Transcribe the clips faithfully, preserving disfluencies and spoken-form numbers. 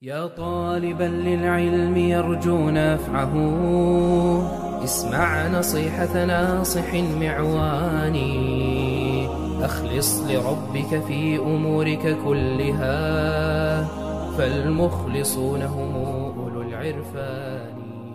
يا طالبا للعلم يرجو نفعه، اسمع نصيحة ناصح معوان. أخلص لربك في أمورك كلها، فالمخلصون هم أولو العرفان.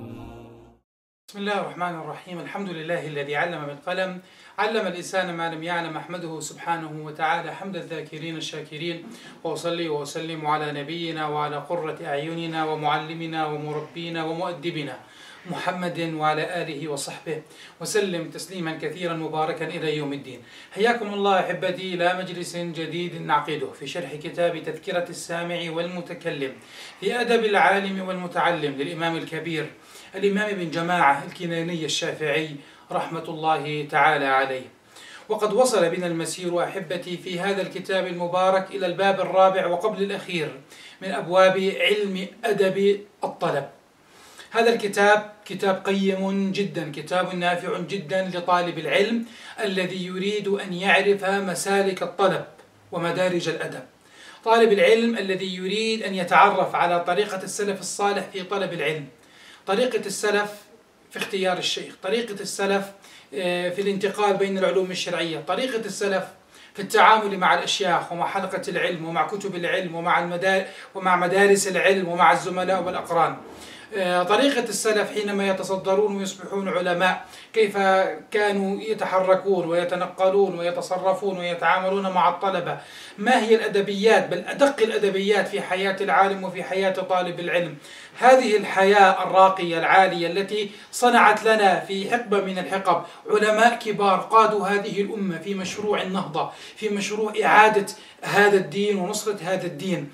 بسم الله الرحمن الرحيم. الحمد لله الذي علم بالقلم، علم الإنسان ما لم يعلم. أحمده سبحانه وتعالى حمد الذاكرين الشاكرين، وأصلي وأسلم على نبينا وعلى قرة أعيننا ومعلمنا ومربينا ومؤدبنا محمد وعلى آله وصحبه وسلم تسليما كثيرا مباركا إلى يوم الدين. حياكم الله أحبتي إلى مجلس جديد نعقده في شرح كتاب تذكرة السامع والمتكلم في أدب العالم والمتعلم للإمام الكبير الإمام ابن جماعة الكناني الشافعي رحمة الله تعالى عليه. وقد وصل بنا المسير أحبتي في هذا الكتاب المبارك إلى الباب الرابع وقبل الأخير من أبواب علم أدب الطلب. هذا الكتاب كتاب قيم جدا، كتاب نافع جدا لطالب العلم الذي يريد أن يعرف مسالك الطلب ومدارج الأدب. طالب العلم الذي يريد أن يتعرف على طريقة السلف الصالح في طلب العلم، طريقة السلف في اختيار الشيخ، طريقة السلف في الانتقال بين العلوم الشرعية، طريقة السلف في التعامل مع الأشياخ ومع حلقة العلم ومع كتب العلم ومع المدار ومع مدارس العلم ومع الزملاء والأقران، طريقة السلف حينما يتصدرون ويصبحون علماء، كيف كانوا يتحركون ويتنقلون ويتصرفون ويتعاملون مع الطلبة، ما هي الأدبيات بل أدق الأدبيات في حياة العالم وفي حياة طالب العلم. هذه الحياة الراقية العالية التي صنعت لنا في حقبة من الحقب علماء كبار قادوا هذه الأمة في مشروع النهضة، في مشروع إعادة هذا الدين ونصرة هذا الدين.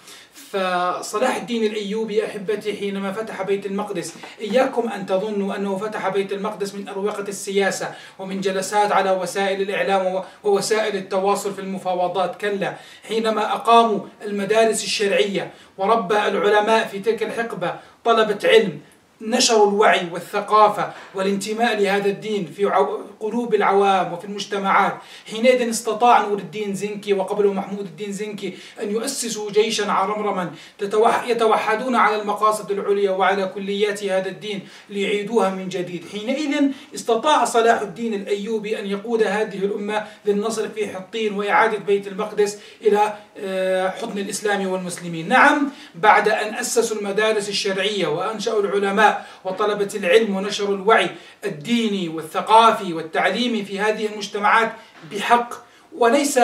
فصلاح الدين الأيوبي أحبتي حينما فتح بيت المقدس، إياكم أن تظنوا أنه فتح بيت المقدس من أروقة السياسة ومن جلسات على وسائل الإعلام ووسائل التواصل في المفاوضات، كلا، حينما أقاموا المدارس الشرعية وربى العلماء في تلك الحقبة طلبة علم، نشروا الوعي والثقافة والانتماء لهذا الدين في قلوب العوام وفي المجتمعات. حينئذ استطاع نور الدين زنكي وقبله محمود الدين زنكي أن يؤسسوا جيشا عرمرما يتوحدون على المقاصد العليا وعلى كليات هذا الدين ليعيدوها من جديد. حينئذ استطاع صلاح الدين الأيوبي أن يقود هذه الأمة للنصر في حطين وإعادة بيت المقدس إلى حضن الإسلام والمسلمين. نعم، بعد أن أسسوا المدارس الشرعية وأنشأوا العلماء وطلبة العلم ونشروا الوعي الديني والثقافي والتعليمي في هذه المجتمعات بحق، وليس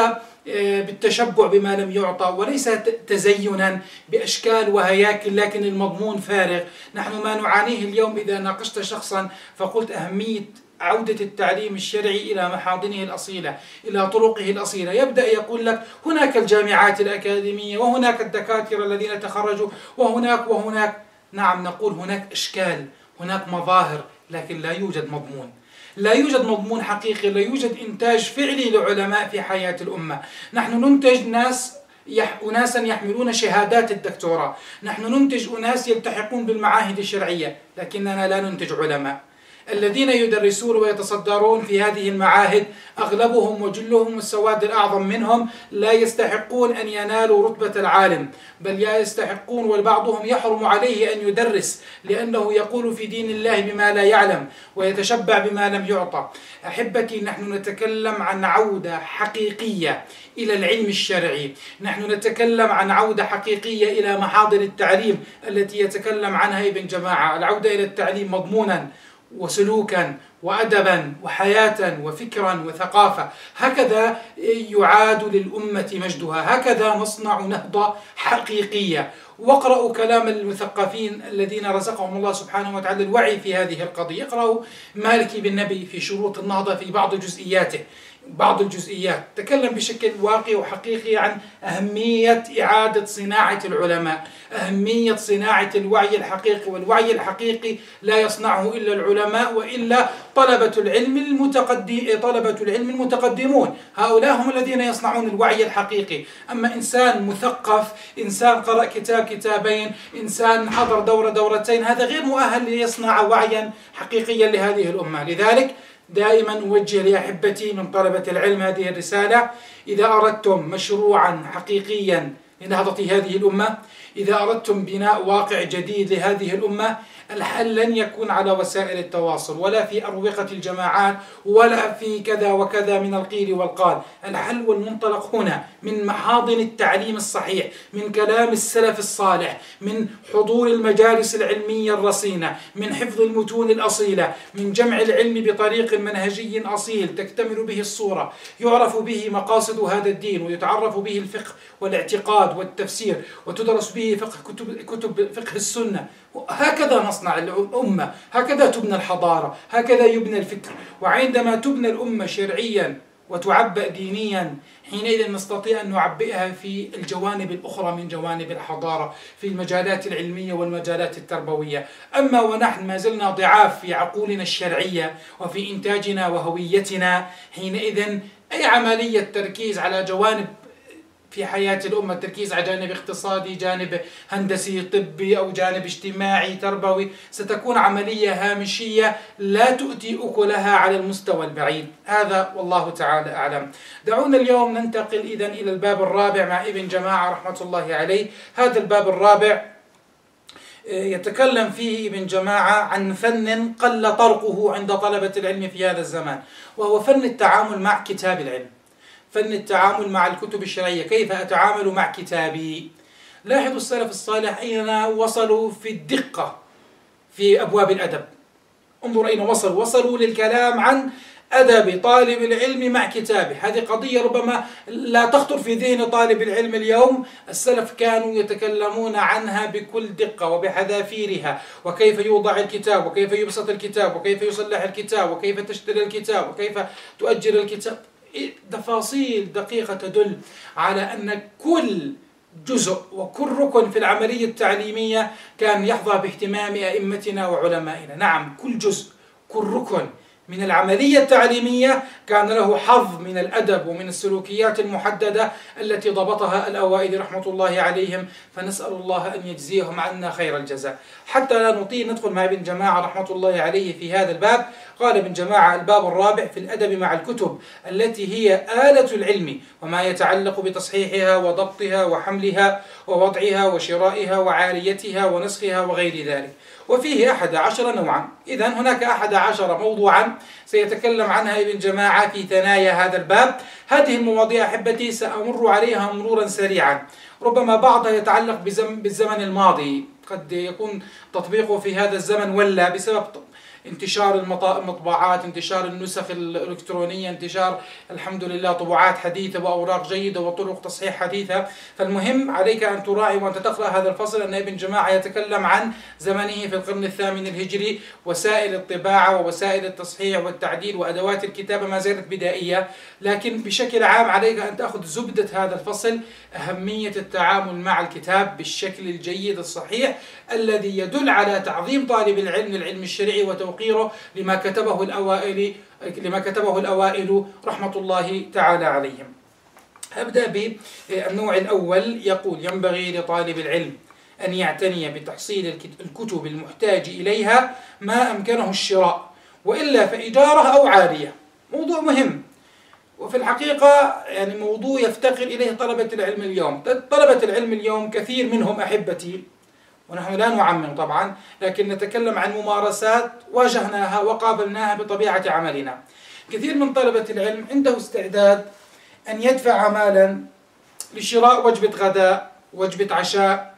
بالتشبع بما لم يعطى، وليس تزينا بأشكال وهياكل، لكن المضمون فارغ. نحن ما نعانيه اليوم إذا ناقشت شخصا فقلت أهمية عودة التعليم الشرعي إلى محاضنه الأصيلة، إلى طرقه الأصيلة، يبدأ يقول لك هناك الجامعات الأكاديمية وهناك الدكاترة الذين تخرجوا وهناك وهناك. نعم، نقول هناك إشكال، هناك مظاهر، لكن لا يوجد مضمون، لا يوجد مضمون حقيقي، لا يوجد إنتاج فعلي لعلماء في حياة الأمة. نحن ننتج ناس يح... أناسا يحملون شهادات الدكتوراه، نحن ننتج أناس يلتحقون بالمعاهد الشرعية، لكننا لا ننتج علماء. الذين يدرسون ويتصدرون في هذه المعاهد أغلبهم وجلهم السواد الأعظم منهم لا يستحقون أن ينالوا رتبة العالم، بل يستحقون وبعضهم يحرم عليه أن يدرس لأنه يقول في دين الله بما لا يعلم ويتشبع بما لم يعطى. أحبتي، نحن نتكلم عن عودة حقيقية إلى العلم الشرعي، نحن نتكلم عن عودة حقيقية إلى محاضن التعليم التي يتكلم عنها ابن جماعة، العودة إلى التعليم مضمونا وسلوكا وأدبا وحياة وفكرا وثقافة. هكذا يعاد للأمة مجدها، هكذا نصنع نهضة حقيقية. واقرأوا كلام المثقفين الذين رزقهم الله سبحانه وتعالى الوعي في هذه القضية. اقرأوا مالكي بن نبي في شروط النهضة في بعض جزئياته، بعض الجزئيات تكلم بشكل واقعي وحقيقي عن أهمية إعادة صناعة العلماء، أهمية صناعة الوعي الحقيقي، والوعي الحقيقي لا يصنعه إلا العلماء وإلا طلبة العلم المتقدم طلبة العلم المتقدمون، هؤلاء هم الذين يصنعون الوعي الحقيقي. أما إنسان مثقف، إنسان قرأ كتاب كتابين، إنسان حضر دورة دورتين، هذا غير مؤهل ليصنع وعيا حقيقيا لهذه الأمة. لذلك دائما أوجه لأحبتي من طلبة العلم هذه الرسالة: إذا أردتم مشروعا حقيقيا لنهضة هذه الأمة، إذا أردتم بناء واقع جديد لهذه الأمة، الحل لن يكون على وسائل التواصل ولا في أروقة الجماعات ولا في كذا وكذا من القيل والقال. الحل والمنطلق هنا من محاضن التعليم الصحيح، من كلام السلف الصالح، من حضور المجالس العلمية الرصينة، من حفظ المتون الأصيلة، من جمع العلم بطريق منهجي أصيل تكتمل به الصورة، يعرف به مقاصد هذا الدين، ويتعرف به الفقه والاعتقاد والتفسير، وتدرس به فقه كتب, كتب فقه السنة. هكذا نصنع الأمة، هكذا تبنى الحضارة، هكذا يبنى الفكر. وعندما تبنى الأمة شرعيا وتعبأ دينيا، حينئذ نستطيع أن نعبئها في الجوانب الأخرى من جوانب الحضارة، في المجالات العلمية والمجالات التربوية. أما ونحن ما زلنا ضعاف في عقولنا الشرعية وفي إنتاجنا وهويتنا، حينئذ أي عملية تركيز على جوانب في حياة الأمة، التركيز على جانب اقتصادي، جانب هندسي طبي، أو جانب اجتماعي تربوي، ستكون عملية هامشية لا تؤتي أكلها على المستوى البعيد. هذا والله تعالى أعلم. دعونا اليوم ننتقل إذن إلى الباب الرابع مع ابن جماعة رحمة الله عليه. هذا الباب الرابع يتكلم فيه ابن جماعة عن فن قل طرقه عند طلبة العلم في هذا الزمان، وهو فن التعامل مع كتاب العلم، فن التعامل مع الكتب الشرعية. كيف أتعامل مع كتابي؟ لاحظوا السلف الصالح أين وصلوا في الدقة في أبواب الأدب. انظر أين وصلوا، وصلوا للكلام عن أدب طالب العلم مع كتابه. هذه قضية ربما لا تخطر في ذهن طالب العلم اليوم. السلف كانوا يتكلمون عنها بكل دقة وبحذافيرها، وكيف يوضع الكتاب، وكيف يبسط الكتاب، وكيف يصلح الكتاب، وكيف تشتري الكتاب، وكيف تؤجر الكتاب. تفاصيل دقيقة تدل على أن كل جزء وكل ركن في العملية التعليمية كان يحظى باهتمام أئمتنا وعلمائنا. نعم، كل جزء، كل ركن من العملية التعليمية كان له حظ من الأدب ومن السلوكيات المحددة التي ضبطها الأوائل رحمة الله عليهم، فنسأل الله أن يجزيهم عنا خير الجزاء. حتى لا نطيل ندخل مع ابن جماعة رحمة الله عليه في هذا الباب. قال ابن جماعة: الباب الرابع في الأدب مع الكتب التي هي آلة العلم، وما يتعلق بتصحيحها وضبطها وحملها ووضعها وشرائها وعاريتها ونسخها وغير ذلك. وفيه أحد عشر نوعا. إذن هناك أحد عشر موضوعا سيتكلم عنها ابن جماعة في ثنايا هذا الباب. هذه المواضيع أحبتي سأمر عليها مرورا سريعا. ربما بعضها يتعلق بالزمن الماضي، قد يكون تطبيقه في هذا الزمن ولا بسبب انتشار المطبوعات، انتشار النسخ الإلكترونية، انتشار الحمد لله طبوعات حديثة وأوراق جيدة وطرق تصحيح حديثة. فالمهم عليك أن تراعي وأنت تقرأ هذا الفصل أن ابن جماعة يتكلم عن زمنه في القرن الثامن الهجري، وسائل الطباعة ووسائل التصحيح والتعديل وأدوات الكتابة ما زالت بدائية، لكن بشكل عام عليك أن تأخذ زبدة هذا الفصل: أهمية التعامل مع الكتاب بالشكل الجيد الصحيح الذي يدل على تعظيم طالب العلم للعلم الشرعي وتوقيره لما كتبه الأوائل لما كتبه الأوائل رحمة الله تعالى عليهم. أبدأ بالنوع الأول. يقول: ينبغي لطالب العلم أن يعتني بتحصيل الكتب المحتاج إليها ما أمكنه الشراء، وإلا فإجارة أو عارية. موضوع مهم، وفي الحقيقة يعني موضوع يفتقر إليه طلبة العلم اليوم. طلبة العلم اليوم كثير منهم أحبتي، ونحن لا نعمم طبعا، لكن نتكلم عن ممارسات واجهناها وقابلناها بطبيعة عملنا. كثير من طلبة العلم عنده استعداد أن يدفع مالا لشراء وجبة غداء، وجبة عشاء،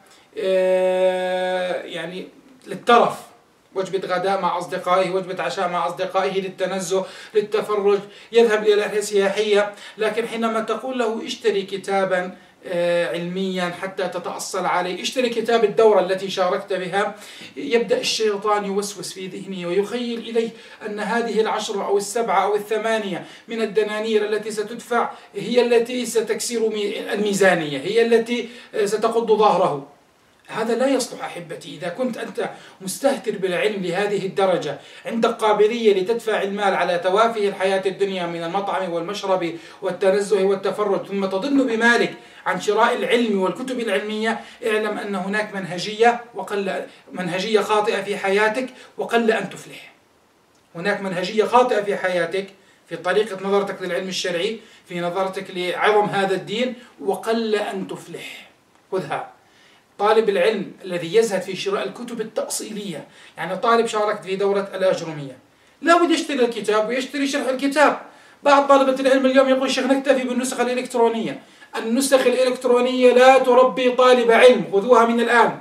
يعني للترف، وجبة غداء مع أصدقائه، وجبة عشاء مع أصدقائه، للتنزه، للتفرج، يذهب إلى رحلة سياحية. لكن حينما تقول له اشتري كتابا علميا حتى تتأصل عليه، اشتري كتاب الدورة التي شاركت بها، يبدأ الشيطان يوسوس في ذهنه ويخيل إليه أن هذه العشرة أو السبعة أو الثمانية من الدنانير التي ستدفع هي التي ستكسر الميزانية، هي التي ستقض ظهره. هذا لا يصلح أحبتي. إذا كنت أنت مستهتر بالعلم لهذه الدرجة، عندك قابلية لتدفع المال على توافه الحياة الدنيا من المطعم والمشرب والتنزه والتفرج، ثم تضل بمالك عن شراء العلم والكتب العلمية، اعلم أن هناك منهجية وقل منهجية خاطئة في حياتك، وقل أن تفلح. هناك منهجية خاطئة في حياتك، في طريقة نظرتك للعلم الشرعي، في نظرتك لعظم هذا الدين، وقل أن تفلح. خذها. طالب العلم الذي يزهد في شراء الكتب التأصيلية، يعني طالب شاركت في دورة الأجرومية لا بد يشتري الكتاب ويشتري شرح الكتاب. بعض طلبة العلم اليوم يقول شيخ نكتفي بالنسخ الإلكترونية. النسخ الإلكترونية لا تربي طالب علم، خذوها من الآن.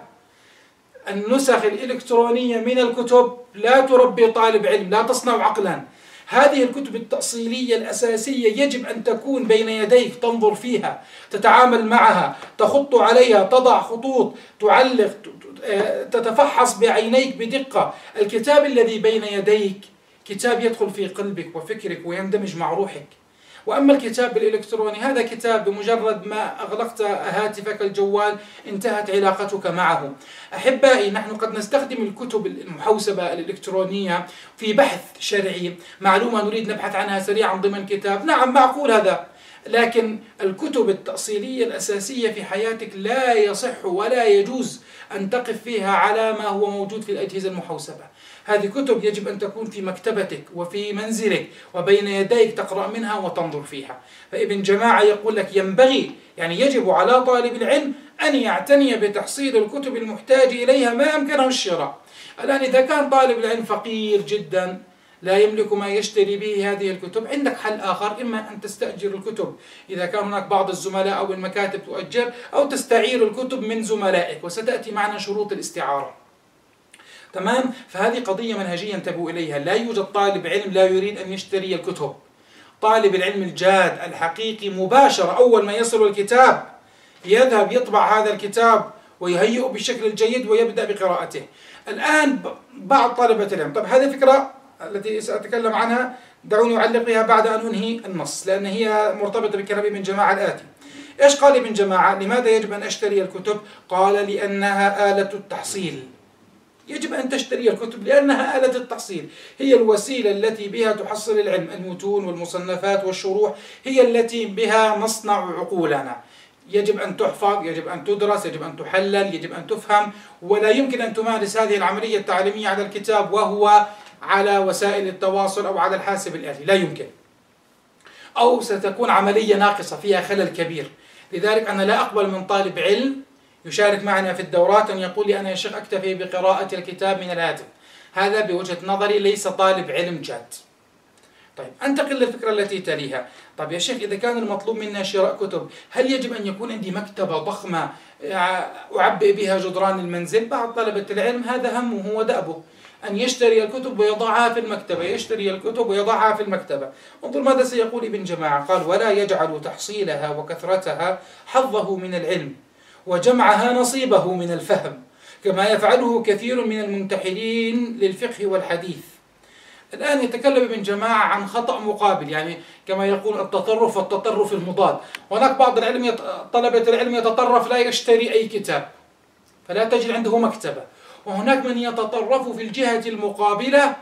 النسخ الإلكترونية من الكتب لا تربي طالب علم، لا تصنع عقلا. هذه الكتب التأصيلية الأساسية يجب أن تكون بين يديك، تنظر فيها، تتعامل معها، تخط عليها، تضع خطوط، تعلق، تتفحص بعينيك بدقة. الكتاب الذي بين يديك كتاب يدخل في قلبك وفكرك ويندمج مع روحك. وأما الكتاب الإلكتروني هذا كتاب بمجرد ما أغلقت هاتفك الجوال انتهت علاقتك معه. أحبائي، نحن قد نستخدم الكتب المحوسبة الإلكترونية في بحث شرعي، معلومة نريد نبحث عنها سريعا ضمن كتاب، نعم معقول هذا، لكن الكتب التأصيلية الأساسية في حياتك لا يصح ولا يجوز أن تقف فيها على ما هو موجود في الأجهزة المحوسبة. هذه كتب يجب أن تكون في مكتبتك وفي منزلك وبين يديك، تقرأ منها وتنظر فيها. فابن جماعة يقول لك ينبغي، يعني يجب على طالب العلم أن يعتني بتحصيل الكتب المحتاج إليها ما أمكنه الشراء. الآن إذا كان طالب العلم فقير جدا لا يملك ما يشتري به هذه الكتب، عندك حل آخر، إما أن تستأجر الكتب إذا كان هناك بعض الزملاء أو المكاتب تؤجر، أو تستعير الكتب من زملائك، وستأتي معنا شروط الاستعارة. تمام؟ فهذه قضية منهجية انتبهوا إليها. لا يوجد طالب علم لا يريد أن يشتري الكتب. طالب العلم الجاد الحقيقي مباشرة أول ما يصل الكتاب يذهب يطبع هذا الكتاب ويهيئه بالشكل الجيد ويبدأ بقراءته. الآن بعض طلبة العلم، طب هذه فكرة التي سأتكلم عنها دعوني أعلق بها بعد أن أنهي النص، لأن هي مرتبطة بكلام ابن جماعة الآتي. إيش قال ابن جماعة؟ لماذا يجب أن أشتري الكتب؟ قال لأنها آلة التحصيل. يجب أن تشتري الكتب لأنها آلة التحصيل، هي الوسيلة التي بها تحصل العلم. المتون والمصنفات والشروح هي التي بها نصنع عقولنا. يجب أن تحفظ، يجب أن تدرس، يجب أن تحلل، يجب أن تفهم، ولا يمكن أن تمارس هذه العملية التعليمية على الكتاب وهو على وسائل التواصل أو على الحاسب الآلي، لا يمكن، أو ستكون عملية ناقصة فيها خلل كبير. لذلك أنا لا أقبل من طالب علم يشارك معنا في الدورات أن يقول لي أنا يا شيخ أكتفي بقراءة الكتاب من الهاتف. هذا بوجهة نظري ليس طالب علم جاد. طيب أنتقل للفكرة التي تليها. طيب يا شيخ إذا كان المطلوب منا شراء كتب، هل يجب أن يكون عندي مكتبة ضخمة أعبئ بها جدران المنزل؟ بعض طلبة العلم هذا همه ودأبه أن يشتري الكتب ويضعها في المكتبة، يشتري الكتب ويضعها في المكتبة. انظر ماذا سيقول ابن جماعة، قال ولا يجعل تحصيلها وكثرتها حظه من العلم وجمعها نصيبه من الفهم، كما يفعله كثير من المنتحلين للفقه والحديث. الآن يتكلم ابن جماعة عن خطأ مقابل، يعني كما يقول التطرف والتطرف المضاد. هناك بعض العلم يت... طلبة العلم يتطرف لا يشتري أي كتاب فلا تجد عنده مكتبة، وهناك من يتطرف في الجهة المقابلة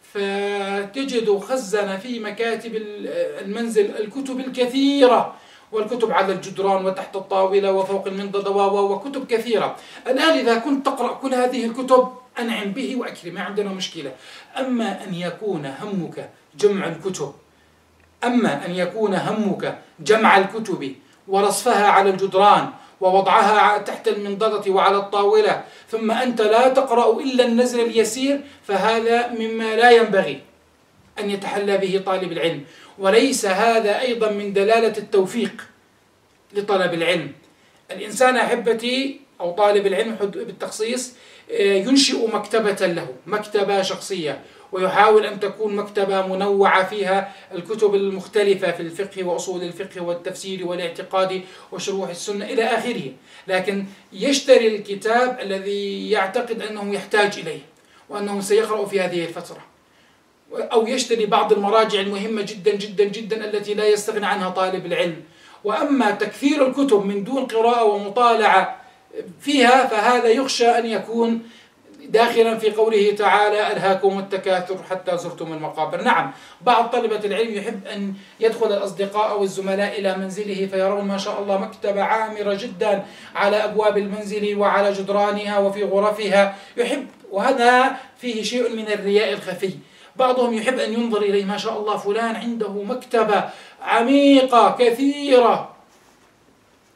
فتجد خزن في مكاتب المنزل الكتب الكثيرة، والكتب على الجدران وتحت الطاولة وفوق المنضدة وكتب كثيرة. الآن إذا كنت تقرأ كل هذه الكتب أنعم به وأكرم، ما عندنا مشكلة. أما أن يكون همك جمع الكتب أما أن يكون همك جمع الكتب ورصفها على الجدران ووضعها تحت المنضدة وعلى الطاولة، ثم أنت لا تقرأ إلا النزل اليسير، فهذا مما لا ينبغي أن يتحلى به طالب العلم. وليس هذا أيضا من دلالة التوفيق لطلب العلم. الإنسان أحبتي أو طالب العلم بالتخصيص ينشئ مكتبة له، مكتبة شخصية، ويحاول أن تكون مكتبة منوعة فيها الكتب المختلفة في الفقه وأصول الفقه والتفسير والاعتقاد وشروح السنة إلى آخره. لكن يشتري الكتاب الذي يعتقد أنه يحتاج إليه وأنه سيقرأ في هذه الفترة، أو يشتري بعض المراجع المهمة جدا جدا جدا التي لا يستغنى عنها طالب العلم. وأما تكثير الكتب من دون قراءة ومطالعة فيها فهذا يخشى أن يكون داخلا في قوله تعالى ألهاكم التكاثر حتى زرتم المقابر. نعم، بعض طلبة العلم يحب أن يدخل الأصدقاء أو الزملاء إلى منزله فيرون ما شاء الله مكتبة عامرة جدا على أبواب المنزل وعلى جدرانها وفي غرفها، يحب، وهذا فيه شيء من الرياء الخفي. بعضهم يحب أن ينظر إليه، ما شاء الله فلان عنده مكتبة عميقة كثيرة.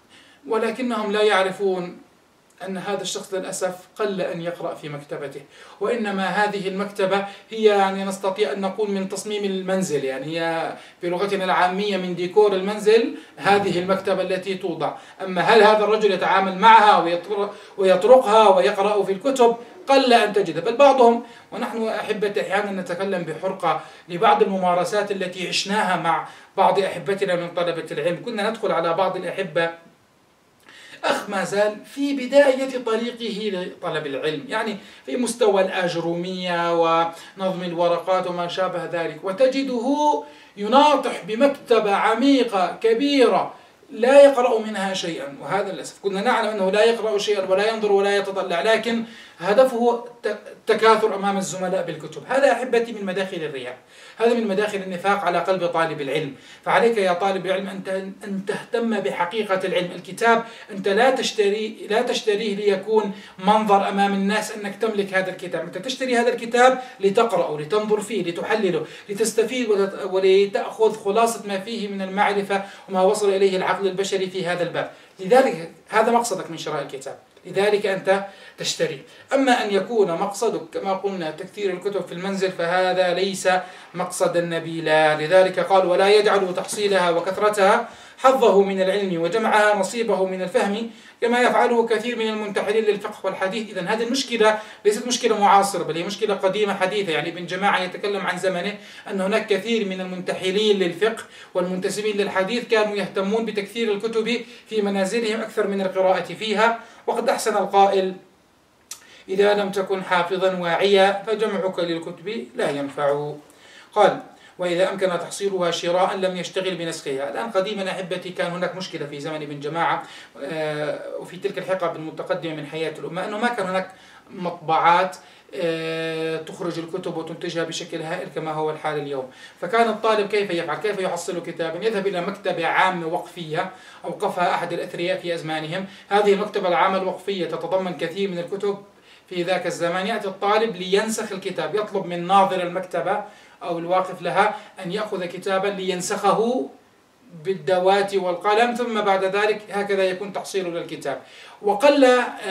ولكنهم لا يعرفون أن هذا الشخص للأسف قل أن يقرأ في مكتبته، وإنما هذه المكتبة هي يعني نستطيع أن نقول من تصميم المنزل، يعني هي بلغتنا العامية من ديكور المنزل، هذه المكتبة التي توضع. أما هل هذا الرجل يتعامل معها ويطرقها ويقرأ في الكتب؟ قل أن تجد. بل بعضهم، ونحن أحبة أحيانا نتكلم بحرقة لبعض الممارسات التي عشناها مع بعض أحبتنا من طلبة العلم، كنا ندخل على بعض الأحبة أخ ما زال في بداية طريقه لطلب العلم، يعني في مستوى الأجرومية ونظم الورقات وما شابه ذلك، وتجده يناطح بمكتبة عميقة كبيرة لا يقرأ منها شيئا. وهذا للأسف كنا نعلم أنه لا يقرأ شيئا ولا ينظر ولا يتطلع، لكن هدفه التكاثر أمام الزملاء بالكتب. هذا أحبتي من مداخل الرياء، هذا من مداخل النفاق على قلب طالب العلم. فعليك يا طالب العلم أن تهتم بحقيقة العلم. الكتاب أنت لا تشتري لا تشتريه ليكون منظر أمام الناس أنك تملك هذا الكتاب، أنت تشتري هذا الكتاب لتقرأه، لتنظر فيه، لتحلله، لتستفيد ولتأخذ خلاصة ما فيه من المعرفة وما وصل إليه العقل البشري في هذا الباب. لذلك هذا مقصدك من شراء الكتاب، لذلك أنت تشتري. أما أن يكون مقصدك كما قلنا تكثير الكتب في المنزل فهذا ليس مقصدا نبيلا. لذلك قال: ولا يجعل تحصيلها وكثرتها حظه من العلم وجمعها نصيبه من الفهم كما يفعله كثير من المنتحلين للفقه والحديث. إذن هذه المشكلة ليست مشكلة معاصرة، بل هي مشكلة قديمة حديثة. يعني ابن جماعة يتكلم عن زمنه أن هناك كثير من المنتحلين للفقه والمنتسبين للحديث كانوا يهتمون بتكثير الكتب في منازلهم أكثر من القراءة فيها. وقد أحسن القائل: إذا لم تكن حافظا واعيا فجمعك للكتب لا ينفع. قال: وإذا أمكن تحصيلها شراء لم يشتغل بنسخها. الآن قديما أحبتي كان هناك مشكلة في زمن ابن جماعة وفي تلك الحقبة المتقدمة من حياة الأمة، أنه ما كان هناك مطبعات تخرج الكتب وتنتجها بشكل هائل كما هو الحال اليوم. فكان الطالب كيف يفعل؟ كيف يحصل كتابا؟ يذهب إلى مكتبة عامة وقفية أوقفها أحد الأثرياء في أزمانهم. هذه المكتبة العامة الوقفية تتضمن كثير من الكتب في ذاك الزمان. يأتي الطالب لينسخ الكتاب، يطلب من ناظر المكتبة أو الواقف لها أن يأخذ كتابا لينسخه بالدوات والقلم، ثم بعد ذلك هكذا يكون تحصيله للكتاب. وقل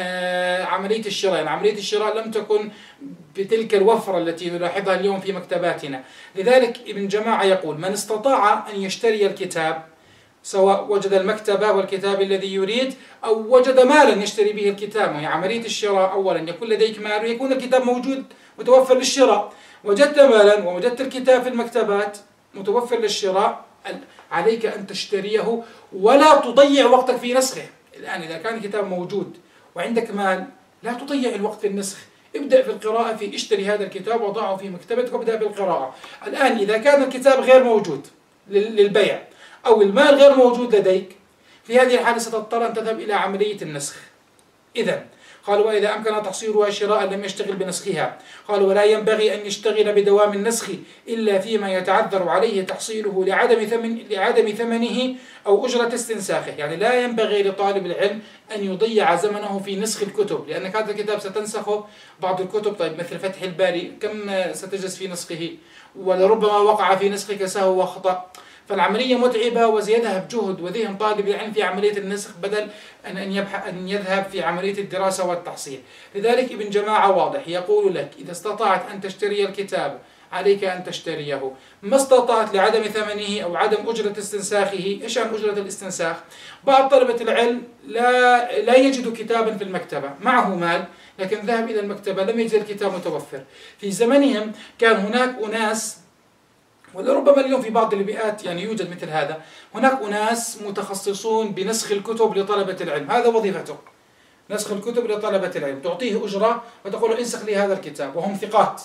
عملية الشراء، يعني عملية الشراء لم تكن بتلك الوفرة التي نلاحظها اليوم في مكتباتنا. لذلك ابن جماعة يقول: من استطاع أن يشتري الكتاب، سواء وجد المكتبة والكتاب الذي يريد أو وجد مالا يشتري به الكتاب، يعني عملية الشراء أولا يكون لديك مال ويكون الكتاب موجود متوفر للشراء. وجدت مالا ووجدت الكتاب في المكتبات متوفر للشراء، عليك أن تشتريه ولا تضيع وقتك في نسخه. الآن إذا كان الكتاب موجود وعندك مال لا تضيع الوقت في النسخ، ابدأ في القراءة فيه، اشتري هذا الكتاب وضعه في مكتبتك وابدأ بالقراءة. الآن إذا كان الكتاب غير موجود للبيع أو المال غير موجود لديك، في هذه الحالة ستضطر أن تذهب إلى عملية النسخ. إذن قال: وإذا أمكن تحصيلها شراء لم يشتغل بنسخها. قال: ولا ينبغي أن يشتغل بدوام النسخ إلا فيما يتعذر عليه تحصيله لعدم ثمن لعدم ثمنه أو أجرة استنساخه. يعني لا ينبغي لطالب العلم أن يضيع زمنه في نسخ الكتب، لأنك هذا الكتاب ستنسخه. بعض الكتب طيب مثل فتح الباري كم ستجلس في نسخه؟ ولربما وقع في نسخك سهو وخطأ. فالعملية متعبة ويذهب جهد وذهن طالب العلم في عملية النسخ بدل أن أن يذهب في عملية الدراسة والتحصيل. لذلك ابن جماعة واضح يقول لك: إذا استطعت أن تشتري الكتاب عليك أن تشتريه، ما استطعت لعدم ثمنه أو عدم أجرة استنساخه. إيش عن أجرة الاستنساخ؟ بعض طلبة العلم لا لا يجد كتابا في المكتبة، معه مال لكن ذهب إلى المكتبة لم يجد الكتاب متوفر. في زمنهم كان هناك أناس، ولربما اليوم في بعض البيئات يعني يوجد مثل هذا، هناك أناس متخصصون بنسخ الكتب لطلبة العلم، هذا وظيفته، نسخ الكتب لطلبة العلم، تعطيه أجرة وتقول له: انسخ لي هذا الكتاب، وهم ثقات.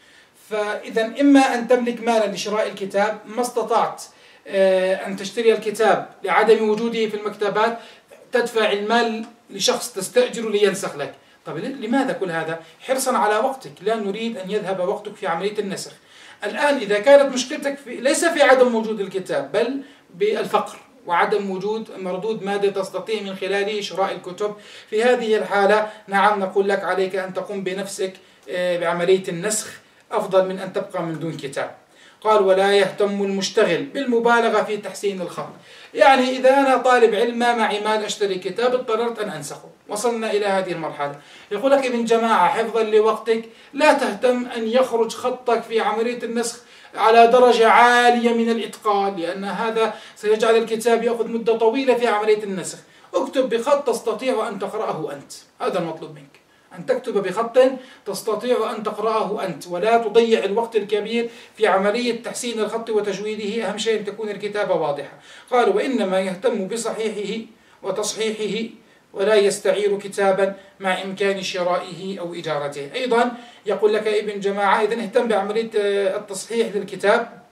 فإذا إما أن تملك مالا لشراء الكتاب، ما استطعت أن تشتري الكتاب لعدم وجوده في المكتبات، تدفع المال لشخص تستأجر لينسخ لك. طب لماذا كل هذا؟ حرصا على وقتك، لا نريد أن يذهب وقتك في عملية النسخ. الآن إذا كانت مشكلتك في ليس في عدم وجود الكتاب بل بالفقر وعدم وجود مردود مادي تستطيع من خلاله شراء الكتب، في هذه الحالة نعم نقول لك عليك أن تقوم بنفسك بعملية النسخ أفضل من أن تبقى من دون كتاب. قال ولا يهتم المشتغل بالمبالغة في تحسين الخط. يعني إذا أنا طالب علم ما معي مال أشتري كتاب اضطررت أن أنسخه، وصلنا إلى هذه المرحلة. يقول لك ابن جماعة حفظا لوقتك لا تهتم أن يخرج خطك في عملية النسخ على درجة عالية من الإتقان، لأن هذا سيجعل الكتاب يأخذ مدة طويلة في عملية النسخ. اكتب بخط تستطيع أن تقرأه أنت، هذا المطلوب منك، أن تكتب بخط تستطيع أن تقرأه أنت، ولا تضيع الوقت الكبير في عملية تحسين الخط وتجويده. أهم شيء أن تكون الكتابة واضحة. قالوا وإنما يهتم بصحيحه وتصحيحه ولا يستعير كتابا مع إمكان شرائه أو إجارته. أيضا يقول لك ابن جماعة إذن اهتم بعملية التصحيح للكتاب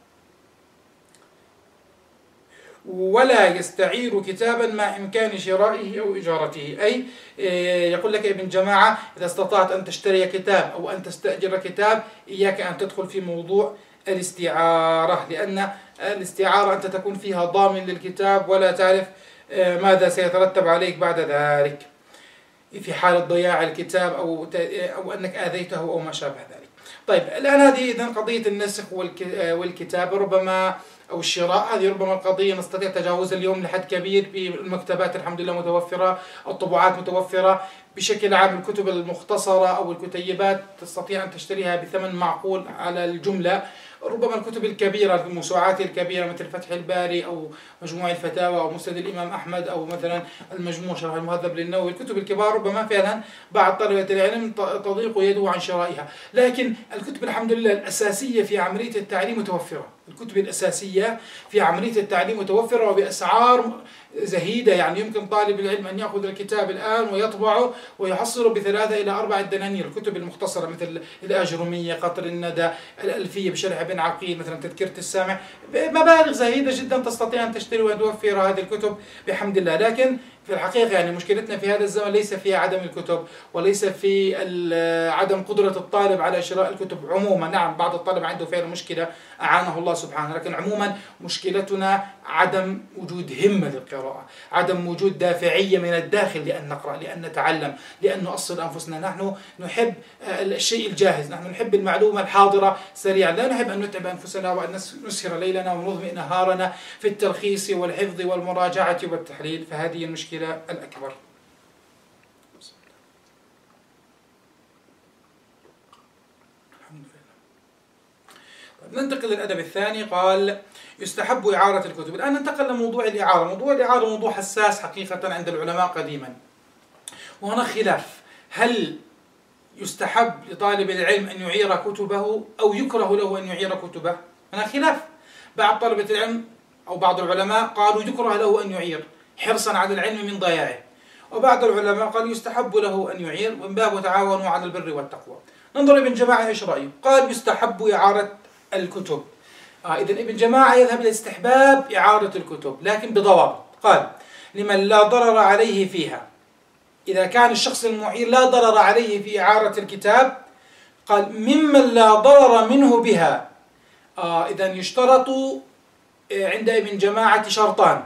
ولا يستعير كتابا مع إمكان شرائه أو إجارته. أي يقول لك ابن جماعة إذا استطعت أن تشتري كتاب أو أن تستأجر كتاب إياك أن تدخل في موضوع الاستعارة، لأن الاستعارة أنت تكون فيها ضامن للكتاب ولا تعرف ماذا سيترتب عليك بعد ذلك في حالة ضياع الكتاب أو أو أنك آذيته أو ما شابه ذلك. طيب الآن هذه إذن قضية النسخ والكتابة ربما أو الشراء، هذه ربما قضية نستطيع تجاوزها اليوم لحد كبير. في المكتبات الحمد لله متوفرة، الطبعات متوفرة بشكل عام. الكتب المختصرة أو الكتيبات تستطيع أن تشتريها بثمن معقول على الجملة. ربما الكتب الكبيرة الموسوعات الكبيرة مثل فتح الباري أو مجموع الفتاوى أو مسند الإمام أحمد أو مثلا المجموع شرح المهذب للنووي، الكتب الكبار ربما فعلا بعض طلبة العلم تضيق يده عن شرائها، لكن الكتب الحمد لله الأساسية في عملية التعليم متوفرة. الكتب الأساسية في عملية التعليم متوفرة وبأسعار زهيدة. يعني يمكن طالب العلم أن يأخذ الكتاب الآن ويطبعه ويحصله بثلاثة إلى أربعة دنانير. الكتب المختصرة مثل الآجرومية، قطر الندى، الألفية بشرح ابن عقيل، مثلا تذكرة السامع، مبالغ زهيدة جدا تستطيع أن تشتري وتوفر هذه الكتب بحمد الله. لكن في الحقيقة يعني مشكلتنا في هذا الزمن ليس في عدم الكتب وليس في عدم قدرة الطالب على شراء الكتب عموما. نعم بعض الطالب عنده فعلا مشكلة أعانه الله سبحانه، لكن عموما مشكلتنا عدم وجود همة للقراءة، عدم وجود دافعية من الداخل لأن نقرأ، لأن نتعلم، لأن نؤصل أنفسنا. نحن نحب الشيء الجاهز، نحن نحب المعلومة الحاضرة سريعا، لا نحب أن نتعب أنفسنا وأن نسهر ليلنا ونظمئ نهارنا في التلخيص والحفظ والمراجعة والتحليل. فهذه المشكلة الأكبر. ننتقل للأدب الثاني. قال يستحب إعارة الكتب. الآن ننتقل لموضوع الإعارة. موضوع الإعارة موضوع حساس حقيقة عند العلماء قديما، وهنا خلاف هل يستحب لطالب العلم أن يعير كتبه أو يكره له أن يعير كتبه. هنا خلاف. بعض طلبة العلم أو بعض العلماء قالوا يكره له أن يعير حرصا على العلم من ضياعه، وبعض العلماء قالوا يستحب له أن يعير ومن باب تعاونوا على البر والتقوى. ننظر ابن جماعة إيش رأيه. قال يستحب إعارة الكتب. آه إذن ابن جماعة يذهب إلى استحباب إعارة الكتب لكن بضوابط. قال لمن لا ضرر عليه فيها. إذا كان الشخص المعير لا ضرر عليه في إعارة الكتاب، قال ممن لا ضرر منه بها. آه إذن يشترط عند ابن جماعة شرطان.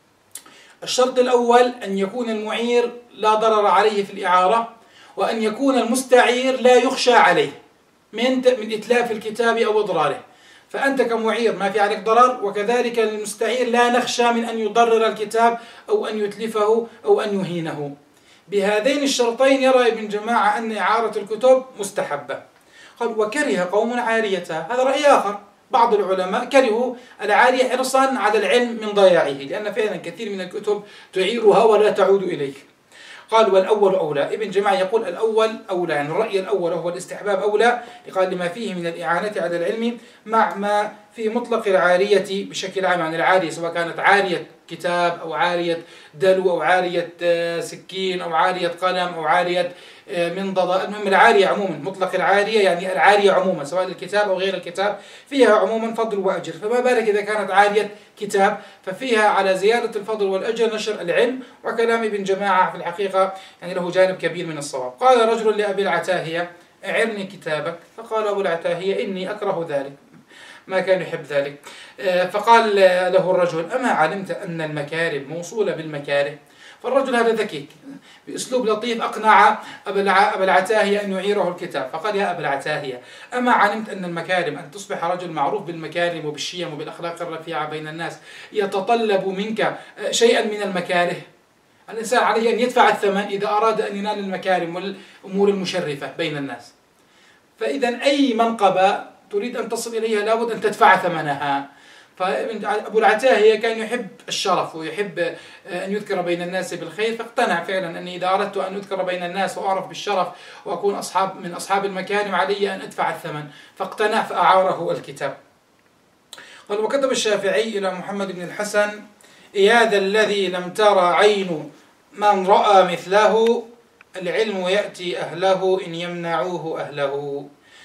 الشرط الأول أن يكون المعير لا ضرر عليه في الإعارة، وأن يكون المستعير لا يخشى عليه من من إتلاف الكتاب أو إضراره. فأنت كمعير ما في عليك ضرر، وكذلك المستعير لا نخشى من أن يضرر الكتاب أو أن يتلفه أو أن يهينه. بهذين الشرطين يرى ابن جماعة أن إعارة الكتب مستحبة. قال وكره قوم عاريتها. هذا رأي آخر. بعض العلماء كرهوا العارية حرصا على العلم من ضياعه، لأن فعلا كثير من الكتب تعيرها ولا تعود إليك. قال والأول أولى. ابن جماعة يقول الأول أولى، يعني الرأي الأول هو الاستحباب أولى. قال لما فيه من الإعانة على العلم مع ما في مطلق العارية بشكل عام. عن العارية سواء كانت عارية كتاب أو عارية دلو أو عارية سكين أو عارية قلم أو عارية منضدة، المهم العارية عموما. مطلق العارية يعني العارية عموما سواء الكتاب أو غير الكتاب فيها عموما فضل وأجر. فما بالك إذا كانت عارية كتاب ففيها على زيادة الفضل والأجر نشر العلم. وكلام ابن جماعة في الحقيقة يعني له جانب كبير من الصواب. قال رجل لأبي العتاهية أعرني كتابك. فقال أبو العتاهية إني أكره ذلك، ما كان يحب ذلك. فقال له الرجل أما علمت أن المكارم موصولة بالمكاره؟ فالرجل هذا ذكي، بأسلوب لطيف أقنع أبا العتاهية أن يعيره الكتاب، فقال: يا أبا العتاهية، أما علمت أن المكارم، أن تصبح رجل معروف بالمكارم وبالشيم وبالأخلاق الرفيعة بين الناس، يتطلب منك شيئا من المكاره؟ الإنسان عليه أن يدفع الثمن إذا أراد أن ينال المكارم والأمور المشرفة بين الناس. فإذا أي منقبة تريد أن تصل إليها لابد أن تدفع ثمنها. فأبو العتاهية كان يحب الشرف ويحب أن يذكر بين الناس بالخير، فاقتنع فعلا أني إذا أردت أن أذكر بين الناس وأعرف بالشرف وأكون أصحاب من أصحاب المكارم علي أن أدفع الثمن، فاقتنع فأعاره الكتاب. قال: وكتب الشافعي إلى محمد بن الحسن: يا ذا الذي لم ترى عين من رأى مثله، العلم يأتي أهله إن يمنعوه أهله.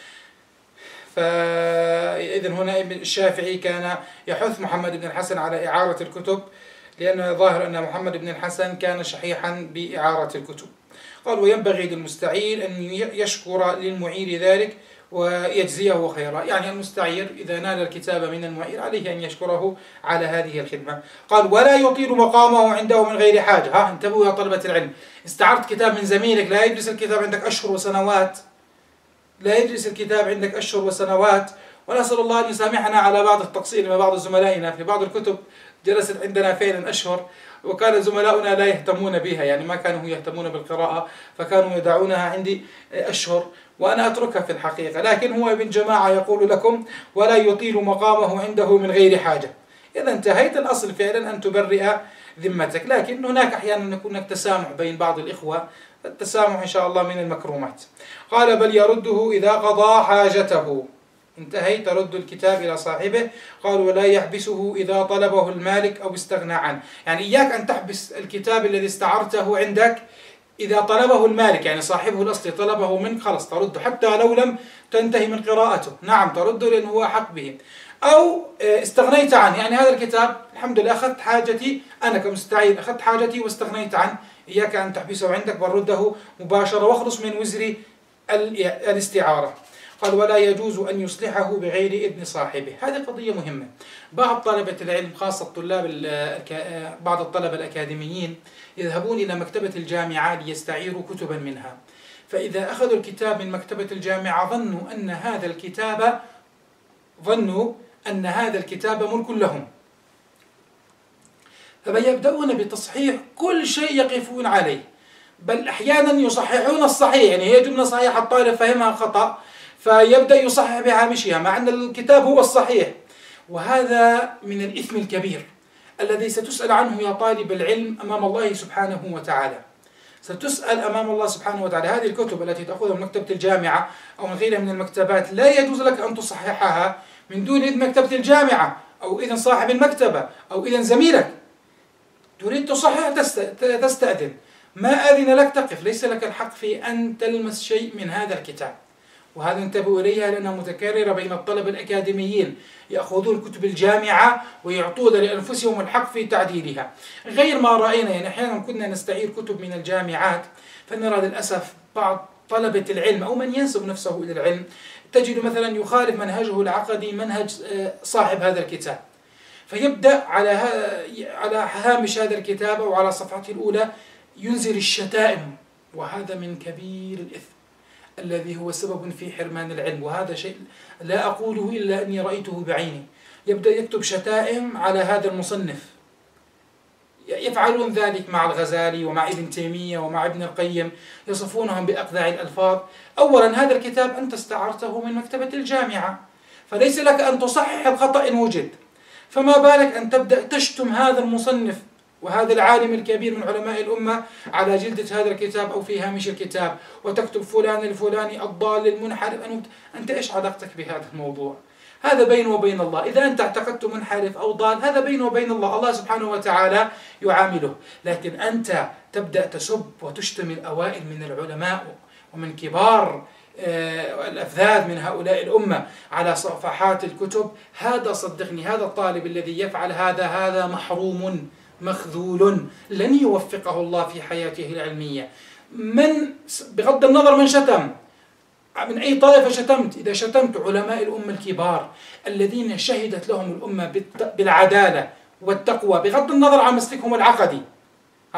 فإذن هنا الشافعي كان يحث محمد بن الحسن على إعارة الكتب، لأن ظاهر أن محمد بن الحسن كان شحيحا بإعارة الكتب. قال: وينبغي للمستعير أن يشكر للمعير ذلك ويجزيه خيرا. يعني المستعير إذا نال الكتاب من المعير عليه أن يشكره على هذه الخدمة. قال: ولا يطيل مقامه عنده من غير حاجة. ها انتبهوا يا طلبة العلم، استعرت كتاب من زميلك، لا يجلس الكتاب عندك أشهر وسنوات، لا يجلس الكتاب عندك أشهر وسنوات. ونسأل الله أن يسامحنا على بعض التقصير مع بعض زملائنا في بعض الكتب جلست عندنا فعلا أشهر، وكان زملاؤنا لا يهتمون بها، يعني ما كانوا يهتمون بالقراءة، فكانوا يدعونها عندي أشهر وأنا أتركها في الحقيقة. لكن هو ابن جماعة يقول لكم: ولا يطيل مقامه عنده من غير حاجة. إذا انتهيت، الأصل فعلا أن تبرئ ذمتك، لكن هناك أحيانا يكون هناك تسامح بين بعض الإخوة، التسامح إن شاء الله من المكرومات. قال: بل يرده إذا قضى حاجته. انتهيت، ترد الكتاب إلى صاحبه. قال: ولا يحبسه إذا طلبه المالك أو استغنى عنه. يعني إياك أن تحبس الكتاب الذي استعرته عندك إذا طلبه المالك، يعني صاحبه الأصلي طلبه منك، خلاص ترده حتى لو لم تنتهي من قراءته. نعم ترده لأنه هو أحق به. أو استغنيت عنه، يعني هذا الكتاب الحمد لله أخذت حاجتي، أنا كمستعير أخذت حاجتي واستغنيت عنه، إياك أن تحبسه عندك، بل رده مباشرة واخلص من وزر الاستعارة. قال: ولا يجوز أن يصلحه بغير إذن صاحبه. هذه قضية مهمة. بعض طلبة العلم خاصة الطلاب بعض الطلبة الأكاديميين يذهبون إلى مكتبة الجامعة ليستعيروا كتبا منها، فإذا أخذوا الكتاب من مكتبة الجامعة ظنوا أن هذا الكتاب ظنوا أن هذا الكتاب ملك لهم، فيبدأون بتصحيح كل شيء يقفون عليه، بل أحيانا يصححون الصحيح، يعني هي جملة صحيحة الطالب فهمها خطأ فيبدأ يصحح بهامشها مع أن الكتاب هو الصحيح. وهذا من الإثم الكبير الذي ستسأل عنه يا طالب العلم أمام الله سبحانه وتعالى. ستسأل أمام الله سبحانه وتعالى. هذه الكتب التي تأخذها من مكتبة الجامعة أو من غيرها من المكتبات لا يجوز لك أن تصححها من دون إذن مكتبة الجامعة أو إذن صاحب المكتبة أو إذن زميلك. تريد تصحح تستأذن، ما أذن لك تقف، ليس لك الحق في أن تلمس شيء من هذا الكتاب. وهذا انتبهوا إليها لأنها متكررة بين الطلبة الأكاديميين، يأخذون كتب الجامعة ويعطون لأنفسهم الحق في تعديلها، غير ما رأينا. يعني أحيانا كنا نستعير كتب من الجامعات فنرى للأسف بعض طلبة العلم أو من ينسب نفسه إلى العلم تجد مثلا يخالف منهجه العقدي منهج صاحب هذا الكتاب، فيبدأ على على هامش هذا الكتاب أو على صفحته الأولى ينزل الشتائم، وهذا من كبير الإثم الذي هو سبب في حرمان العلم. وهذا شيء لا أقوله إلا أني رأيته بعيني. يبدأ يكتب شتائم على هذا المصنف، يفعلون ذلك مع الغزالي ومع ابن تيمية ومع ابن القيم، يصفونهم بأقذع الألفاظ. أولا هذا الكتاب أنت استعرته من مكتبة الجامعة، فليس لك أن تصحح الخطأ إن وجد، فما بالك أن تبدأ تشتم هذا المصنف وهذا العالم الكبير من علماء الأمة على جلدة هذا الكتاب أو في هامش الكتاب، وتكتب فلان الفلاني الضال المنحرف. أنت إيش علاقتك بهذا الموضوع؟ هذا بينه وبين الله. إذا أنت اعتقدت منحرف أو ضال هذا بينه وبين الله، الله سبحانه وتعالى يعامله. لكن أنت تبدأ تسب وتشتم الأوائل من العلماء ومن كبار الأفذاذ من هؤلاء الأمة على صفحات الكتب، هذا صدقني هذا الطالب الذي يفعل هذا هذا محروم مخذول، لن يوفقه الله في حياته العلمية. من بغض النظر من شتم، من أي طائفة شتمت، إذا شتمت علماء الأمة الكبار الذين شهدت لهم الأمة بالعدالة والتقوى بغض النظر عن مسلكهم العقدي، ها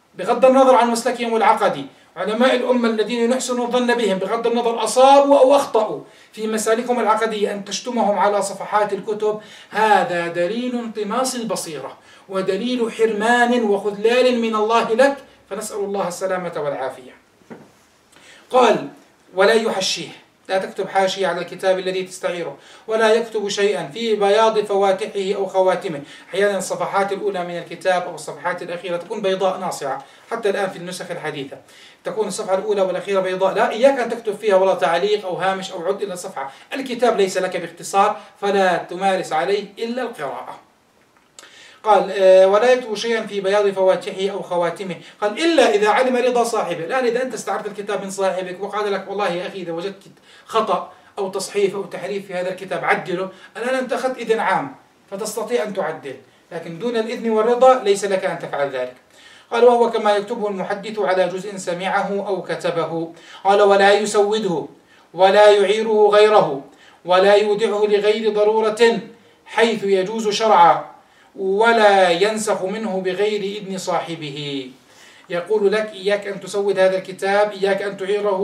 بغض النظر عن مسلكهم العقدي، علماء الأمة الذين نحسن الظن بهم بغض النظر أصابوا أو أخطأوا في مسالكهم العقدية، أن تشتمهم على صفحات الكتب هذا دليل انطماس البصيرة ودليل حرمان وخذلان من الله لك، فنسأل الله السلامة والعافية. قال: ولا يحشيه، لا تكتب حاشية على الكتاب الذي تستعيره، ولا يكتب شيئا في بياض فواتحه أو خواتمه. أحيانا الصفحات الأولى من الكتاب أو الصفحات الأخيرة تكون بيضاء ناصعة، حتى الآن في النسخ الحديثة تكون الصفحة الأولى والأخيرة بيضاء، لا، إياك أن تكتب فيها ولا تعليق أو هامش أو عد إلى الصفحة. الكتاب ليس لك باختصار، فلا تمارس عليه إلا القراءة. قال: ولا يكتب شيئا في بياض فواتحه أو خواتمه. قال: إلا إذا علم رضا صاحبه. الآن إذا أنت استعرت الكتاب من صاحبك وقال لك: والله يا أخي إذا وجدت خطأ أو تصحيف أو تحريف في هذا الكتاب عدله، الآن أنت أخذت إذن عام فتستطيع أن تعدل، لكن دون الإذن والرضا ليس لك أن تفعل ذلك. قال: وهو كما يكتبه المحدث على جزء سمعه أو كتبه. قال: ولا يسوده ولا يعيره غيره ولا يودعه لغير ضرورة حيث يجوز شرعا، ولا ينسخ منه بغير إذن صاحبه. يقول لك: إياك أن تسود هذا الكتاب، إياك أن تعيره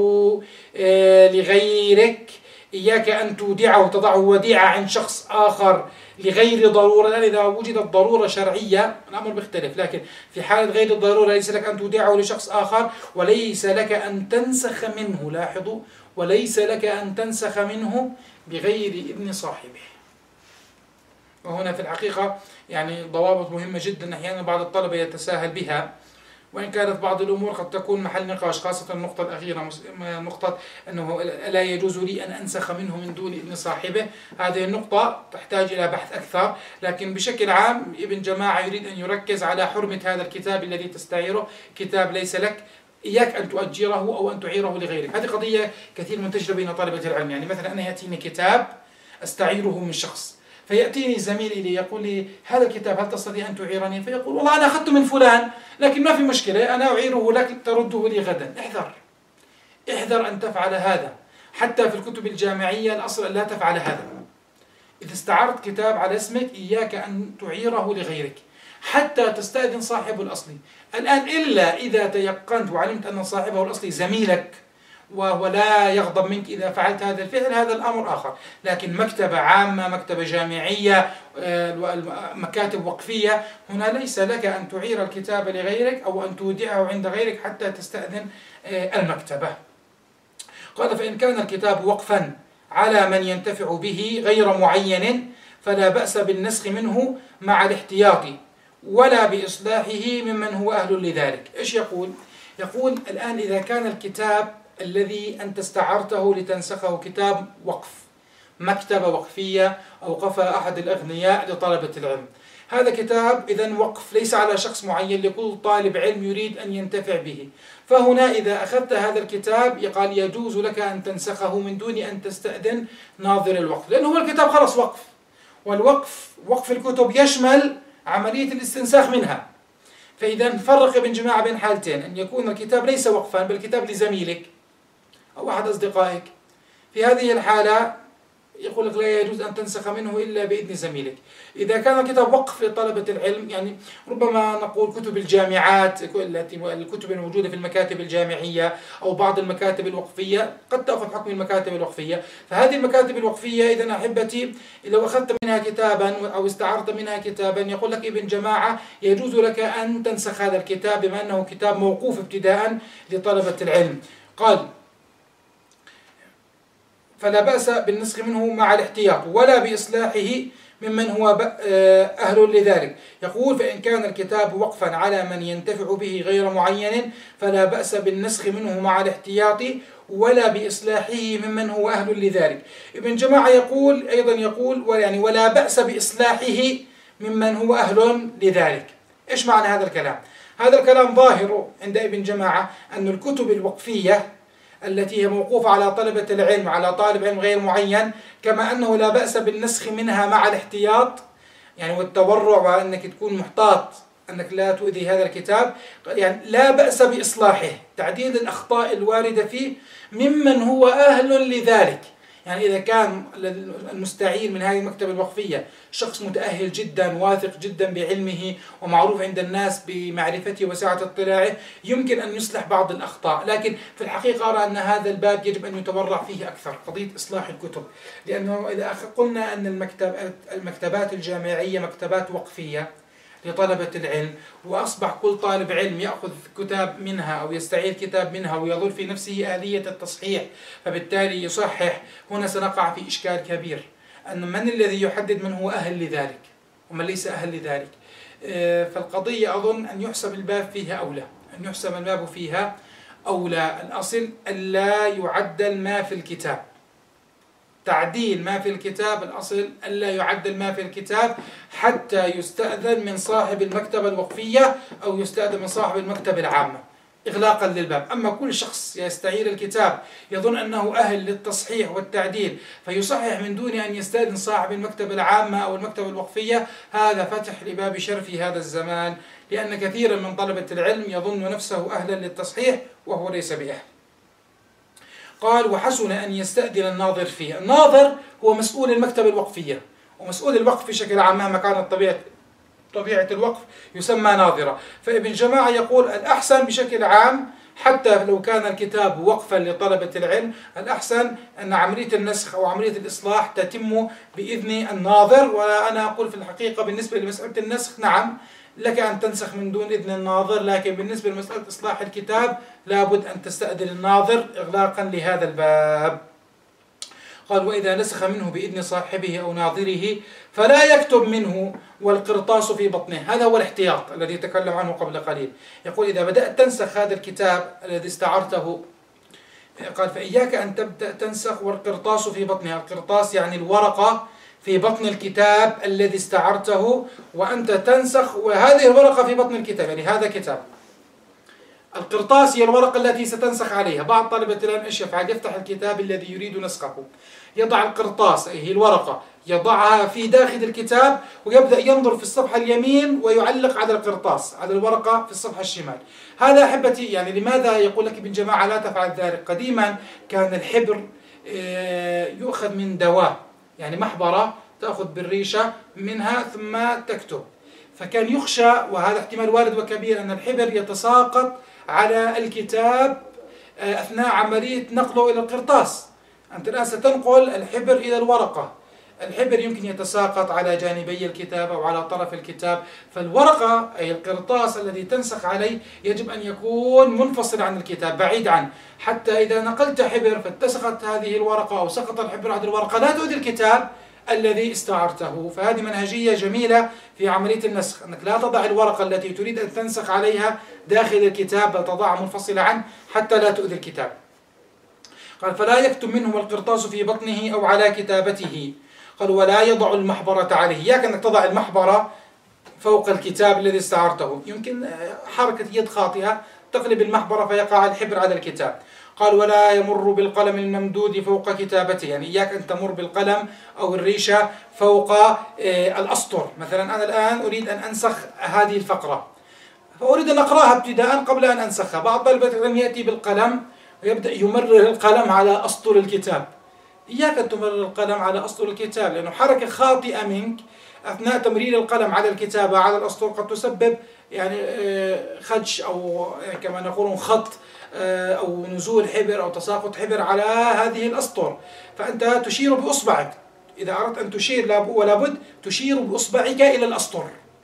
لغيرك، إياك أن تودعه تضعه وديعة عند شخص آخر لغير ضرورة. لأن إذا وجدت ضرورة شرعية الأمر بيختلف، لكن في حالة غير الضرورة ليس لك أن تودعه لشخص آخر، وليس لك أن تنسخ منه، لاحظوا، وليس لك أن تنسخ منه بغير إذن صاحبه. وهنا في الحقيقة يعني ضوابط مهمة جدا، أحيانا بعض الطلبة يتساهل بها، وإن كانت بعض الأمور قد تكون محل نقاش، خاصة النقطة الأخيرة، نقطة أنه لا يجوز لي أن أنسخ منه من دون إذن صاحبه. هذه النقطة تحتاج إلى بحث أكثر، لكن بشكل عام ابن جماعة يريد أن يركز على حرمة هذا الكتاب الذي تستعيره، كتاب ليس لك، إياك أن تؤجره أو أن تعيره لغيرك. هذه قضية كثير منتشرة بين طلبة العلم. يعني مثلا أنا يأتيني كتاب أستعيره من شخص، فيأتيني زميل إلي يقول لي: هذا الكتاب هل تستطيع أن تعيرني؟ فيقول: والله أنا أخذته من فلان، لكن ما في مشكلة، أنا أعيره لك ترده لي غدا. احذر احذر أن تفعل هذا. حتى في الكتب الجامعية الأصل لا تفعل هذا. إذا استعرت كتاب على اسمك إياك أن تعيره لغيرك حتى تستأذن صاحبه الأصلي. الآن إلا إذا تيقنت وعلمت أن صاحبه الأصلي زميلك وهو لا يغضب منك إذا فعلت هذا الفعل، هذا الأمر آخر. لكن مكتبة عامة، مكتبة جامعية، مكاتب وقفية، هنا ليس لك أن تعير الكتاب لغيرك أو أن تودعه عند غيرك حتى تستأذن المكتبة. قال: فإن كان الكتاب وقفا على من ينتفع به غير معين فلا بأس بالنسخ منه مع الاحتياط ولا بإصلاحه ممن هو أهل لذلك. إيش يقول؟ يقول الآن إذا كان الكتاب الذي أنت استعرته لتنسخه كتاب وقف، مكتبة وقفية أوقفها أحد الأغنياء لطلبة العلم، هذا كتاب إذن وقف ليس على شخص معين، لكل طالب علم يريد أن ينتفع به. فهنا إذا أخذت هذا الكتاب يقال يجوز لك أن تنسخه من دون أن تستأذن ناظر الوقف، لأنه هو الكتاب خلص وقف، والوقف وقف الكتب يشمل عملية الاستنساخ منها. فإذا فرق ابن جماعة بين حالتين: أن يكون الكتاب ليس وقفا بل كتاب لزميلك أو أحد أصدقائك، في هذه الحالة يقول لك لا يجوز أن تنسخ منه إلا بإذن زميلك. إذا كان الكتاب وقف لطلبة العلم، يعني ربما نقول كتب الجامعات، الكتب الموجودة في المكاتب الجامعية أو بعض المكاتب الوقفية قد تأخذ حكم المكاتب الوقفية، فهذه المكاتب الوقفية إذن أحبتي لو أخذت منها كتابا أو استعرت منها كتابا يقول لك ابن جماعة يجوز لك أن تنسخ هذا الكتاب بما أنه كتاب موقوف ابتداء لطلبة العلم. قال: فلا بأس بالنسخ منه مع الاحتياط ولا بإصلاحه ممن هو أهل لذلك. يقول: فإن كان الكتاب وقفا على من ينتفع به غير معين فلا بأس بالنسخ منه مع الاحتياط ولا بإصلاحه ممن هو أهل لذلك. ابن جماعة يقول أيضا يقول يعني ولا بأس بإصلاحه ممن هو أهل لذلك. إيش معنى هذا الكلام؟ هذا الكلام ظاهر عند ابن جماعة أن الكتب الوقفية التي هي موقوفة على طلبة العلم على طالب علم غير معين، كما أنه لا بأس بالنسخ منها مع الاحتياط يعني والتورع وأنك تكون محتاط أنك لا تؤذي هذا الكتاب، يعني لا بأس بإصلاحه، تعديل الأخطاء الواردة فيه ممن هو أهل لذلك. يعني إذا كان المستعير من هذه المكتبة الوقفية شخص متأهل جدا واثق جدا بعلمه ومعروف عند الناس بمعرفته وسعة اطلاعه، يمكن أن يصلح بعض الأخطاء، لكن في الحقيقة أرى أن هذا الباب يجب أن يتورع فيه أكثر، قضية إصلاح الكتب. لأنه إذا قلنا أن المكتبات المكتبات الجامعية مكتبات وقفية لطلبة العلم، وأصبح كل طالب علم يأخذ كتاب منها أو يستعير كتاب منها ويظن في نفسه آلية التصحيح، فبالتالي يصحح، هنا سنقع في إشكال كبير، أن من الذي يحدد من هو أهل لذلك ومن ليس أهل لذلك؟ فالقضية أظن أن يحسب الباب فيها أولى، أن يحسب الباب فيها أولى. الأصل ألا يعدل ما في الكتاب، تعديل ما في الكتاب، الأصل ألا يعدل ما في الكتاب حتى يستأذن من صاحب المكتبة الوقفية أو يستأذن من صاحب المكتبة العامة إغلاقا للباب. أما كل شخص يستعير الكتاب يظن أنه أهل للتصحيح والتعديل فيصحح من دون أن يستأذن صاحب المكتبة العامة أو المكتبة الوقفية، هذا فتح لباب شر في هذا الزمان، لأن كثيرا من طلبة العلم يظن نفسه أهلا للتصحيح وهو ليس بأهل. قال: وحسن أن يستأذن الناظر فيه. الناظر هو مسؤول المكتبة الوقفية، ومسؤول الوقف بشكل عام مهما كانت طبيعة طبيعة الوقف يسمى ناظرة. فابن جماعة يقول الأحسن بشكل عام حتى لو كان الكتاب وقفا لطلبة العلم، الأحسن أن عملية النسخ أو عملية الإصلاح تتم بإذن الناظر. وأنا أقول في الحقيقة بالنسبة لمسألة النسخ نعم لك أن تنسخ من دون إذن الناظر، لكن بالنسبة لمسألة إصلاح الكتاب لابد أن تستأذن الناظر إغلاقا لهذا الباب. قال: وإذا نسخ منه بإذن صاحبه أو ناظره فلا يكتب منه والقرطاس في بطنه. هذا هو الاحتياط الذي تكلم عنه قبل قليل. يقول: إذا بدأت تنسخ هذا الكتاب الذي استعرته، قال: فإياك أن تبدأ تنسخ والقرطاس في بطنه. القرطاس يعني الورقة في بطن الكتاب الذي استعرته وأنت تنسخ، وهذه الورقة في بطن الكتاب، يعني هذا كتاب. القرطاس هي الورقة التي ستنسخ عليها. بعض طلبة العلم ايش يفعل؟ يفتح الكتاب الذي يريد نسخه، يضع القرطاس أي هي الورقة، يضعها في داخل الكتاب ويبدأ ينظر في الصفحة اليمين ويعلق على القرطاس على الورقة في الصفحة الشمال. هذا أحبتي يعني لماذا يقول لك ابن جماعة لا تفعل ذلك؟ قديما كان الحبر يؤخذ من دواء، يعني محبرة تأخذ بالريشة منها ثم تكتب، فكان يخشى، وهذا احتمال وارد وكبير، أن الحبر يتساقط على الكتاب أثناء عملية نقله إلى القرطاس. أنت الآن ستنقل الحبر إلى الورقة، الحبر يمكن يتساقط على جانبي الكتاب أو على طرف الكتاب، فالورقة أي القرطاس الذي تنسخ عليه يجب أن يكون منفصل عن الكتاب بعيد عنه، حتى إذا نقلت حبر فاتسخت هذه الورقة أو سقط الحبر عن الورقة لا تؤذي الكتاب الذي استعرته. فهذه منهجية جميلة في عملية النسخ، أنك لا تضع الورقة التي تريد أن تنسخ عليها داخل الكتاب بل تضعها منفصلة عنه حتى لا تؤذي الكتاب. قال: فلا يكتب منه القرطاس في بطنه أو على كتابته. قال: ولا يضع المحبرة عليه. إياك أنك تضع المحبرة فوق الكتاب الذي استعرته، يمكن حركة يد خاطئة تقلب المحبرة فيقع الحبر على الكتاب. قال: ولا يمر بالقلم الممدود فوق كتابته. يعني إياك أن تمر بالقلم أو الريشة فوق الأسطر. مثلا أنا الآن أريد أن أنسخ هذه الفقرة فأريد أن أقرأها ابتداء قبل أن أنسخها. بعض طلبة العلم يأتي بالقلم ويبدأ يمرر القلم على أسطر الكتاب. إياك أن تمرر القلم على أسطر الكتاب، لأنه حركة خاطئة منك أثناء تمرير القلم على الكتابة على الأسطر قد تسبب يعني خدش أو كما نقول خط أو نزول حبر أو تساقط حبر على هذه الأسطر. فأنت تشير بإصبعك، إذا أردت أن تشير ولا بد تشير بإصبعك إلى الأسطر،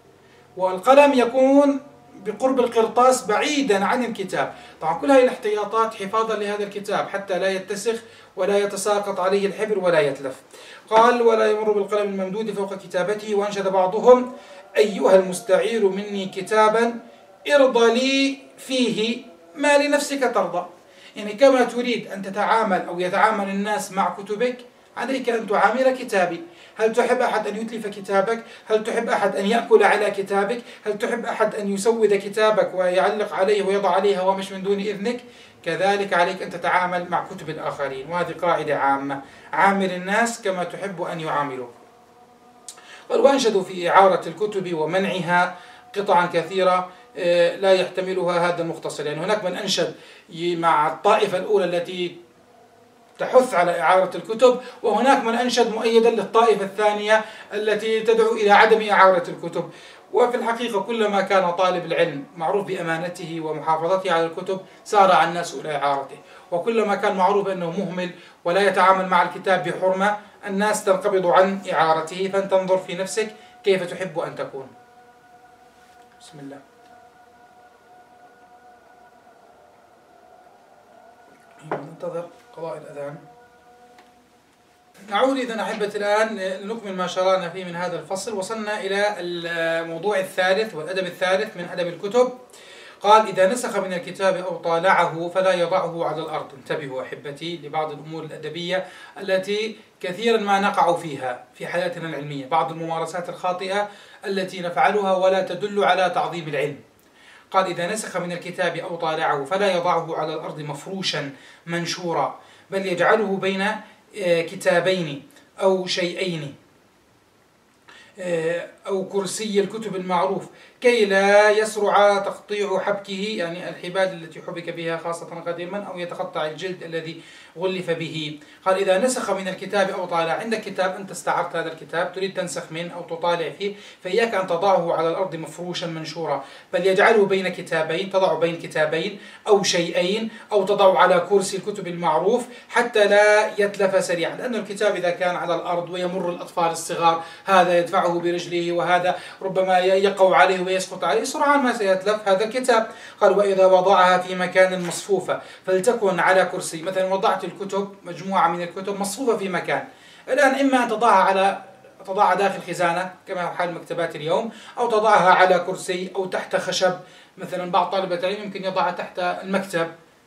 والقلم يكون بقرب القرطاس بعيدا عن الكتاب. طبعا كل هذه الاحتياطات حفاظا لهذا الكتاب حتى لا يتسخ ولا يتساقط عليه الحبر ولا يتلف. قال: ولا يمر بالقلم الممدود فوق كتابته. وأنشد بعضهم: أيها المستعير مني كتابا ارضى لي فيه ما لنفسك ترضى. يعني كما تريد أن تتعامل أو يتعامل الناس مع كتبك عليك أن تعامل كتابي. هل تحب أحد أن يتلف كتابك؟ هل تحب أحد أن يأكل على كتابك؟ هل تحب أحد أن يسود كتابك ويعلق عليه ويضع عليه هوامش من دون إذنك؟ كذلك عليك أن تتعامل مع كتب الآخرين، وهذه قاعدة عامة: عامل الناس كما تحب أن يعاملوك. قال: وأنشدوا في إعارة الكتب ومنعها قطعا كثيرة لا يحتملها هذا المختصر. يعني هناك من أنشد مع الطائفة الأولى التي تحث على إعارة الكتب، وهناك من أنشد مؤيدا للطائفة الثانية التي تدعو إلى عدم إعارة الكتب. وفي الحقيقة كلما كان طالب العلم معروف بأمانته ومحافظته على الكتب سارع الناس إلى إعارته، وكلما كان معروف أنه مهمل ولا يتعامل مع الكتاب بحرمة الناس تنقبض عن إعارته. فأنت انظر في نفسك كيف تحب أن تكون. بسم الله. ننتظر قضاء الأذان. نعود إذن أحبتي الآن لنكمل ما شرعنا فيه من هذا الفصل. وصلنا إلى الموضوع الثالث والأدب الثالث من أدب الكتب. قال: إذا نسخ من الكتاب أو طالعه فلا يضعه على الأرض. انتبهوا أحبتي لبعض الأمور الأدبية التي كثيرا ما نقع فيها في حياتنا العلمية، بعض الممارسات الخاطئة التي نفعلها ولا تدل على تعظيم العلم. قال: إذا نسخ من الكتاب أو طالعه فلا يضعه على الأرض مفروشا منشورا، بل يجعله بين كتابين أو شيئين أو كرسي الكتب المعروف، كي لا يسرع تقطيع حبكه، يعني الحبال التي حبك بها خاصة قديما، أو يتقطع الجلد الذي غلف به. قال: إذا نسخ من الكتاب أو طالع. عندك كتاب أنت استعرت هذا الكتاب تريد تنسخ منه أو تطالع فيه، فإياك أن تضعه على الأرض مفروشا منشورا، بل يجعله بين كتابين، تضع بين كتابين أو شيئين، أو تضع على كرسي الكتب المعروف حتى لا يتلف سريعا، لأن الكتاب إذا كان على الأرض ويمر الأطفال الصغار هذا يدفعه برجله وهذا ربما يقع عليه ويسقط عليه، سرعان ما سيتلف هذا الكتاب. قال: وإذا وضعها في مكان مصفوفة فلتكن على كرسي. مثلا وضعت الكتب، مجموعة من الكتب مصفوفة في مكان، الآن إما أن تضعها على تضعها داخل خزانة كما هو حال مكتبات اليوم، أو تضعها على كرسي أو تحت خشب. مثلا بعض طلبة العلم يمكن يضعها تحت المكتب،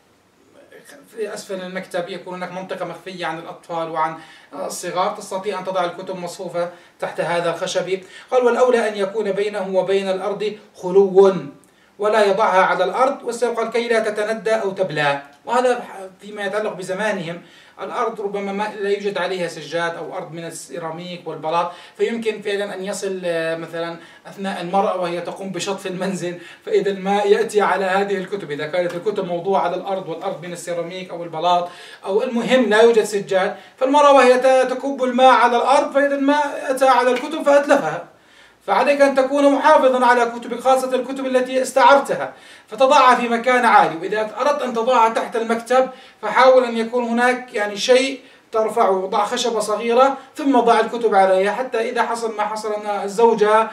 في أسفل المكتب يكون هناك منطقة مخفية عن الأطفال وعن الصغار، تستطيع أن تضع الكتب مصفوفة تحت هذا الخشب. قال: والأولى أن يكون بينه وبين الأرض خلو، ولا يضعها على الأرض، والسبب قال: كي لا تتندى أو تبلى. وهذا فيما يتعلق بزمانهم، الأرض ربما ما لا يوجد عليها سجاد أو أرض من السيراميك والبلاط، فيمكن فعلا أن يصل مثلا أثناء المرأة وهي تقوم بشطف المنزل، فإذا الماء يأتي على هذه الكتب. إذا كانت الكتب موضوعة على الأرض والأرض من السيراميك أو البلاط أو المهم لا يوجد سجاد، فالمرأة وهي تكب الماء على الأرض فإذا الماء أتى على الكتب فأتلفها. فعليك أن تكون محافظا على كتبك، خاصة الكتب التي استعرتها، فتضعها في مكان عالي. وإذا أردت أن تضعها تحت المكتب فحاول أن يكون هناك يعني شيء ترفعه، ضع خشبة صغيرة ثم ضع الكتب عليها، حتى إذا حصل ما حصل أن الزوجة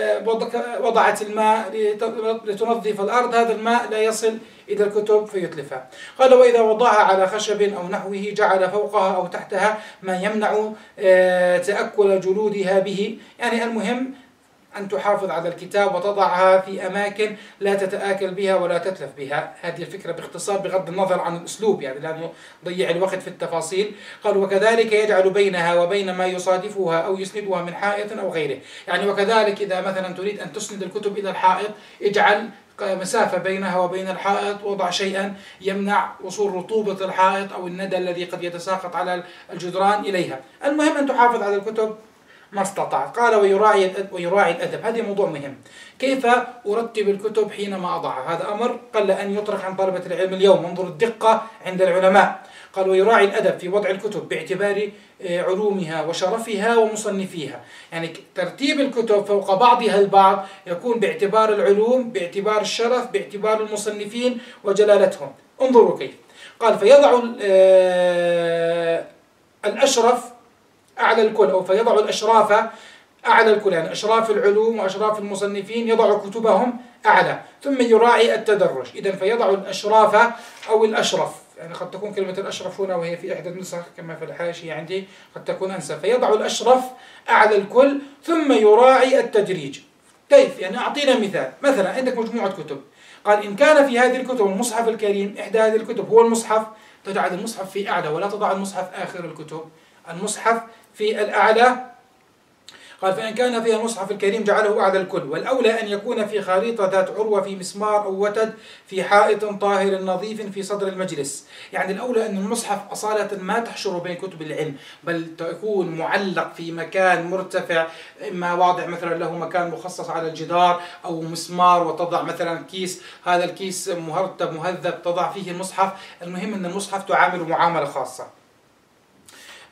وضعت الماء لتنظف الأرض، هذا الماء لا يصل إلى الكتب فيتلفها. قال: وإذا وضعها على خشب أو نحوه جعل فوقها أو تحتها ما يمنع تأكل جلودها به. يعني المهم أن تحافظ على الكتاب وتضعها في أماكن لا تتآكل بها ولا تتلف بها. هذه الفكرة باختصار بغض النظر عن الأسلوب، يعني لا نضيع الوقت في التفاصيل. قال: وكذلك يجعل بينها وبين ما يصادفها أو يسندها من حائط أو غيره. يعني وكذلك إذا مثلا تريد أن تسند الكتب إلى الحائط، اجعل مسافة بينها وبين الحائط، وضع شيئا يمنع وصول رطوبة الحائط أو الندى الذي قد يتساقط على الجدران إليها. المهم أن تحافظ على الكتب ما استطعت. قال: ويراعي ويراعي الأدب. هذا موضوع مهم، كيف أرتب الكتب حينما أضعها. هذا أمر قل أن يطرح عن طلبة العلم اليوم، انظر الدقة عند العلماء. قال: ويراعي الأدب في وضع الكتب باعتبار علومها وشرفها ومصنفيها. يعني ترتيب الكتب فوق بعضها البعض يكون باعتبار العلوم، باعتبار الشرف، باعتبار المصنفين وجلالتهم. انظروا كيف. قال: فيضع الأشرف أعلى الكل، أو فيضع الأشراف أعلى الكل، يعني أشراف العلوم وأشراف المصنفين يضع كتبهم أعلى، ثم يراعي التدرج. إذن فيضع الأشراف أو الأشرف، يعني قد تكون كلمة الأشرف هنا وهي في إحدى النسخ كما في الحاشية عندي قد تكون أنسب. فيضع الأشرف أعلى الكل ثم يراعي التدريج. كيف؟ يعني أعطينا مثال. مثلا عندك مجموعة كتب، قال: إن كان في هذه الكتب المصحف الكريم، إحدى هذه الكتب هو المصحف، تجعل المصحف في أعلى ولا تضع المصحف آخر الكتب، المصحف في الأعلى. قال: فإن كان فيها المصحف الكريم جعله أعلى الكل، والأولى أن يكون في خريطة ذات عروة في مسمار أو وتد في حائط طاهر نظيف في صدر المجلس. يعني الأولى أن المصحف أصالة ما تحشر بين كتب العلم، بل تكون معلق في مكان مرتفع، إما واضع مثلا له مكان مخصص على الجدار أو مسمار، وتضع مثلا كيس، هذا الكيس مرتب مهذب تضع فيه المصحف. المهم أن المصحف تعامل معاملة خاصة.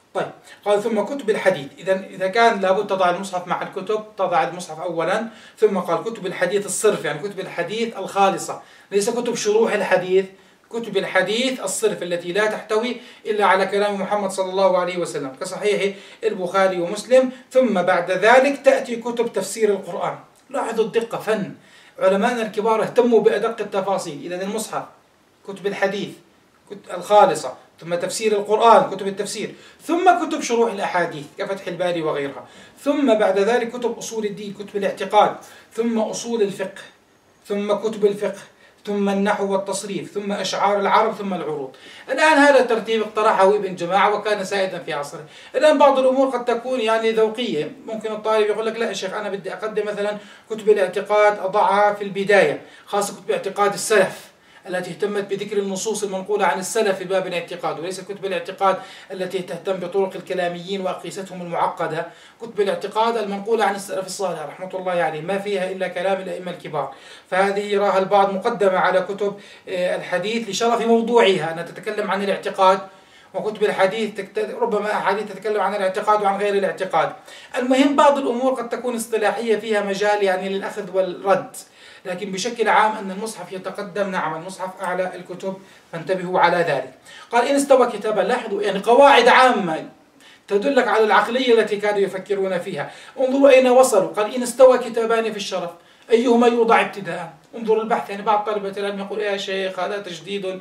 طيب، قال ثم كتب الحديث. إذا إذا كان لابد تضع المصحف مع الكتب، تضع المصحف أولا، ثم قال كتب الحديث الصرف، يعني كتب الحديث الخالصة، ليس كتب شروح الحديث، كتب الحديث الصرف التي لا تحتوي إلا على كلام محمد صلى الله عليه وسلم كصحيح البخاري ومسلم. ثم بعد ذلك تأتي كتب تفسير القرآن. لاحظوا الدقة، فن علماءنا الكبار اهتموا بأدق التفاصيل. إذا المصحف، كتب الحديث الخالصة، ثم تفسير القرآن، كتب التفسير، ثم كتب شروح الأحاديث كفتح الباري وغيرها، ثم بعد ذلك كتب أصول الدين، كتب الاعتقاد، ثم أصول الفقه، ثم كتب الفقه، ثم النحو والتصريف، ثم أشعار العرب، ثم العروض. الآن هذا الترتيب اقترحه ابن جماعة وكان سائدا في عصره. الآن بعض الأمور قد تكون يعني ذوقية، ممكن الطالب يقول لك لا يا شيخ أنا بدي أقدم مثلا كتب الاعتقاد أضعها في البداية، خاصة كتب اعتقاد السلف التي اهتمت بذكر النصوص المنقولة عن السلف في باب الاعتقاد، وليس كتب الاعتقاد التي تهتم بطرق الكلاميين وأقيستهم المعقدة. كتب الاعتقاد المنقولة عن السلف الصالح رحمة الله عليه ما فيها إلا كلام الأئمة الكبار، فهذه يراها البعض مقدمة على كتب الحديث لشرف موضوعها أنها تتكلم عن الاعتقاد، وكتب الحديث ربما أحاديث تتكلم عن الاعتقاد وعن غير الاعتقاد. المهم بعض الأمور قد تكون اصطلاحية فيها مجال يعني للأخذ والرد، لكن بشكل عام أن المصحف يتقدم، نعم المصحف أعلى الكتب، فانتبهوا على ذلك. قال إن استوى كتابا، لاحظوا يعني قواعد عامة تدلك على العقلية التي كانوا يفكرون فيها. انظروا أين وصلوا. قال إن استوى كتابان في الشرف أيهما يوضع ابتداء. انظروا البحث، يعني بعض طلبة العلم يقول يا شيخ هذا تجديد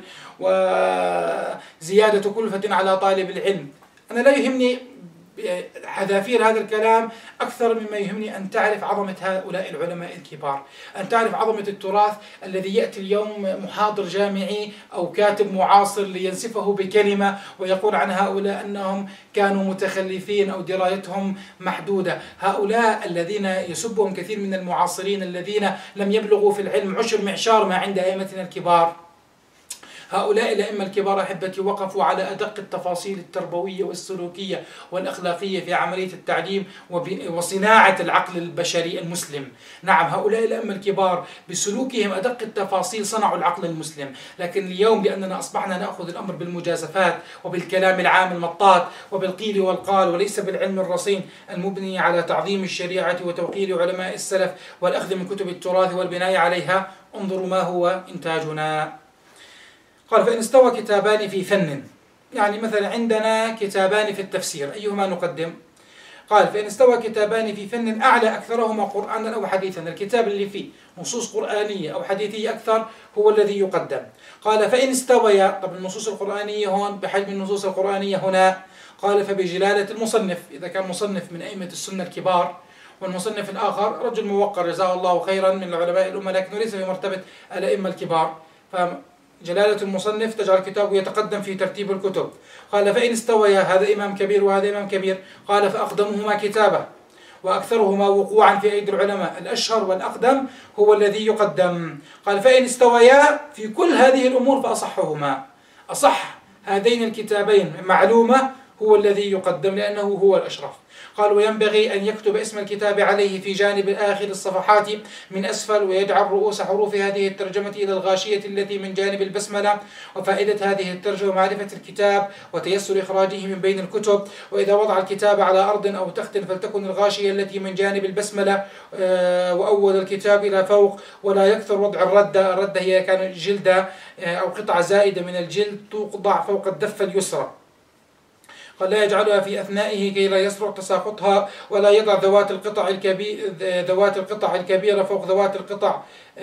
وزيادة كلفة على طالب العلم. أنا لا يهمني حذافير هذا الكلام أكثر مما يهمني أن تعرف عظمة هؤلاء العلماء الكبار، أن تعرف عظمة التراث الذي يأتي اليوم محاضر جامعي أو كاتب معاصر لينسفه بكلمة ويقول عن هؤلاء أنهم كانوا متخلفين أو درايتهم محدودة. هؤلاء الذين يسبهم كثير من المعاصرين الذين لم يبلغوا في العلم عشر معشار ما عند أئمتنا الكبار، هؤلاء الأئمة الكبار أحبتي وقفوا على أدق التفاصيل التربوية والسلوكية والأخلاقية في عملية التعليم وصناعة العقل البشري المسلم. نعم هؤلاء الأئمة الكبار بسلوكهم أدق التفاصيل صنعوا العقل المسلم. لكن اليوم لأننا أصبحنا نأخذ الأمر بالمجازفات وبالكلام العام المطاط وبالقيل والقال وليس بالعلم الرصين المبني على تعظيم الشريعة وتوقير علماء السلف والأخذ من كتب التراث والبناء عليها، انظروا ما هو إنتاجنا. قال فإن استوى كتابان في فن، يعني مثلا عندنا كتابان في التفسير أيهما نقدم؟ قال فإن استوى كتابان في فن أعلى أكثرهما قرآنا أو حديثا، الكتاب اللي فيه نصوص قرآنية أو حديثية أكثر هو الذي يقدم. قال فإن استويا، طب النصوص القرآنية هون بحجم النصوص القرآنية هنا، قال فبجلالة المصنف، إذا كان مصنف من أئمة السنة الكبار والمصنف الآخر رجل موقر جزاه الله خيرا من العلماء الأمة لكنه ليس في مرتبة الأئمة الكبار، جلالة المصنف تجعل كتابه يتقدم في ترتيب الكتب. قال فإن استويا، هذا إمام كبير وهذا إمام كبير، قال فأقدمهما كتابة وأكثرهما وقوعا في أيدي العلماء، الأشهر والأقدم هو الذي يقدم. قال فإن استويا في كل هذه الأمور فأصحهما، أصح هذين الكتابين معلومة هو الذي يقدم لأنه هو الأشرف. قال وينبغي أن يكتب اسم الكتاب عليه في جانب آخر الصفحات من أسفل، ويجعل رؤوس حروف هذه الترجمة إلى الغاشية التي من جانب البسملة. وفائدة هذه الترجمة معرفة الكتاب وتيسر إخراجه من بين الكتب. وإذا وضع الكتاب على أرض أو تخت فلتكن الغاشية التي من جانب البسملة وأول الكتاب إلى فوق، ولا يكثر وضع الردة. الردة هي كان جلدة أو قطعة زائدة من الجلد توضع فوق الدفة اليسرى. قال لا يجعلها في أثنائه كي لا يسرع تساقطها، ولا يضع ذوات القطع الكبير ذوات القطع الكبيرة فوق ذوات القطع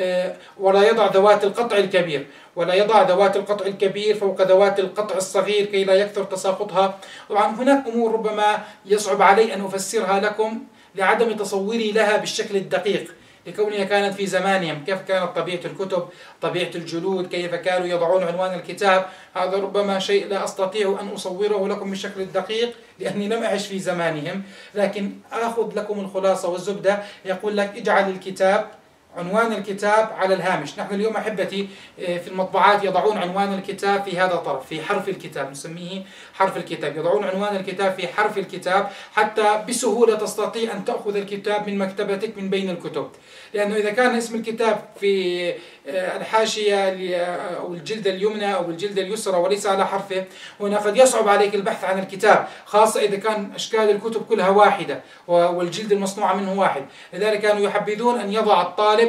ولا يضع ذوات القطع الكبير ولا يضع ذوات القطع الكبير فوق ذوات القطع الصغير كي لا يكثر تساقطها. طبعا هناك أمور ربما يصعب علي أن أفسرها لكم لعدم تصوري لها بالشكل الدقيق، لكونها كانت في زمانهم، كيف كانت طبيعة الكتب، طبيعة الجلود، كيف كانوا يضعون عنوان الكتاب. هذا ربما شيء لا أستطيع أن أصوره لكم بالشكل الدقيق لأني لم أعش في زمانهم، لكن آخذ لكم الخلاصة والزبدة. يقول لك اجعل الكتاب عنوان الكتاب على الهامش. نحن اليوم أحبتي في المطبعات يضعون عنوان الكتاب في هذا الطرف، في حرف الكتاب، نسميه حرف الكتاب، يضعون عنوان الكتاب في حرف الكتاب حتى بسهولة تستطيع أن تأخذ الكتاب من مكتبتك من بين الكتب. لأنه إذا كان اسم الكتاب في الحاشية أو الجلدة اليمنى أو الجلدة اليسرى وليس على حرفه، هنا قد يصعب عليك البحث عن الكتاب، خاصة إذا كان أشكال الكتب كلها واحدة والجلد المصنوعة منه واحد. لذلك كانوا يحبذون أن يضع الطالب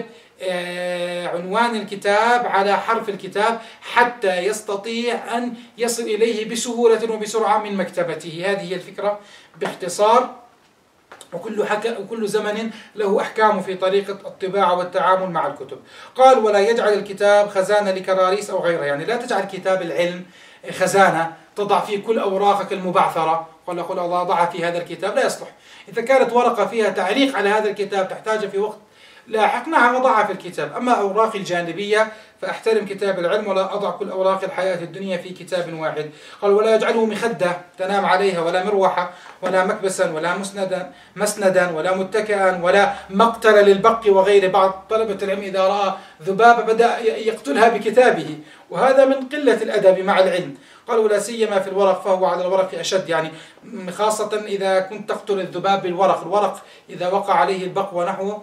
عنوان الكتاب على حرف الكتاب حتى يستطيع أن يصل إليه بسهولة وبسرعة من مكتبته. هذه هي الفكرة باختصار، وكل, حكا وكل زمن له أحكامه في طريقة الطباعة والتعامل مع الكتب. قال: ولا يجعل الكتاب خزانة لكراريس أو غيرها، يعني لا تجعل كتاب العلم خزانة تضع فيه كل أوراقك المبعثرة، قل أقول الله ضعها في هذا الكتاب، لا يصلح. إذا كانت ورقة فيها تعليق على هذا الكتاب تحتاج في وقت لاحق، نعم أضعها في الكتاب. أما أوراقي الجانبية فأحترم كتاب العلم ولا أضع كل أوراق الحياة الدنيا في كتاب واحد. قال: ولا يجعله مخدة تنام عليها، ولا مروحة، ولا مكبسا، ولا مسندا مسندا ولا متكئا، ولا مقتل للبق وغيره. بعض طلبة العلم إذا رأى ذبابة بدأ يقتلها بكتابه، وهذا من قلة الأدب مع العلم. قال: ولا سيما في الورق فهو على الورق أشد، يعني خاصة إذا كنت تقتل الذباب بالورق. الورق إذا وقع عليه البق ونحوه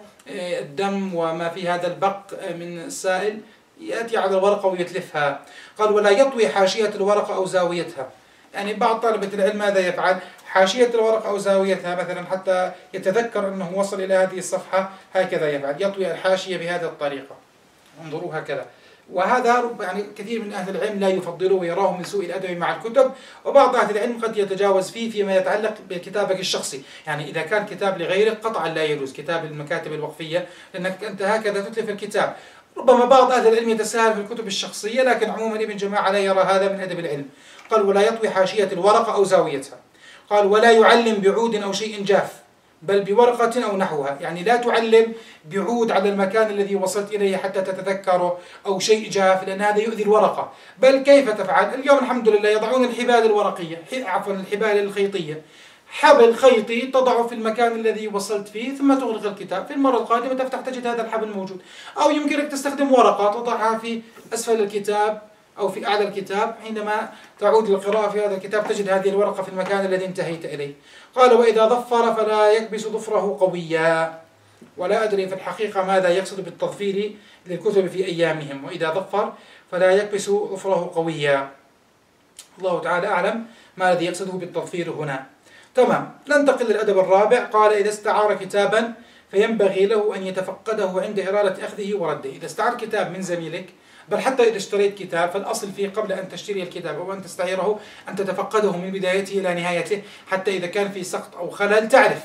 الدم وما في هذا البق من سائل يأتي على الورقة ويتلفها. قال: ولا يطوي حاشية الورقة أو زاويتها، يعني بعض طلبة العلم ماذا يفعل؟ حاشية الورقة أو زاويتها مثلا حتى يتذكر أنه وصل إلى هذه الصفحة، هكذا يفعل، يطوي الحاشية بهذه الطريقة. انظروا هكذا. وهذا يعني كثير من أهل العلم لا يفضلوه ويراه من سوء الأدب مع الكتب، وبعض أهل العلم قد يتجاوز فيه فيما يتعلق بكتابك الشخصي. يعني إذا كان كتاب لغيرك قطعا لا يجوز، كتاب المكاتب الوقفية، لأنك أنت هكذا تتلف الكتاب. ربما بعض أهل العلم يتساهل في الكتب الشخصية، لكن عموما ابن جماعة لا يرى هذا من أدب العلم. قال: ولا يطوي حاشية الورقة أو زاويتها. قال: ولا يعلم بعود أو شيء جاف، بل بورقة أو نحوها، يعني لا تعلم بعود على المكان الذي وصلت إليه حتى تتذكره أو شيء جاف، لأن هذا يؤذي الورقة. بل كيف تفعل؟ اليوم الحمد لله يضعون الحبال الورقية، عفوا الحبال الخيطية، حبل خيطي تضعه في المكان الذي وصلت فيه ثم تغلق الكتاب، في المرة القادمة تفتح تجد هذا الحبل موجود. أو يمكنك تستخدم ورقة تضعها في أسفل الكتاب أو في أعلى الكتاب، حينما تعود للقراءة في هذا الكتاب تجد هذه الورقة في المكان الذي انتهيت إليه. قال: وإذا ظفر فلا يكبس ظفره قويا. ولا أدري في الحقيقة ماذا يقصد بالتظفير للكتب في أيامهم. وإذا ظفر فلا يكبس ظفره قويا، الله تعالى أعلم ما الذي يقصده بالتظفير هنا. تمام. ننتقل للأدب الرابع. قال: إذا استعار كتابا فينبغي له أن يتفقده عند إرادة أخذه ورده. إذا استعار كتاب من زميلك، بل حتى إذا اشتريت كتاب فالأصل فيه قبل أن تشتري الكتاب أو أن تستعيره أن تتفقده من بدايته إلى نهايته، حتى إذا كان في سقط أو خلل تعرف،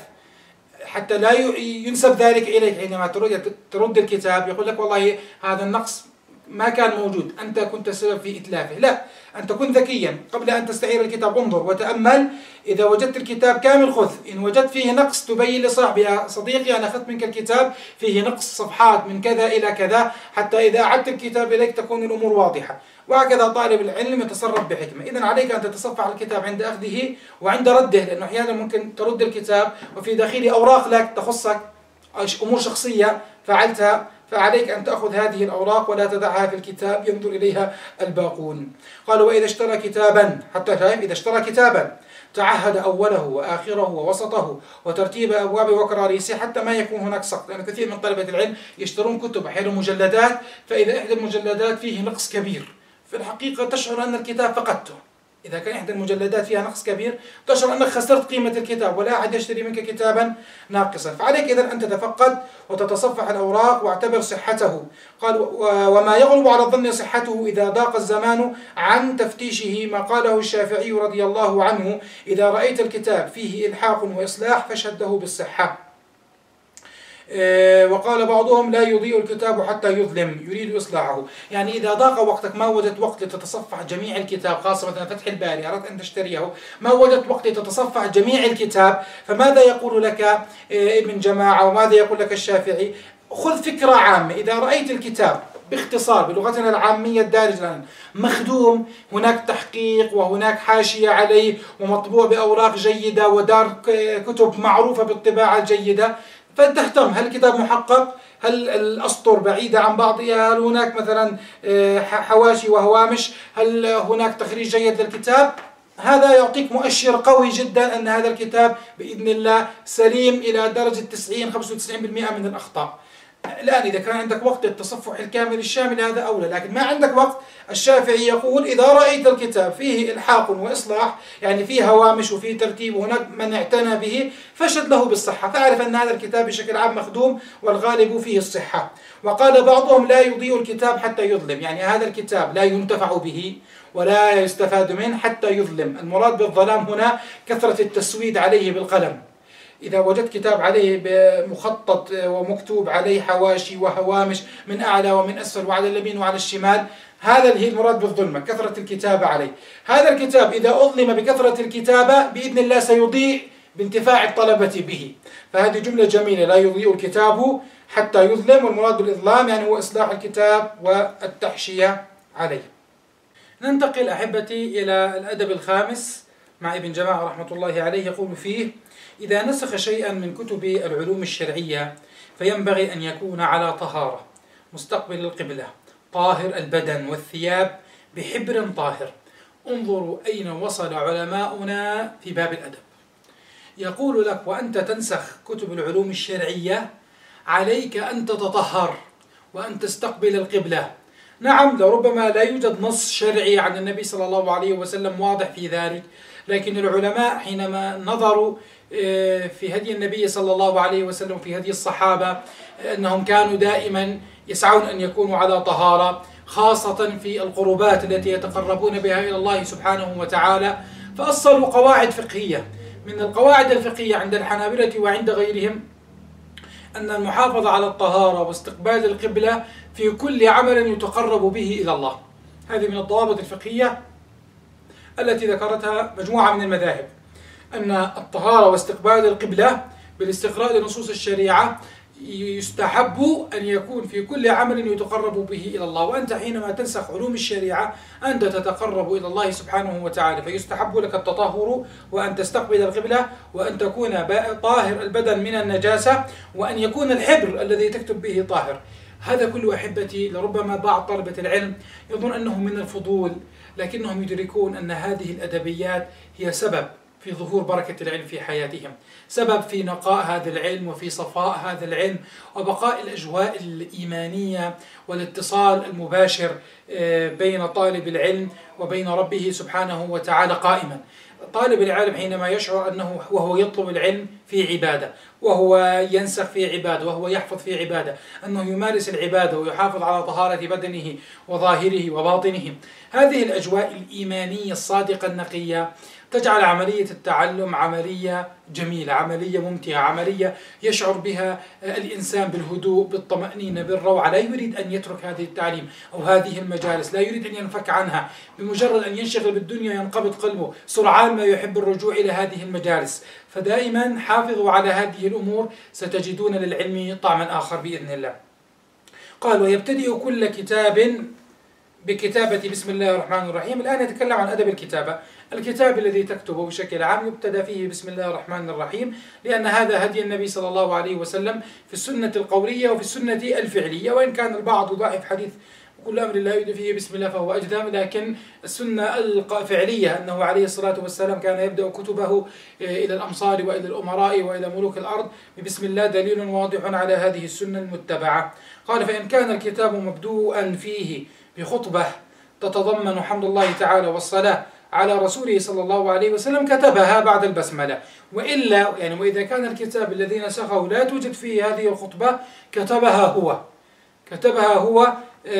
حتى لا ينسب ذلك إليك. حينما ترد الكتاب يقول لك والله هذا النقص ما كان موجود، أنت كنت السبب في إتلافه. لا، أن تكون ذكيا قبل أن تستعير الكتاب، انظر وتأمل. إذا وجدت الكتاب كامل خذ، إن وجدت فيه نقص تبين لصاحبي: يا صديقي أنا أخذت منك الكتاب فيه نقص صفحات من كذا إلى كذا، حتى إذا أعدت الكتاب إليك تكون الأمور واضحة. وهكذا طالب العلم يتصرف بحكمة. إذن عليك أن تتصفح الكتاب عند أخذه وعند رده، لأنه أحيانا ممكن ترد الكتاب وفي داخله أوراق لك تخصك، أمور شخصية فعلتها، فعليك أن تأخذ هذه الأوراق ولا تدعها في الكتاب ينظر إليها الباقون. قالوا: وإذا اشترى كتابا، حتى شايف إذا اشترى كتابا تعهد أوله وآخره ووسطه وترتيب أبوابه وكراريسه حتى ما يكون هناك سقط. لأن يعني كثير من طلبة العلم يشترون كتب أحيانا مجلدات، فإذا إحدى المجلدات فيه نقص كبير في الحقيقة تشعر أن الكتاب فقدته. إذا كان إحدى المجلدات فيها نقص كبير تشعر أنك خسرت قيمة الكتاب ولا أحد يشتري منك كتابا ناقصا. فعليك إذن أن تتفقد وتتصفح الأوراق واعتبر صحته. قال: وما يغلب على الظن صحته إذا ضاق الزمان عن تفتيشه، ما قاله الشافعي رضي الله عنه: إذا رأيت الكتاب فيه إلحاق وإصلاح فاشهده بالصحة. وقال بعضهم: لا يضيء الكتاب حتى يظلم، يريد إصلاحه. يعني إذا ضاق وقتك ما وجدت وقت لتتصفح جميع الكتاب، خاصة مثلا فتح الباري أردت أن تشتريه ما وجدت وقت لتتصفح جميع الكتاب، فماذا يقول لك ابن جماعة وماذا يقول لك الشافعي؟ خذ فكرة عامة. إذا رأيت الكتاب باختصار بلغتنا العامية الدارجة الآن مخدوم، هناك تحقيق وهناك حاشية عليه ومطبوع بأوراق جيدة ودار كتب معروفة بالطباعة الجيدة، فأنت تهتم، هل الكتاب محقق؟ هل الأسطر بعيدة عن بعضها؟ هل هناك مثلا حواشي وهوامش؟ هل هناك تخريج جيد للكتاب؟ هذا يعطيك مؤشر قوي جدا أن هذا الكتاب بإذن الله سليم إلى درجة تسعين خمسة وتسعين بالمئة من الأخطاء. الآن إذا كان عندك وقت التصفح الكامل الشامل هذا أولى، لكن ما عندك وقت، الشافعي يقول إذا رأيت الكتاب فيه إلحاق وإصلاح، يعني فيه هوامش وفيه ترتيب وهناك من اعتنى به، فاشهد له بالصحة، فاعرف أن هذا الكتاب بشكل عام مخدوم والغالب فيه الصحة. وقال بعضهم لا يضيء الكتاب حتى يظلم، يعني هذا الكتاب لا ينتفع به ولا يستفاد منه حتى يظلم. المراد بالظلام هنا كثرة التسويد عليه بالقلم. إذا وجدت كتاب عليه مخطط ومكتوب عليه حواشي وهوامش من أعلى ومن أسفل وعلى اليمين وعلى الشمال، هذا اللي هي المراد بالظلمة، كثرة الكتابة عليه. هذا الكتاب إذا أظلم بكثرة الكتابة بإذن الله سيضيء بانتفاع الطلبة به. فهذه جملة جميلة، لا يضيء الكتاب حتى يظلم، والمراد بالإظلام يعني هو إصلاح الكتاب والتحشية عليه. ننتقل أحبتي إلى الأدب الخامس مع ابن جماعة رحمة الله عليه، يقول فيه: إذا نسخ شيئا من كتب العلوم الشرعية فينبغي أن يكون على طهارة، مستقبل القبلة، طاهر البدن والثياب بحبر طاهر. انظروا أين وصل علماؤنا في باب الأدب. يقول لك وأنت تنسخ كتب العلوم الشرعية عليك أن تتطهر وأن تستقبل القبلة. نعم، لربما لا يوجد نص شرعي عن النبي صلى الله عليه وسلم واضح في ذلك، لكن العلماء حينما نظروا في هدي النبي صلى الله عليه وسلم في هدي الصحابة أنهم كانوا دائما يسعون أن يكونوا على طهارة، خاصة في القربات التي يتقربون بها إلى الله سبحانه وتعالى، فأصلوا قواعد فقهية. من القواعد الفقهية عند الحنابلة وعند غيرهم أن المحافظة على الطهارة واستقبال القبلة في كل عمل يتقرب به إلى الله. هذه من الضوابط الفقهية التي ذكرتها مجموعة من المذاهب، أن الطهارة واستقبال القبلة بالاستقراء لنصوص الشريعة يستحب أن يكون في كل عمل يتقرب به إلى الله. وأنت حينما تنسخ علوم الشريعة أنت تتقرب إلى الله سبحانه وتعالى، فيستحب لك التطهر وأن تستقبل القبلة وأن تكون طاهر البدن من النجاسة وأن يكون الحبر الذي تكتب به طاهر. هذا كله أحبتي لربما بعض طلبة العلم يظن أنه من الفضول، لكنهم يدركون أن هذه الأدبيات هي سبب في ظهور بركة العلم في حياتهم، سبب في نقاء هذا العلم وفي صفاء هذا العلم وبقاء الأجواء الإيمانية والاتصال المباشر بين طالب العلم وبين ربه سبحانه وتعالى قائما. طالب العلم حينما يشعر أنه وهو يطلب العلم في عبادة، وهو ينسخ في عبادة، وهو يحفظ في عبادة، أنه يمارس العبادة ويحافظ على طهارة بدنه وظاهره وباطنه، هذه الأجواء الإيمانية الصادقة النقية تجعل عملية التعلم عملية جميلة، عملية ممتعة، عملية يشعر بها الإنسان بالهدوء، بالطمأنينة، بالروعة. لا يريد أن يترك هذه التعليم أو هذه المجالس، لا يريد أن ينفك عنها، بمجرد أن ينشغل بالدنيا ينقبض قلبه، سرعان ما يحب الرجوع إلى هذه المجالس. فدائما حافظوا على هذه الأمور، ستجدون للعلم طعما آخر بإذن الله. قال: ويبتدئ كل كتاب بكتابة بسم الله الرحمن الرحيم. الآن يتكلم عن أدب الكتابة. الكتاب الذي تكتبه بشكل عام يبتدأ فيه بسم الله الرحمن الرحيم، لأن هذا هدي النبي صلى الله عليه وسلم في السنة القولية وفي السنة الفعلية، وإن كان البعض يضاعف حديث كل أمر لا يبدأ فيه بسم الله فهو أجدم، لكن السنة الفعلية أنه عليه الصلاة والسلام كان يبدأ كتبه إلى الأمصار وإلى الأمراء وإلى ملوك الأرض ببسم الله، دليل واضح على هذه السنة المتبعة. قال: فإن كان الكتاب مبدوءا فيه بخطبة تتضمن حمد الله تعالى والصلاة على رسوله صلى الله عليه وسلم كتبها بعد البسملة، وإلا يعني وإذا كان الكتاب الذي نسخه لا توجد فيه هذه الخطبة كتبها هو كتبها هو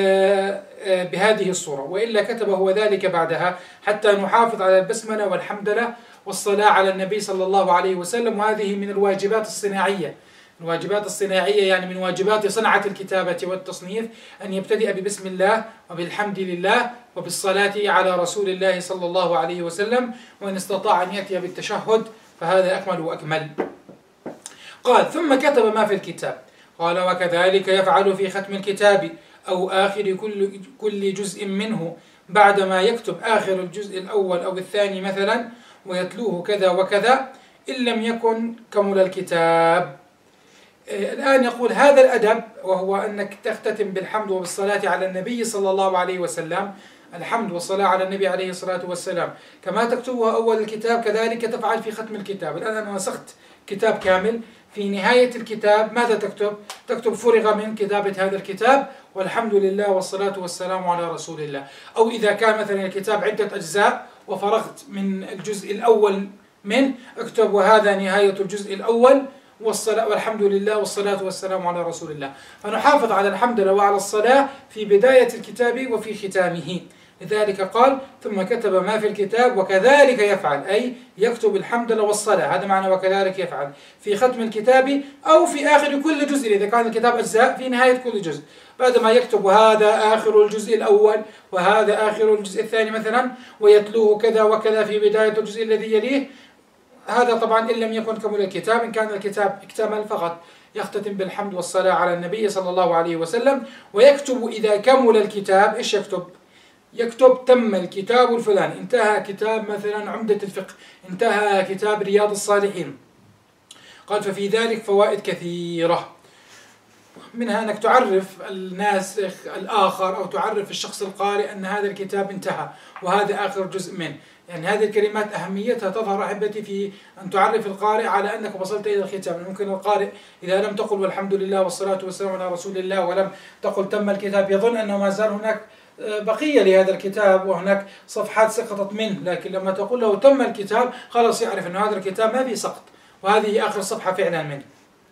بهذه الصورة، وإلا كتب هو ذلك بعدها حتى نحافظ على البسملة والحمدلة والصلاة على النبي صلى الله عليه وسلم. وهذه من الواجبات الصناعية. الواجبات الصناعية يعني من واجبات صنعة الكتابة والتصنيف أن يبتدئ ببسم الله وبالحمد لله وبالصلاة على رسول الله صلى الله عليه وسلم، وإن استطاع أن يأتي بالتشهد فهذا أكمل وأكمل. قال: ثم كتب ما في الكتاب. قال: وكذلك يفعل في ختم الكتاب أو آخر كل كل جزء منه بعدما يكتب آخر الجزء الأول أو الثاني مثلا ويتلوه كذا وكذا إن لم يكن كمل الكتاب. الآن يقول هذا الأدب، وهو أنك تختتم بالحمد وبالصلاة على النبي صلى الله عليه وسلم، الحمد والصلاة على النبي عليه الصلاة والسلام كما تكتبها أول الكتاب كذلك تفعل في ختم الكتاب. الآن أنا نسخت كتاب كامل، في نهاية الكتاب ماذا تكتب؟ تكتب فرغ من كتابة هذا الكتاب والحمد لله والصلاة والسلام على رسول الله. أو إذا كان مثلا الكتاب عدة أجزاء وفرغت من الجزء الأول منه، اكتب وهذا نهاية الجزء الأول والصلاة والحمد لله والصلاة والسلام على رسول الله. فنحافظ على الحمد لله وعلى الصلاة في بداية الكتاب وفي ختامه. لذلك قال ثم كتب ما في الكتاب وكذلك يفعل، أي يكتب الحمد لله والصلاة، هذا معنى وكذلك يفعل في ختم الكتاب أو في آخر كل جزء إذا كان الكتاب أجزاء، في نهاية كل جزء بعدما يكتب وهذا آخر الجزء الأول وهذا آخر الجزء الثاني مثلا، ويتلوه كذا وكذا في بداية الجزء الذي يليه. هذا طبعا إن لم يكن كمل الكتاب، إن كان الكتاب اكتمل فقط يختتم بالحمد والصلاة على النبي صلى الله عليه وسلم. ويكتب إذا كمل الكتاب، إيش يكتب؟ يكتب تم الكتاب الفلاني، انتهى كتاب مثلا عمدة الفقه، انتهى كتاب رياض الصالحين. قال ففي ذلك فوائد كثيرة، منها أنك تعرف الناس الآخر أو تعرف الشخص القارئ أن هذا الكتاب انتهى وهذا آخر جزء منه. يعني هذه الكلمات أهميتها تظهر أحبتي في أن تعرف القارئ على أنك وصلت إلى الختام. ممكن القارئ إذا لم تقل والحمد لله والصلاة والسلام على رسول الله ولم تقل تم الكتاب يظن أنه ما زال هناك بقية لهذا الكتاب وهناك صفحات سقطت منه، لكن لما تقول له تم الكتاب خلاص يعرف أن هذا الكتاب ما فيه سقط وهذه آخر صفحة فعلا منه.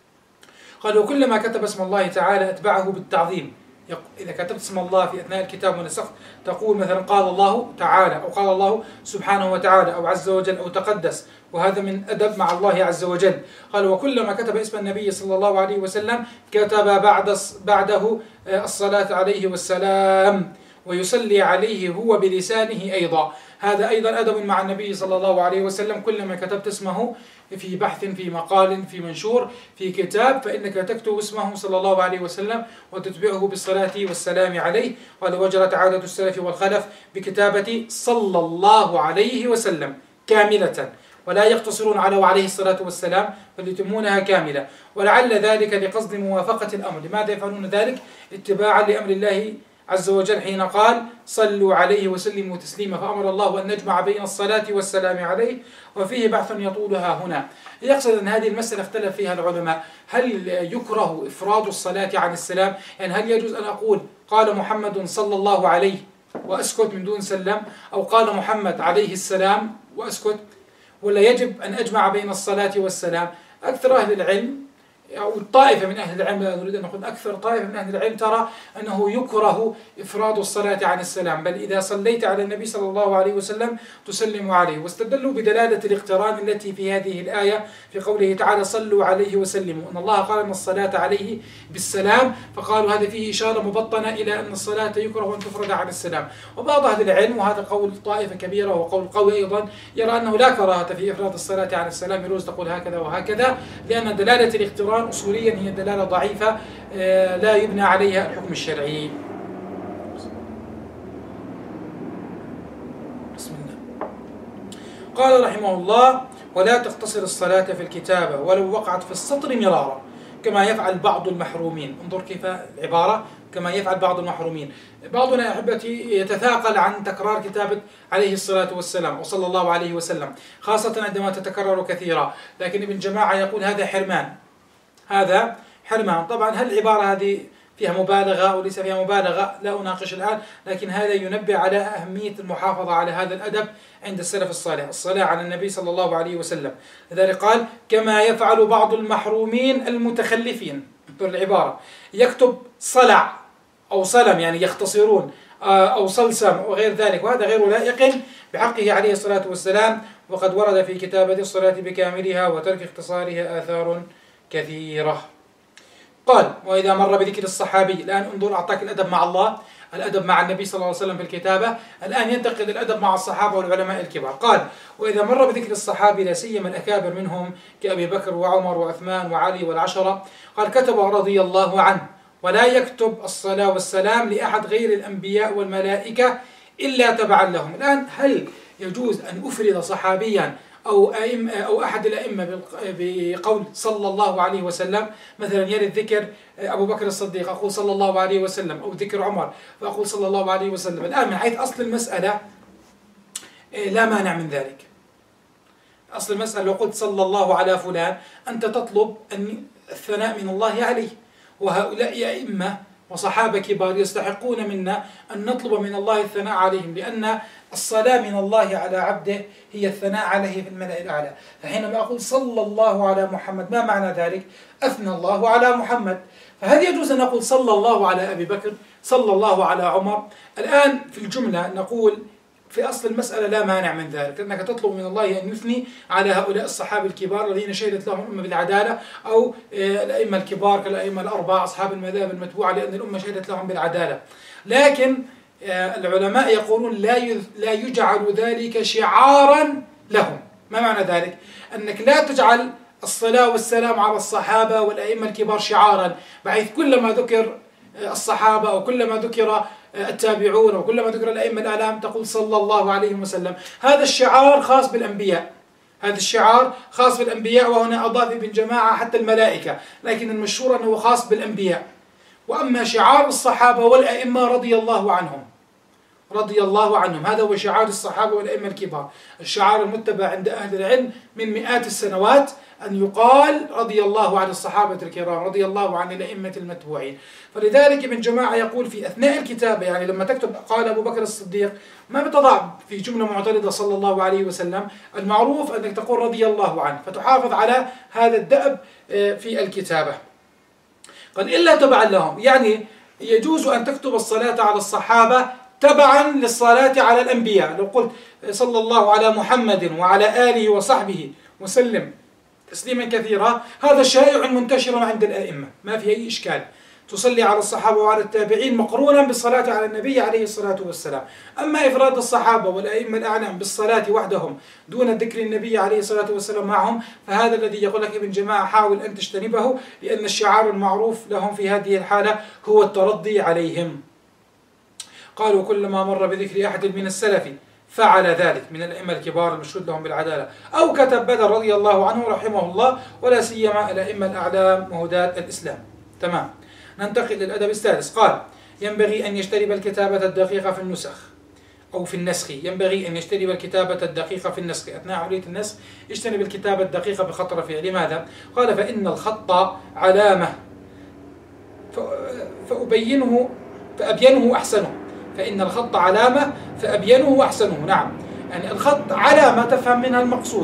قال وكلما كتب اسم الله تعالى أتبعه بالتعظيم. إذا كتبت اسم الله في أثناء الكتاب ونسخت تقول مثلا قال الله تعالى أو قال الله سبحانه وتعالى أو عز وجل أو تقدس، وهذا من أدب مع الله عز وجل. قال وكلما كتب اسم النبي صلى الله عليه وسلم كتب بعد بعده الصلاة عليه والسلام ويصلي عليه هو بلسانه أيضا. هذا أيضا أدب مع النبي صلى الله عليه وسلم. كلما كتبت اسمه في بحث في مقال في منشور في كتاب فإنك تكتب اسمه صلى الله عليه وسلم وتتبعه بالصلاة والسلام عليه. قال وجرت عادة السلف والخلف بكتابة صلى الله عليه وسلم كاملة، ولا يقتصرون على وعليه الصلاة والسلام بل يتمونها كاملة، ولعل ذلك لقصد موافقة الأمر. لماذا يفعلون ذلك؟ اتباعا لأمر الله عز وجل حين قال صلوا عليه وسلموا تسليما، فأمر الله أن نجمع بين الصلاة والسلام عليه. وفيه بحث يطولها هنا. يقصد أن هذه المسألة اختلف فيها العلماء، هل يكره إفراد الصلاة عن السلام؟ يعني هل يجوز أن أقول قال محمد صلى الله عليه وأسكت من دون سلم، أو قال محمد عليه السلام وأسكت، ولا يجب أن أجمع بين الصلاة والسلام؟ أكثر أهل العلم أو الطائفة من أهل العلم، لا نريد أن نقول أكثر طائفة من أهل العلم، ترى أنه يكره إفراد الصلاة عن السلام، بل إذا صليت على النبي صلى الله عليه وسلم تسلم عليه. واستدلوا بدلالة الاقتران التي في هذه الآية في قوله تعالى صلوا عليه وسلموا، أن الله قال أن الصلاة عليه بالسلام، فقالوا هذا فيه إشارة مبطنة إلى أن الصلاة يكره أن تفرد عن السلام. وبعض أهل العلم، وهذا قول طائفة كبيرة وقول قوي أيضا، يرى أنه لا كراهة في إفراد الصلاة عن السلام، يجوز تقول هكذا وهكذا، لأن دلالة الاقتران أصوليا هي دلالة ضعيفة لا يبنى عليها الحكم الشرعي. بسم الله. قال رحمه الله ولا تقتصر الصلاة في الكتابة ولو وقعت في السطر مرارا كما يفعل بعض المحرومين. انظر كيف العبارة، كما يفعل بعض المحرومين. بعضنا أحبتي يتثاقل عن تكرار كتابة عليه الصلاة والسلام وصلى الله عليه وسلم، خاصة عندما تتكرر كثيرا، لكن ابن جماعة يقول هذا حرمان، هذا حرمان. طبعا هل العبارة هذه فيها مبالغة أو ليس فيها مبالغة لا أناقش الآن، لكن هذا ينبه على أهمية المحافظة على هذا الأدب عند السلف الصالح، الصلاة على النبي صلى الله عليه وسلم. لذلك قال كما يفعل بعض المحرومين المتخلفين. انظر العبارة، يكتب صلع أو صلم يعني يختصرون، أو صلسم وغير ذلك، وهذا غير لائق بحقه عليه الصلاة والسلام. وقد ورد في كتابة الصلاة بكاملها وترك اختصارها آثار كثيرة. قال وإذا مر بذكر الصحابي، الآن انظر أعطاك الأدب مع الله، الأدب مع النبي صلى الله عليه وسلم في الكتابة، الآن ينتقل الأدب مع الصحابة والعلماء الكبار. قال وإذا مر بذكر الصحابي لا سيما الأكابر منهم كأبي بكر وعمر وعثمان وعلي والعشرة، قال كتب رضي الله عنه ولا يكتب الصلاة والسلام لأحد غير الأنبياء والملائكة إلا تبعا لهم. الآن هل يجوز أن أفرد صحابيا أو أئمة أو أحد الأئمة بقول صلى الله عليه وسلم، مثلا يرد ذكر أبو بكر الصديق أقول صلى الله عليه وسلم، أو ذكر عمر فأقول صلى الله عليه وسلم. الآن من حيث أصل المسألة لا مانع من ذلك. أصل المسألة لو قلت صلى الله على فلان أنت تطلب أن الثناء من الله عليه، وهؤلاء أئمة وصحابة كبار يستحقون منا أن نطلب من الله الثناء عليهم، لأن الصلاة من الله على عبده هي الثناء عليه في الملأ الأعلى. فحينما أقول صلى الله على محمد ما معنى ذلك؟ أثنى الله على محمد. فهل يجوز أن نقول صلى الله على أبي بكر، صلى الله على عمر؟ الآن في الجملة نقول في أصل المسألة لا مانع من ذلك، أنك تطلب من الله أن يثني على هؤلاء الصحابة الكبار الذين شهدت لهم الأمة بالعدالة، أو الأئمة الكبار كالأئمة الأربعة أصحاب المذاهب المتبوعة لأن الأمة شهدت لهم بالعدالة. لكن العلماء يقولون لا لا يجعل ذلك شعارا لهم. ما معنى ذلك؟ أنك لا تجعل الصلاة والسلام على الصحابة والأئمة الكبار شعارا، بحيث كلما ذكر الصحابة أو كلما ذكر التابعون أو كلما ذكر الأئمة الأعلام تقول صلى الله عليه وسلم. هذا الشعار خاص بالأنبياء، هذا الشعار خاص بالأنبياء، وهنا أضاف ابن جماعة حتى الملائكة، لكن المشهور أنه خاص بالأنبياء. وأما شعار الصحابة والأئمة رضي الله عنهم، رضي الله عنهم، هذا هو شعار الصحابة والأئمة الكبار، الشعار المتبع عند أهل العلم من مئات السنوات، أن يقال رضي الله عن الصحابة الكرام، رضي الله عن الأئمة المتبوعين. فلذلك ابن جماعة يقول في أثناء الكتابة، يعني لما تكتب قال أبو بكر الصديق ما بتضع في جملة معترضة صلى الله عليه وسلم، المعروف أنك تقول رضي الله عنه، فتحافظ على هذا الدأب في الكتابة. قال إلا تبعا لهم، يعني يجوز أن تكتب الصلاة على الصحابة تبعا للصلاة على الأنبياء. لو قلت صلى الله على محمد وعلى آله وصحبه وسلم تسليما كثيرا، هذا شائع منتشر عند الأئمة، ما في أي إشكال. تصلي على الصحابة وعلى التابعين مقرونا بالصلاة على النبي عليه الصلاة والسلام. أما إفراد الصحابة والأئمة الأعلام بالصلاة وحدهم دون ذكر النبي عليه الصلاة والسلام معهم، فهذا الذي يقول لك ابن جماعة حاول أن تجتنبه، لأن الشعار المعروف لهم في هذه الحالة هو الترضي عليهم. قالوا كلما مر بذكر أحد من السلف فعل ذلك من الأئمة الكبار المشهود لهم بالعدالة، أو كتب بدر رضي الله عنه رحمه الله، ولا سيما الأئمة الأعلام وهداة الإسلام. تمام. ننتقل للأدب السادس. قال ينبغي أن يجتنب الكتابة الدقيقة في النسخ أو في النسخ، ينبغي أن يجتنب الكتابة الدقيقة في النسخ أثناء عملية النسخ، يجتنب الكتابة الدقيقة بخط رفيع. لماذا؟ قال فإن الخط علامة فأبينه فأبينه أحسنه، فإن الخط علامة فأبينه أحسنه. نعم، يعني الخط علامة تفهم منها المقصود،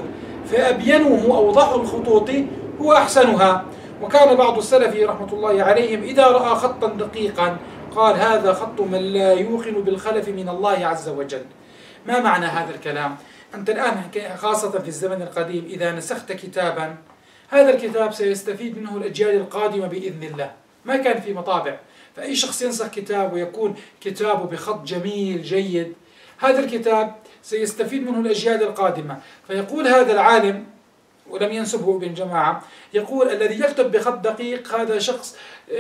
فأبينه أوضح الخطوط هو أحسنها. وكان بعض السلف رحمة الله عليهم إذا رأى خطا دقيقا قال هذا خط من لا يوقن بالخلف من الله عز وجل. ما معنى هذا الكلام؟ أنت الآن خاصة في الزمن القديم إذا نسخت كتابا، هذا الكتاب سيستفيد منه الأجيال القادمة بإذن الله. ما كان في مطابع، فأي شخص ينسخ كتاب ويكون كتابه بخط جميل جيد، هذا الكتاب سيستفيد منه الأجيال القادمة. فيقول هذا العالم ولم ينسبه ابن جماعة، يقول الذي يكتب بخط دقيق هذا شخص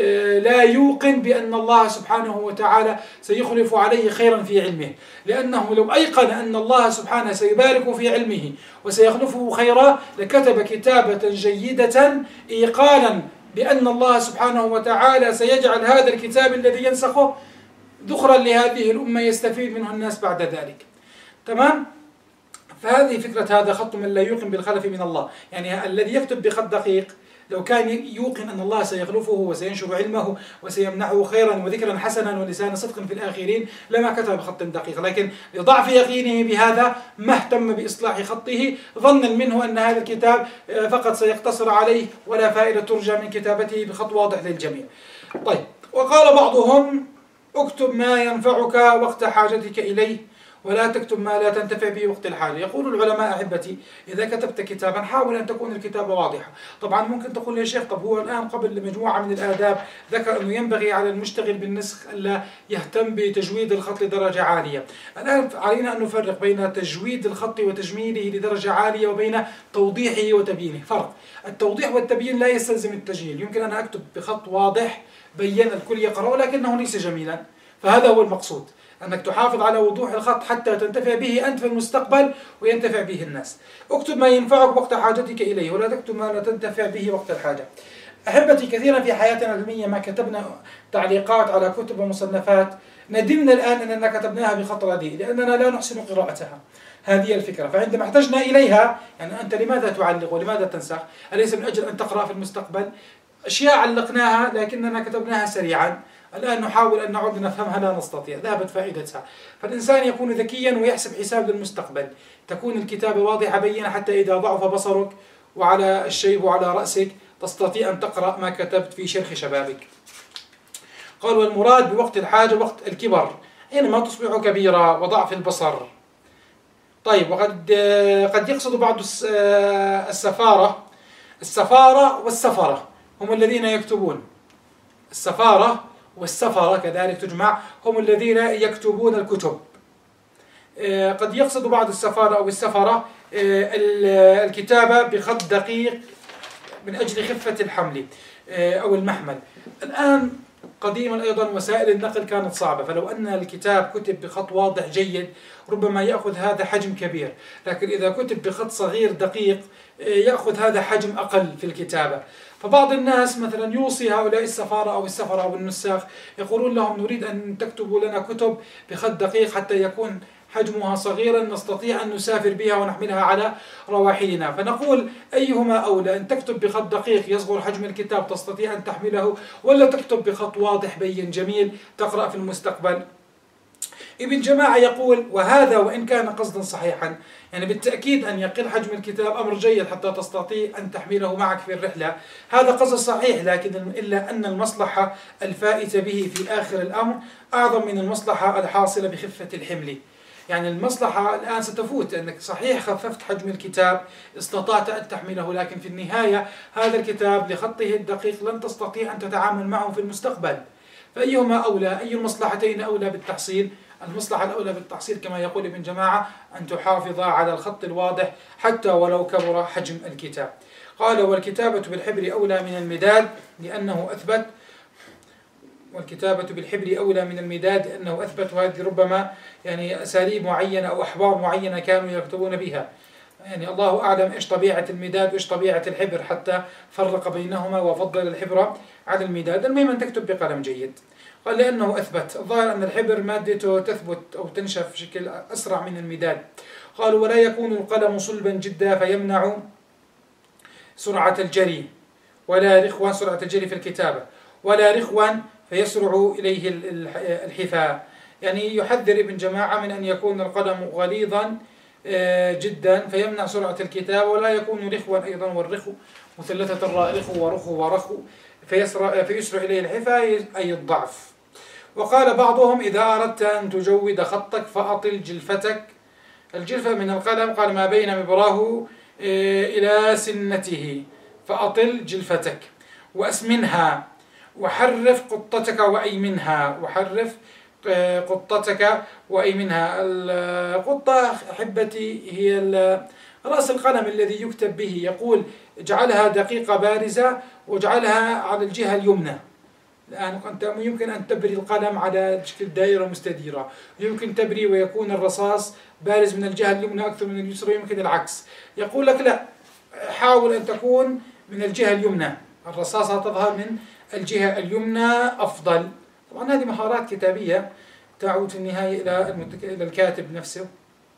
لا يوقن بأن الله سبحانه وتعالى سيخلف عليه خيرا في علمه، لأنه لو أيقن أن الله سبحانه سيبارك في علمه وسيخلفه خيرا لكتب كتابة جيدة إيقانا بأن الله سبحانه وتعالى سيجعل هذا الكتاب الذي ينسخه ذخرا لهذه الأمة يستفيد منه الناس بعد ذلك. تمام؟ فهذه فكرة هذا خط من لا يوقن بالخلف من الله، يعني الذي يكتب بخط دقيق لو كان يوقن أن الله سيخلفه وسينشر علمه وسيمنحه خيرا وذكرا حسنا ولسان صدق في الآخرين لما كتب بخط دقيق، لكن لضعف يقينه بهذا ما اهتم بإصلاح خطه ظنا منه أن هذا الكتاب فقط سيقتصر عليه ولا فائدة ترجى من كتابته بخط واضح للجميع. طيب، وقال بعضهم اكتب ما ينفعك وقت حاجتك إليه ولا تكتب ما لا تنتفع به وقت الحاجة. يقول العلماء أحبتي إذا كتبت كتابا حاول أن تكون الكتابة واضحة. طبعا ممكن تقول يا شيخ طب هو الآن قبل مجموعة من الآداب ذكر أنه ينبغي على المشتغل بالنسخ ألا يهتم بتجويد الخط لدرجة عالية. الآن علينا أن نفرق بين تجويد الخط وتجميله لدرجة عالية وبين توضيحه وتبيينه. فرق. التوضيح والتبيين لا يستلزم التجميل، يمكن أن أكتب بخط واضح بين الكل يقرأه لكنه ليس جميلا، فهذا هو المقصود أنك تحافظ على وضوح الخط حتى تنتفع به أنت في المستقبل وينتفع به الناس. اكتب ما ينفعك وقت حاجتك إليه، ولا تكتب ما لا تنتفع به وقت الحاجة. أحبتي، كثيرا في حياتنا العلمية ما كتبنا تعليقات على كتب ومصنفات ندمنا الآن أننا كتبناها بخط رديء لأننا لا نحسن قراءتها. هذه الفكرة. فعندما احتجنا إليها، يعني أنت لماذا تعلق ولماذا تنسخ؟ أليس من أجل أن تقرأ في المستقبل؟ أشياء علقناها لكننا كتبناها سريعا، الآن نحاول أن نعود نفهمها لا نستطيع، ذهبت فائدتها. فالإنسان يكون ذكيا ويحسب حساب للمستقبل، تكون الكتابة واضحة بينة حتى إذا ضعف بصرك وعلى الشيب وعلى رأسك تستطيع أن تقرأ ما كتبت في شرخ شبابك. قال: والمراد بوقت الحاجة وقت الكبر، حينما تصبح كبيرا وضعف البصر. طيب، وقد قد يقصد بعض السفارة السفارة والسفرة هم الذين يكتبون. السفارة والسفرة كذلك تجمع، هم الذين يكتبون الكتب. قد يقصد بعض السفارة أو السفرة الكتابة بخط دقيق من أجل خفة الحمل أو المحمل. الآن قديما أيضا وسائل النقل كانت صعبة، فلو أن الكتاب كتب بخط واضح جيد ربما يأخذ هذا حجم كبير، لكن إذا كتب بخط صغير دقيق يأخذ هذا حجم أقل في الكتابة. فبعض الناس مثلا يوصي هؤلاء السفارة أو السفرة أو النساخ، يقولون لهم: نريد أن تكتبوا لنا كتب بخط دقيق حتى يكون حجمها صغيرا نستطيع أن نسافر بها ونحملها على رواحلنا. فنقول: أيهما أولى، أن تكتب بخط دقيق يصغر حجم الكتاب تستطيع أن تحمله، ولا تكتب بخط واضح بين جميل تقرأ في المستقبل؟ ابن جماعة يقول: وهذا وإن كان قصدا صحيحا، يعني بالتأكيد أن يقل حجم الكتاب أمر جيد حتى تستطيع أن تحمله معك في الرحلة، هذا قصد صحيح، لكن إلا أن المصلحة الفائتة به في آخر الأمر أعظم من المصلحة الحاصلة بخفة الحمل. يعني المصلحة الآن ستفوت، أنك صحيح خففت حجم الكتاب استطعت أن تحمله، لكن في النهاية هذا الكتاب لخطه الدقيق لن تستطيع أن تتعامل معه في المستقبل. فأيهما أولى؟ أي المصلحتين أولى بالتحصيل؟ المصلحة الأولى بالتحصيل كما يقول ابن جماعة أن تحافظ على الخط الواضح حتى ولو كبر حجم الكتاب. قال: والكتابة بالحبر أولى من المداد لأنه أثبت والكتابة بالحبر أولى من المداد لأنه أثبت. وهذه ربما يعني أساليب معينة أو أحبار معينة كانوا يكتبون بها، يعني الله أعلم إيش طبيعة المداد وإيش طبيعة الحبر حتى فرق بينهما وفضل الحبر على المداد. المهم أن تكتب بقلم جيد. قال: لأنه أثبت. الظاهر أن الحبر مادته تثبت أو تنشف بشكل أسرع من المداد. قالوا: ولا يكون القلم صلبا جدا فيمنع سرعة الجري، ولا رخوا سرعة الجري في الكتابة، ولا رخوا فيسرع إليه الحفاء. يعني يحذر ابن جماعة من أن يكون القلم غليظا جدا فيمنع سرعة الكتابة، ولا يكون رخوا أيضا، والرخو مثلثة الراء، رخو ورخو ورخو، فيسرع, فيسرع إليه الحفاء أي الضعف. وقال بعضهم: إذا أردت أن تجود خطك فأطل جلفتك. الجلفة من القلم، قال: ما بين مبراه إلى سنته، فأطل جلفتك. وأسمنها، وحرف قطتك وأيمنها، وحرف قطتك وأيمنها. القطة أحبتي هي رأس القلم الذي يكتب به. يقول: اجعلها دقيقة بارزة واجعلها على الجهة اليمنى. الآن أنت يمكن أن تبري القلم على شكل دائرة مستديرة، يمكن تبري ويكون الرصاص بارز من الجهة اليمنى أكثر من اليسرى، يمكن العكس. يقول لك: لا، حاول أن تكون من الجهة اليمنى، الرصاصة تظهر من الجهة اليمنى أفضل. طبعا هذه مهارات كتابية تعود في النهاية إلى الكاتب نفسه.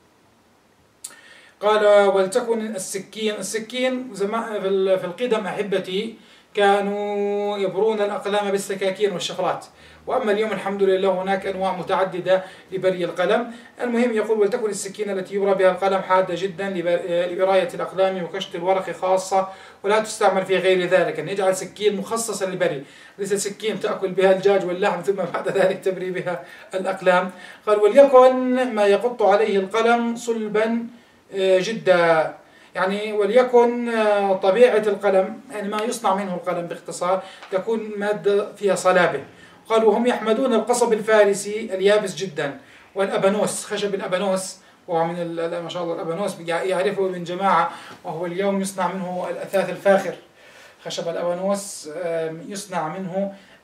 قال: ولتكن السكين. السكين في القدم أحبتي كانوا يبرون الأقلام بالسكاكين والشفرات، وأما اليوم الحمد لله هناك أنواع متعددة لبري القلم. المهم يقول: ولتكن السكينة التي يبرى بها القلم حادة جدا لبراية الأقلام وكشط الورق خاصة، ولا تستعمل في غير ذلك. أن يجعل سكين مخصصا للبري، ليس سكين تأكل بها الدجاج واللحم ثم بعد ذلك تبري بها الأقلام. قال: وليكن ما يقط عليه القلم صلبا جدا، يعني وليكن طبيعة القلم، يعني ما يصنع منه القلم باختصار تكون مادة فيها صلابة. قالوا: هم يحمدون القصب الفارسي اليابس جدا، والأبانوس، خشب الأبانوس، وهو من ما شاء الله الأبانوس يعرفه ابن جماعة، وهو اليوم يصنع منه الأثاث الفاخر. خشب الأبانوس يصنع منه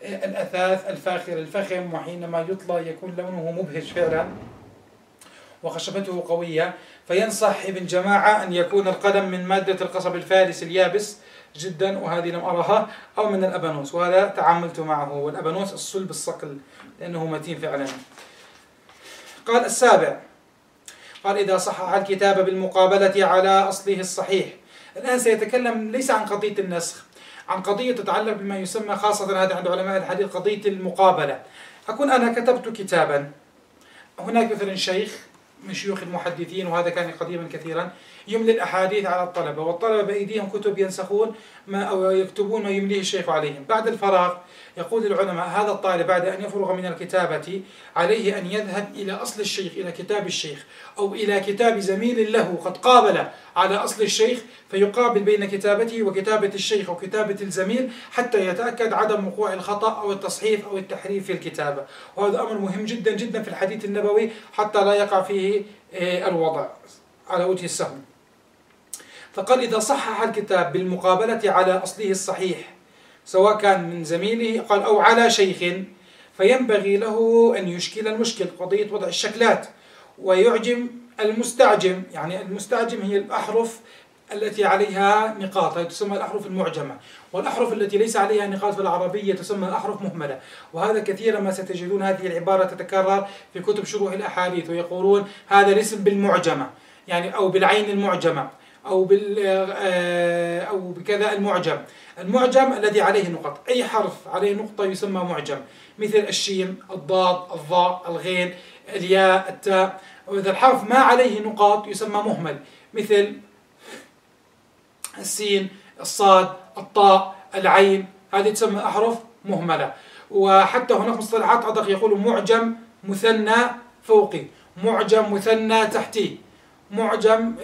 الأثاث الفاخر الفخم، وحينما يطلى يكون لونه مبهج فعلا وخشبته قوية. فينصح ابن جماعة أن يكون القلم من مادة القصب الفارس اليابس جدا، وهذه لم أرها، أو من الأبانوس، وهذا تعاملت معه، والأبانوس الصلب الصقل لأنه متين فعلا. قال السابع، قال إذا صحح الكتاب بالمقابلة على أصله الصحيح. الآن سيتكلم ليس عن قضية النسخ، عن قضية تتعلق بما يسمى خاصة هذا عند علماء الحديث قضية المقابلة. أكون أنا كتبت كتابا، هناك مثلا شيخ من شيوخ المحدثين، وهذا كان قديما كثيرا، يملي الأحاديث على الطلبة، والطلبة بأيديهم كتب ينسخون ما أو يكتبون ما يمليه الشيخ عليهم. بعد الفراغ يقول العلماء هذا الطالب بعد أن يفرغ من الكتابة عليه أن يذهب إلى أصل الشيخ، إلى كتاب الشيخ، أو إلى كتاب زميل له قد قابل على أصل الشيخ، فيقابل بين كتابته وكتابة الشيخ أو كتابة الزميل حتى يتأكد عدم وقوع الخطأ أو التصحيف أو التحريف في الكتابة. وهذا أمر مهم جدا جدا في الحديث النبوي حتى لا يقع فيه الوضع على وجه السهو. فقال إذا صحح الكتاب بالمقابلة على أصله الصحيح سواء كان من زميله قال أو على شيخ، فينبغي له أن يشكل المشكل، قضية وضع الشكلات، ويعجم المستعجم. يعني المستعجم هي الأحرف التي عليها نقاط، هذه تسمى الأحرف المعجمة، والأحرف التي ليس عليها نقاط في العربية تسمى أحرف مهملة. وهذا كثيرا ما ستجدون هذه العبارة تتكرر في كتب شروح الأحاديث، ويقولون هذا الاسم بالمعجمة، يعني أو بالعين المعجمة، أو بال أو بكذا المعجم. المعجم الذي عليه نقط، أي حرف عليه نقطة يسمى معجم، مثل الشين، الضاد، الضاء، الغين، الياء، التاء. وإذا الحرف ما عليه نقاط يسمى مهمل، مثل السين، الصاد، الطاء، العين، هذه تسمى أحرف مهملة. وحتى هناك مصطلحات أدق يقولوا معجم مثنى فوقي، معجم مثنى تحتي، معجم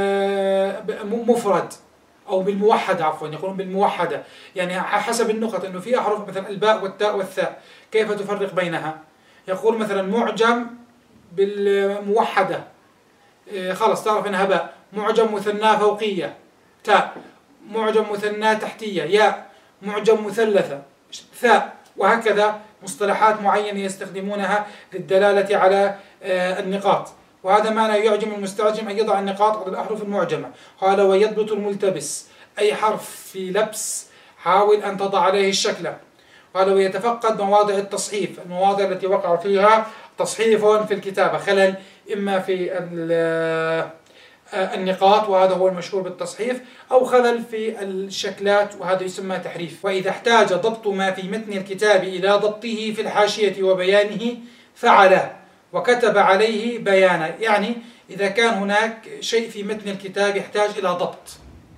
مفرد أو بالموحدة، عفوا يقولون بالموحدة، يعني حسب النقط، أنه في أحرف مثلا الباء والتاء والثاء كيف تفرق بينها؟ يقول مثلا معجم بالموحدة، خلاص تعرف أنها باء. معجم مثنى فوقية تاء، معجم مثنى تحتية ياء، معجم مثلثة ثاء، وهكذا مصطلحات معينة يستخدمونها للدلالة على النقاط. وهذا معنى يعجم المستعجم أن يضع النقاط على الأحرف المعجمة. قال ويضبط الملتبس، أي حرف في لبس حاول أن تضع عليه الشكلة. قال ويتفقد مواضع التصحيف، المواضع التي وقع فيها تصحيف في الكتابة، خلل إما في النقاط وهذا هو المشهور بالتصحيف، أو خلل في الشكلات وهذا يسمى تحريف. وإذا احتاج ضبط ما في متن الكتاب إلى ضبطه في الحاشية وبيانه فعله وكتب عليه بيانا. يعني إذا كان هناك شيء في متن الكتاب يحتاج إلى ضبط،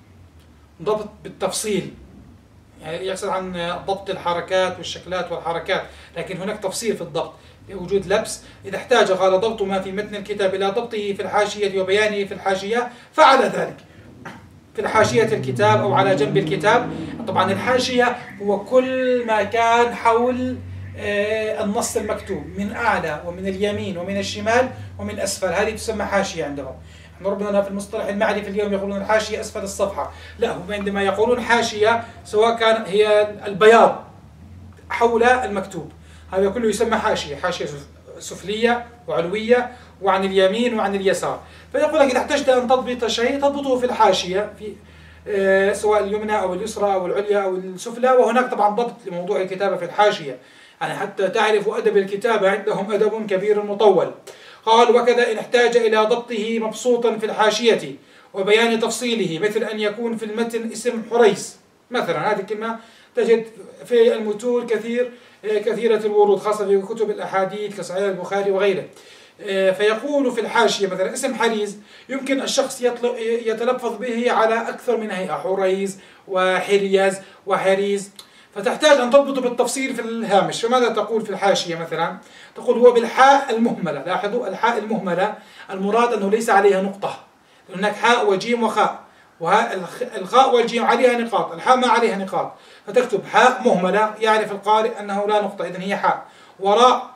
ضبط بالتفصيل، يعني يقصد عن ضبط الحركات والشكلات والحركات، لكن هناك تفصيل في الضبط بوجود لبس. إذا احتاج قال ضبط ما في متن الكتاب إلى ضبطه في الحاشية وبيانه في الحاشية فعل ذلك في الحاشية الكتاب أو على جنب الكتاب. طبعا الحاشية هو كل ما كان حول النص المكتوب من أعلى ومن اليمين ومن الشمال ومن أسفل، هذه تسمى حاشية عندهم. احنا ربنا في المصطلح المعرفي اليوم يقولون الحاشية أسفل الصفحة، لا، هم عندما يقولون حاشية سواء كان هي البياض حول المكتوب هذا كله يسمى حاشية، حاشية سفلية وعلوية وعن اليمين وعن اليسار. فيقول لك إذا احتجت أن تضبط شيء تضبطه في الحاشية، في آه سواء اليمنى أو اليسرى أو العليا أو السفلى. وهناك طبعا ضبط لموضوع الكتابة في الحاشية، يعني حتى تعرفوا أدب الكتابة عندهم أدب كبير مطول. قال وكذا إن احتاج إلى ضبطه مبسوطا في الحاشية وبيان تفصيله، مثل أن يكون في المتن اسم حريس مثلا، هذه الكلمة تجد في المتون كثير كثيرة الورود خاصة في كتب الأحاديث كصحيح البخاري وغيره. فيقول في الحاشية مثلا اسم حريز، يمكن الشخص يتلفظ به على أكثر من هيئة، حريز وحريز وحريز، فتحتاج أن تضبط بالتفصيل في الهامش. فماذا تقول في الحاشية مثلا؟ تقول هو بالحاء المهملة. لاحظوا الحاء المهملة المراد أنه ليس عليها نقطة، هناك حاء وجيم وخاء، والخاء والجيم عليها نقاط، الحاء ما عليها نقاط، فتكتب حاء مهملة يعرف القارئ أنه لا نقطة، إذن هي حاء. وراء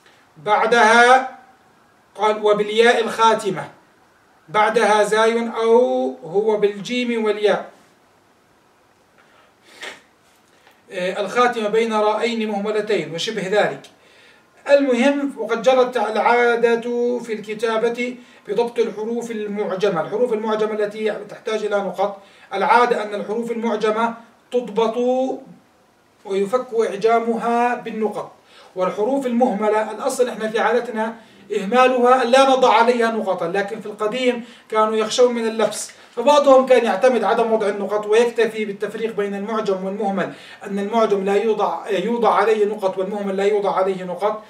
بعدها قال وبالياء الخاتمة بعدها زاي أو هو بالجيم والياء. الخاتمة بين راءين مهملتين وشبه ذلك. المهم، وقد جرت العادة في الكتابة بضبط الحروف المعجمة. الحروف المعجمة التي تحتاج إلى نقط، العادة أن الحروف المعجمة تضبط ويفك إعجامها بالنقط، والحروف المهملة الأصل إحنا في عادتنا إهمالها لا نضع عليها نقطا، لكن في القديم كانوا يخشون من اللبس، فبعضهم كان يعتمد عدم وضع النقط ويكتفي بالتفريق بين المعجم والمهمل، أن المعجم لا يوضع يوضع عليه نقط والمهمل لا يوضع عليه نقط.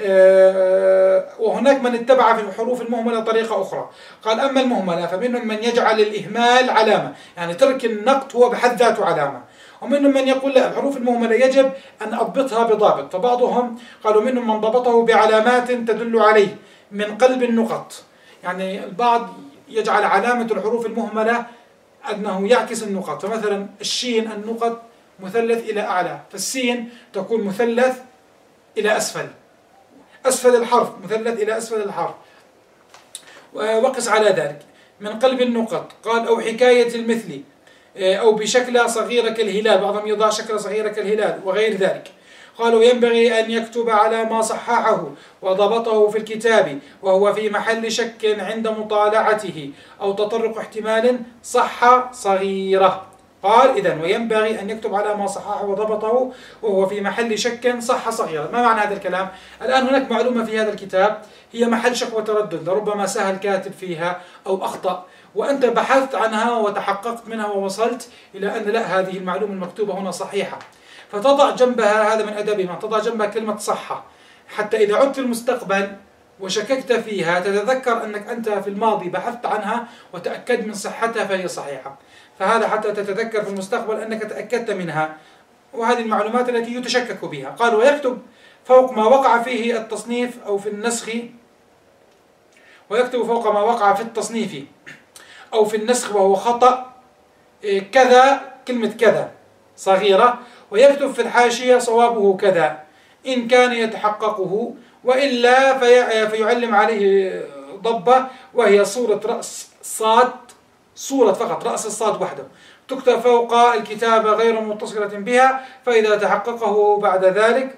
وهناك من اتبع في الحروف المهملة طريقة أخرى، قال أما المهملة فمنهم من يجعل الإهمال علامة، يعني ترك النقط هو بحد ذاته علامة، ومنهم من يقول لا، الحروف المهملة يجب أن أضبطها بضابط، فبعضهم قالوا منهم من ضبطه بعلامات تدل عليه من قلب النقط، يعني البعض يجعل علامة الحروف المهملة أنه يعكس النقط، فمثلا الشين النقط مثلث إلى أعلى، فالسين تكون مثلث إلى أسفل، أسفل الحرف مثلث إلى أسفل الحرف، وقس على ذلك من قلب النقط. قال أو حكاية المثل، أو بشكلة صغيرة كالهلال، بعضهم يضع شكلة صغيرة كالهلال وغير ذلك. قالوا ينبغي أن يكتب على ما صححه وضبطه في الكتاب وهو في محل شك عند مطالعته أو تطرق احتمال صح صغيرة. قال إذن وينبغي أن يكتب على ما صححه وضبطه وهو في محل شك صح صغيرة. ما معنى هذا الكلام؟ الآن هناك معلومة في هذا الكتاب هي محل شك وتردد، لربما سهل كاتب فيها أو أخطأ، وأنت بحثت عنها وتحققت منها ووصلت إلى أن لا، هذه المعلومة المكتوبة هنا صحيحة، فتضع جنبها، هذا من أدبها، تضع جنبها كلمة صحة، حتى إذا عدت في المستقبل وشككت فيها تتذكر أنك أنت في الماضي بحثت عنها وتأكد من صحتها فهي صحيحة، فهذا حتى تتذكر في المستقبل أنك تأكدت منها، وهذه المعلومات التي يتشكك بها. قال ويكتب فوق ما وقع فيه التصنيف أو في النسخ، ويكتب فوق ما وقع في التصنيف أو في النسخ وهو خطأ كذا، كلمة كذا صغيرة، ويكتب في الحاشية صوابه كذا إن كان يتحققه، وإلا في فيعلم عليه ضبة وهي صورة رأس صاد، صورة فقط رأس الصاد وحده، تكتب فوق الكتابة غير متصلة بها، فإذا تحققه بعد ذلك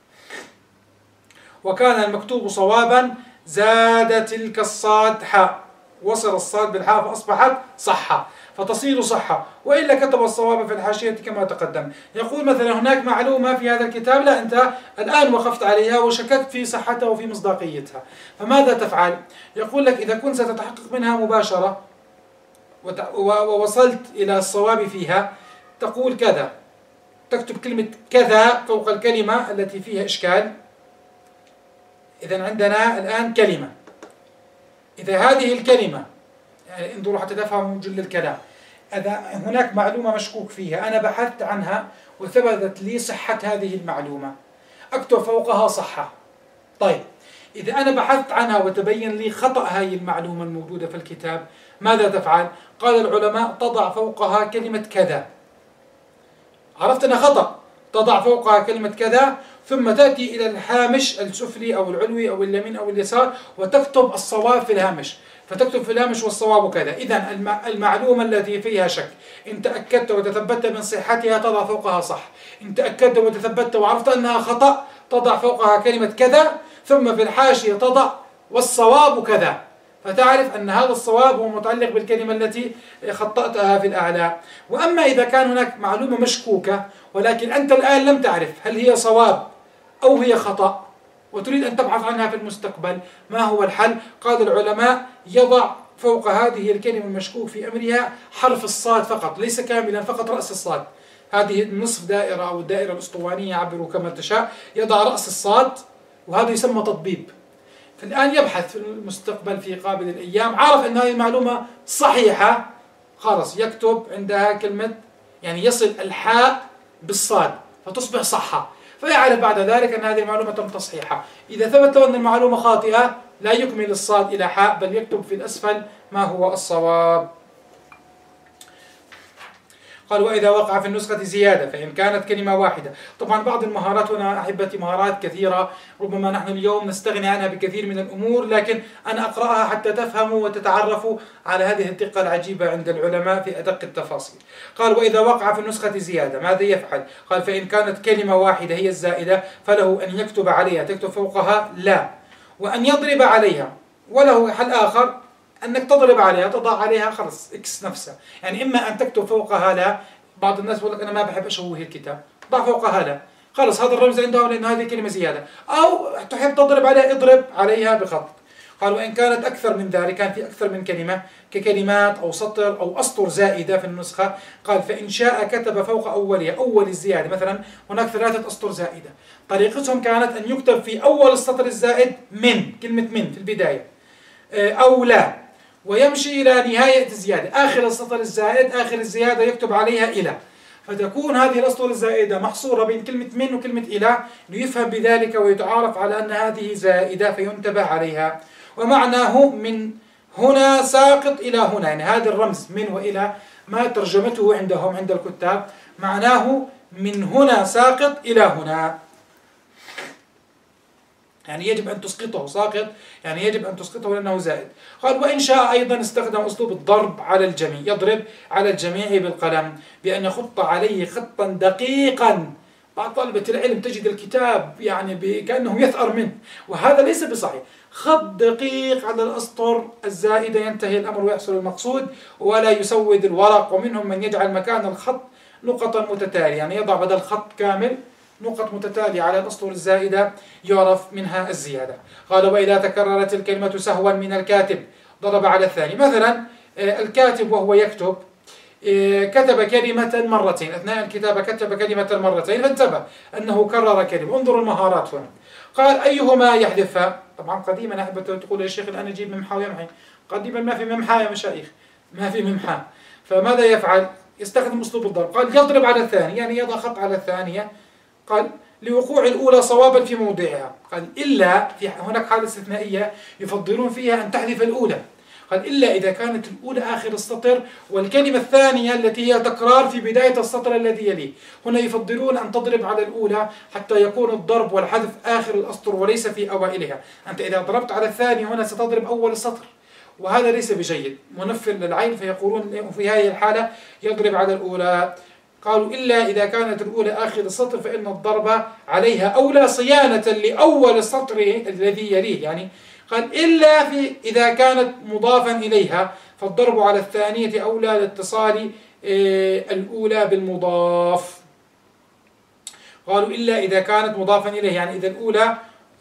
وكان المكتوب صوابا زاد تلك الصاد حاء، وصل الصاد بالحاء فأصبحت صحة، فتصير صحة، وإلا كتب الصواب في الحاشية كما تقدم. يقول مثلا هناك معلومة في هذا الكتاب لا، أنت الآن وقفت عليها وشككت في صحتها وفي مصداقيتها، فماذا تفعل؟ يقول لك إذا كنت ستتحقق منها مباشرة ووصلت إلى الصواب فيها تقول كذا، تكتب كلمة كذا فوق الكلمة التي فيها إشكال. إذن عندنا الآن كلمة، إذا هذه الكلمة، يعني انظروا حتى تفهموا جل الكلام، إذا هناك معلومة مشكوك فيها أنا بحثت عنها وثبتت لي صحة هذه المعلومة، أكتب فوقها صحة. طيب إذا أنا بحثت عنها وتبين لي خطأ هذه المعلومة الموجودة في الكتاب، ماذا تفعل؟ قال العلماء تضع فوقها كلمة كذا، عرفت أنها خطأ، تضع فوقها كلمة كذا، ثم تأتي إلى الهامش السفلي أو العلوي أو اليمين أو اليسار وتكتب الصواب في الهامش، فتكتب في الهامش والصواب كذا. إذن المعلومة التي فيها شك إن تأكدت وتثبت من صحتها تضع فوقها صح، إن تأكدت وتثبت وعرفت أنها خطأ تضع فوقها كلمة كذا، ثم في الحاشية تضع والصواب كذا، فتعرف أن هذا الصواب هو متعلق بالكلمة التي خطأتها في الأعلى. وأما إذا كان هناك معلومة مشكوكة ولكن أنت الآن لم تعرف هل هي صواب أو هي خطأ وتريد أن تبحث عنها في المستقبل، ما هو الحل؟ قال العلماء يضع فوق هذه الكلمة المشكوك في أمرها حرف الصاد فقط، ليس كاملا، فقط رأس الصاد، هذه النصف دائرة أو الدائرة الأسطوانية عبروا كما تشاء، يضع رأس الصاد، وهذا يسمى تطبيب. فالآن يبحث في المستقبل في قابل الأيام، عرف أن هذه المعلومة صحيحة، خلاص يكتب عندها كلمة، يعني يصل الحاء بالصاد فتصبح صحة، فيعرف بعد ذلك أن هذه المعلومة تم تصحيحها. إذا ثبت له أن المعلومة خاطئة لا يكمل الصاد إلى حاء، بل يكتب في الأسفل ما هو الصواب. قال وإذا وقع في النسخة زيادة فإن كانت كلمة واحدة. طبعا بعض المهارات هنا أحبتي مهارات كثيرة، ربما نحن اليوم نستغني عنها بكثير من الأمور، لكن أنا أقرأها حتى تفهموا وتتعرفوا على هذه الدقة العجيبة عند العلماء في أدق التفاصيل. قال وإذا وقع في النسخة زيادة ماذا يفعل؟ قال فإن كانت كلمة واحدة هي الزائدة فله أن يكتب عليها، تكتب فوقها لا، وأن يضرب عليها، وله حل آخر أنك تضرب عليها، تضع عليها خلص إكس نفسها، يعني إما أن تكتب فوقها لا، بعض الناس يقول لك أنا ما بحب أشوه الكتاب، ضع فوقها لا، خلص هذا الرمز عندهم لأن هذه كلمة زيادة، أو تحب تضرب عليها اضرب عليها بخط. قال وإن كانت أكثر من ذلك، كان في أكثر من كلمة ككلمات أو سطر أو أسطر زائدة في النسخة، قال فإن شاء كتب فوق أولها، أول الزيادة، مثلا هناك ثلاثة أسطر زائدة، طريقتهم كانت أن يكتب في أول السطر الزائد من، كلمة من في البداية، أو لا، ويمشي إلى نهاية الزيادة، آخر السطر الزائد آخر الزيادة يكتب عليها إلى، فتكون هذه الأسطر الزائدة محصورة بين كلمة من وكلمة إلى، ليفهم بذلك ويتعارف على أن هذه زائدة فينتبه عليها. ومعناه من هنا ساقط إلى هنا، يعني هذا الرمز من وإلى ما ترجمته عندهم عند الكتاب، معناه من هنا ساقط إلى هنا، يعني يجب أن تسقطه، ساقط يعني يجب أن تسقطه لأنه زائد. قال وإن شاء أيضا استخدم أسلوب الضرب على الجميع، يضرب على الجميع بالقلم بأن يخط عليه خطا دقيقا. بعض طلبة العلم تجد الكتاب يعني كأنه يثأر منه، وهذا ليس بصحيح. خط دقيق على الأسطر الزائدة ينتهي الأمر ويحصل المقصود ولا يسود الورق. ومنهم من يجعل مكان الخط نقطا متتالية، يعني يضع بدل خط كامل نقط متتالية على الأسطر الزائدة يعرف منها الزيادة. قال وإذا تكررت الكلمة سهوا من الكاتب ضرب على الثاني. مثلا الكاتب وهو يكتب كتب كلمة مرتين، أثناء الكتابة كتب كلمة مرتين فانتبه أنه كرر كلمة. انظروا المهارات هنا. قال أيهما يحذفها؟ طبعا قديما أحبت تقول يا شيخ الآن أجيب ممحى ويمحي، قديما ما في ممحى يا مشايخ، ما في ممحى، فماذا يفعل؟ يستخدم أسلوب الضرب. قال يضرب على الثاني، يعني يضع خط على الثانية، قال لوقوع الأولى صوابا في موضعها. قال إلا في هناك حالة استثنائية يفضلون فيها أن تحذف الأولى. قال إلا إذا كانت الأولى آخر السطر والكلمة الثانية التي هي تكرار في بداية السطر الذي يليه، هنا يفضلون أن تضرب على الأولى حتى يكون الضرب والحذف آخر الأسطر وليس في أوائلها. أنت إذا ضربت على الثاني هنا ستضرب أول السطر، وهذا ليس بجيد، منفر للعين، فيقولون في هذه الحالة يضرب على الأولى. قالوا إلا إذا كانت الأولى آخر السطر فإن الضرب عليها أولى صيانة لأول السطر الذي يليه، يعني قال إلا في إذا كانت مضافا إليها فالضرب على الثانية أولى لاتصال الأولى بالمضاف. قالوا إلا إذا كانت مضافا إليه، يعني إذا الأولى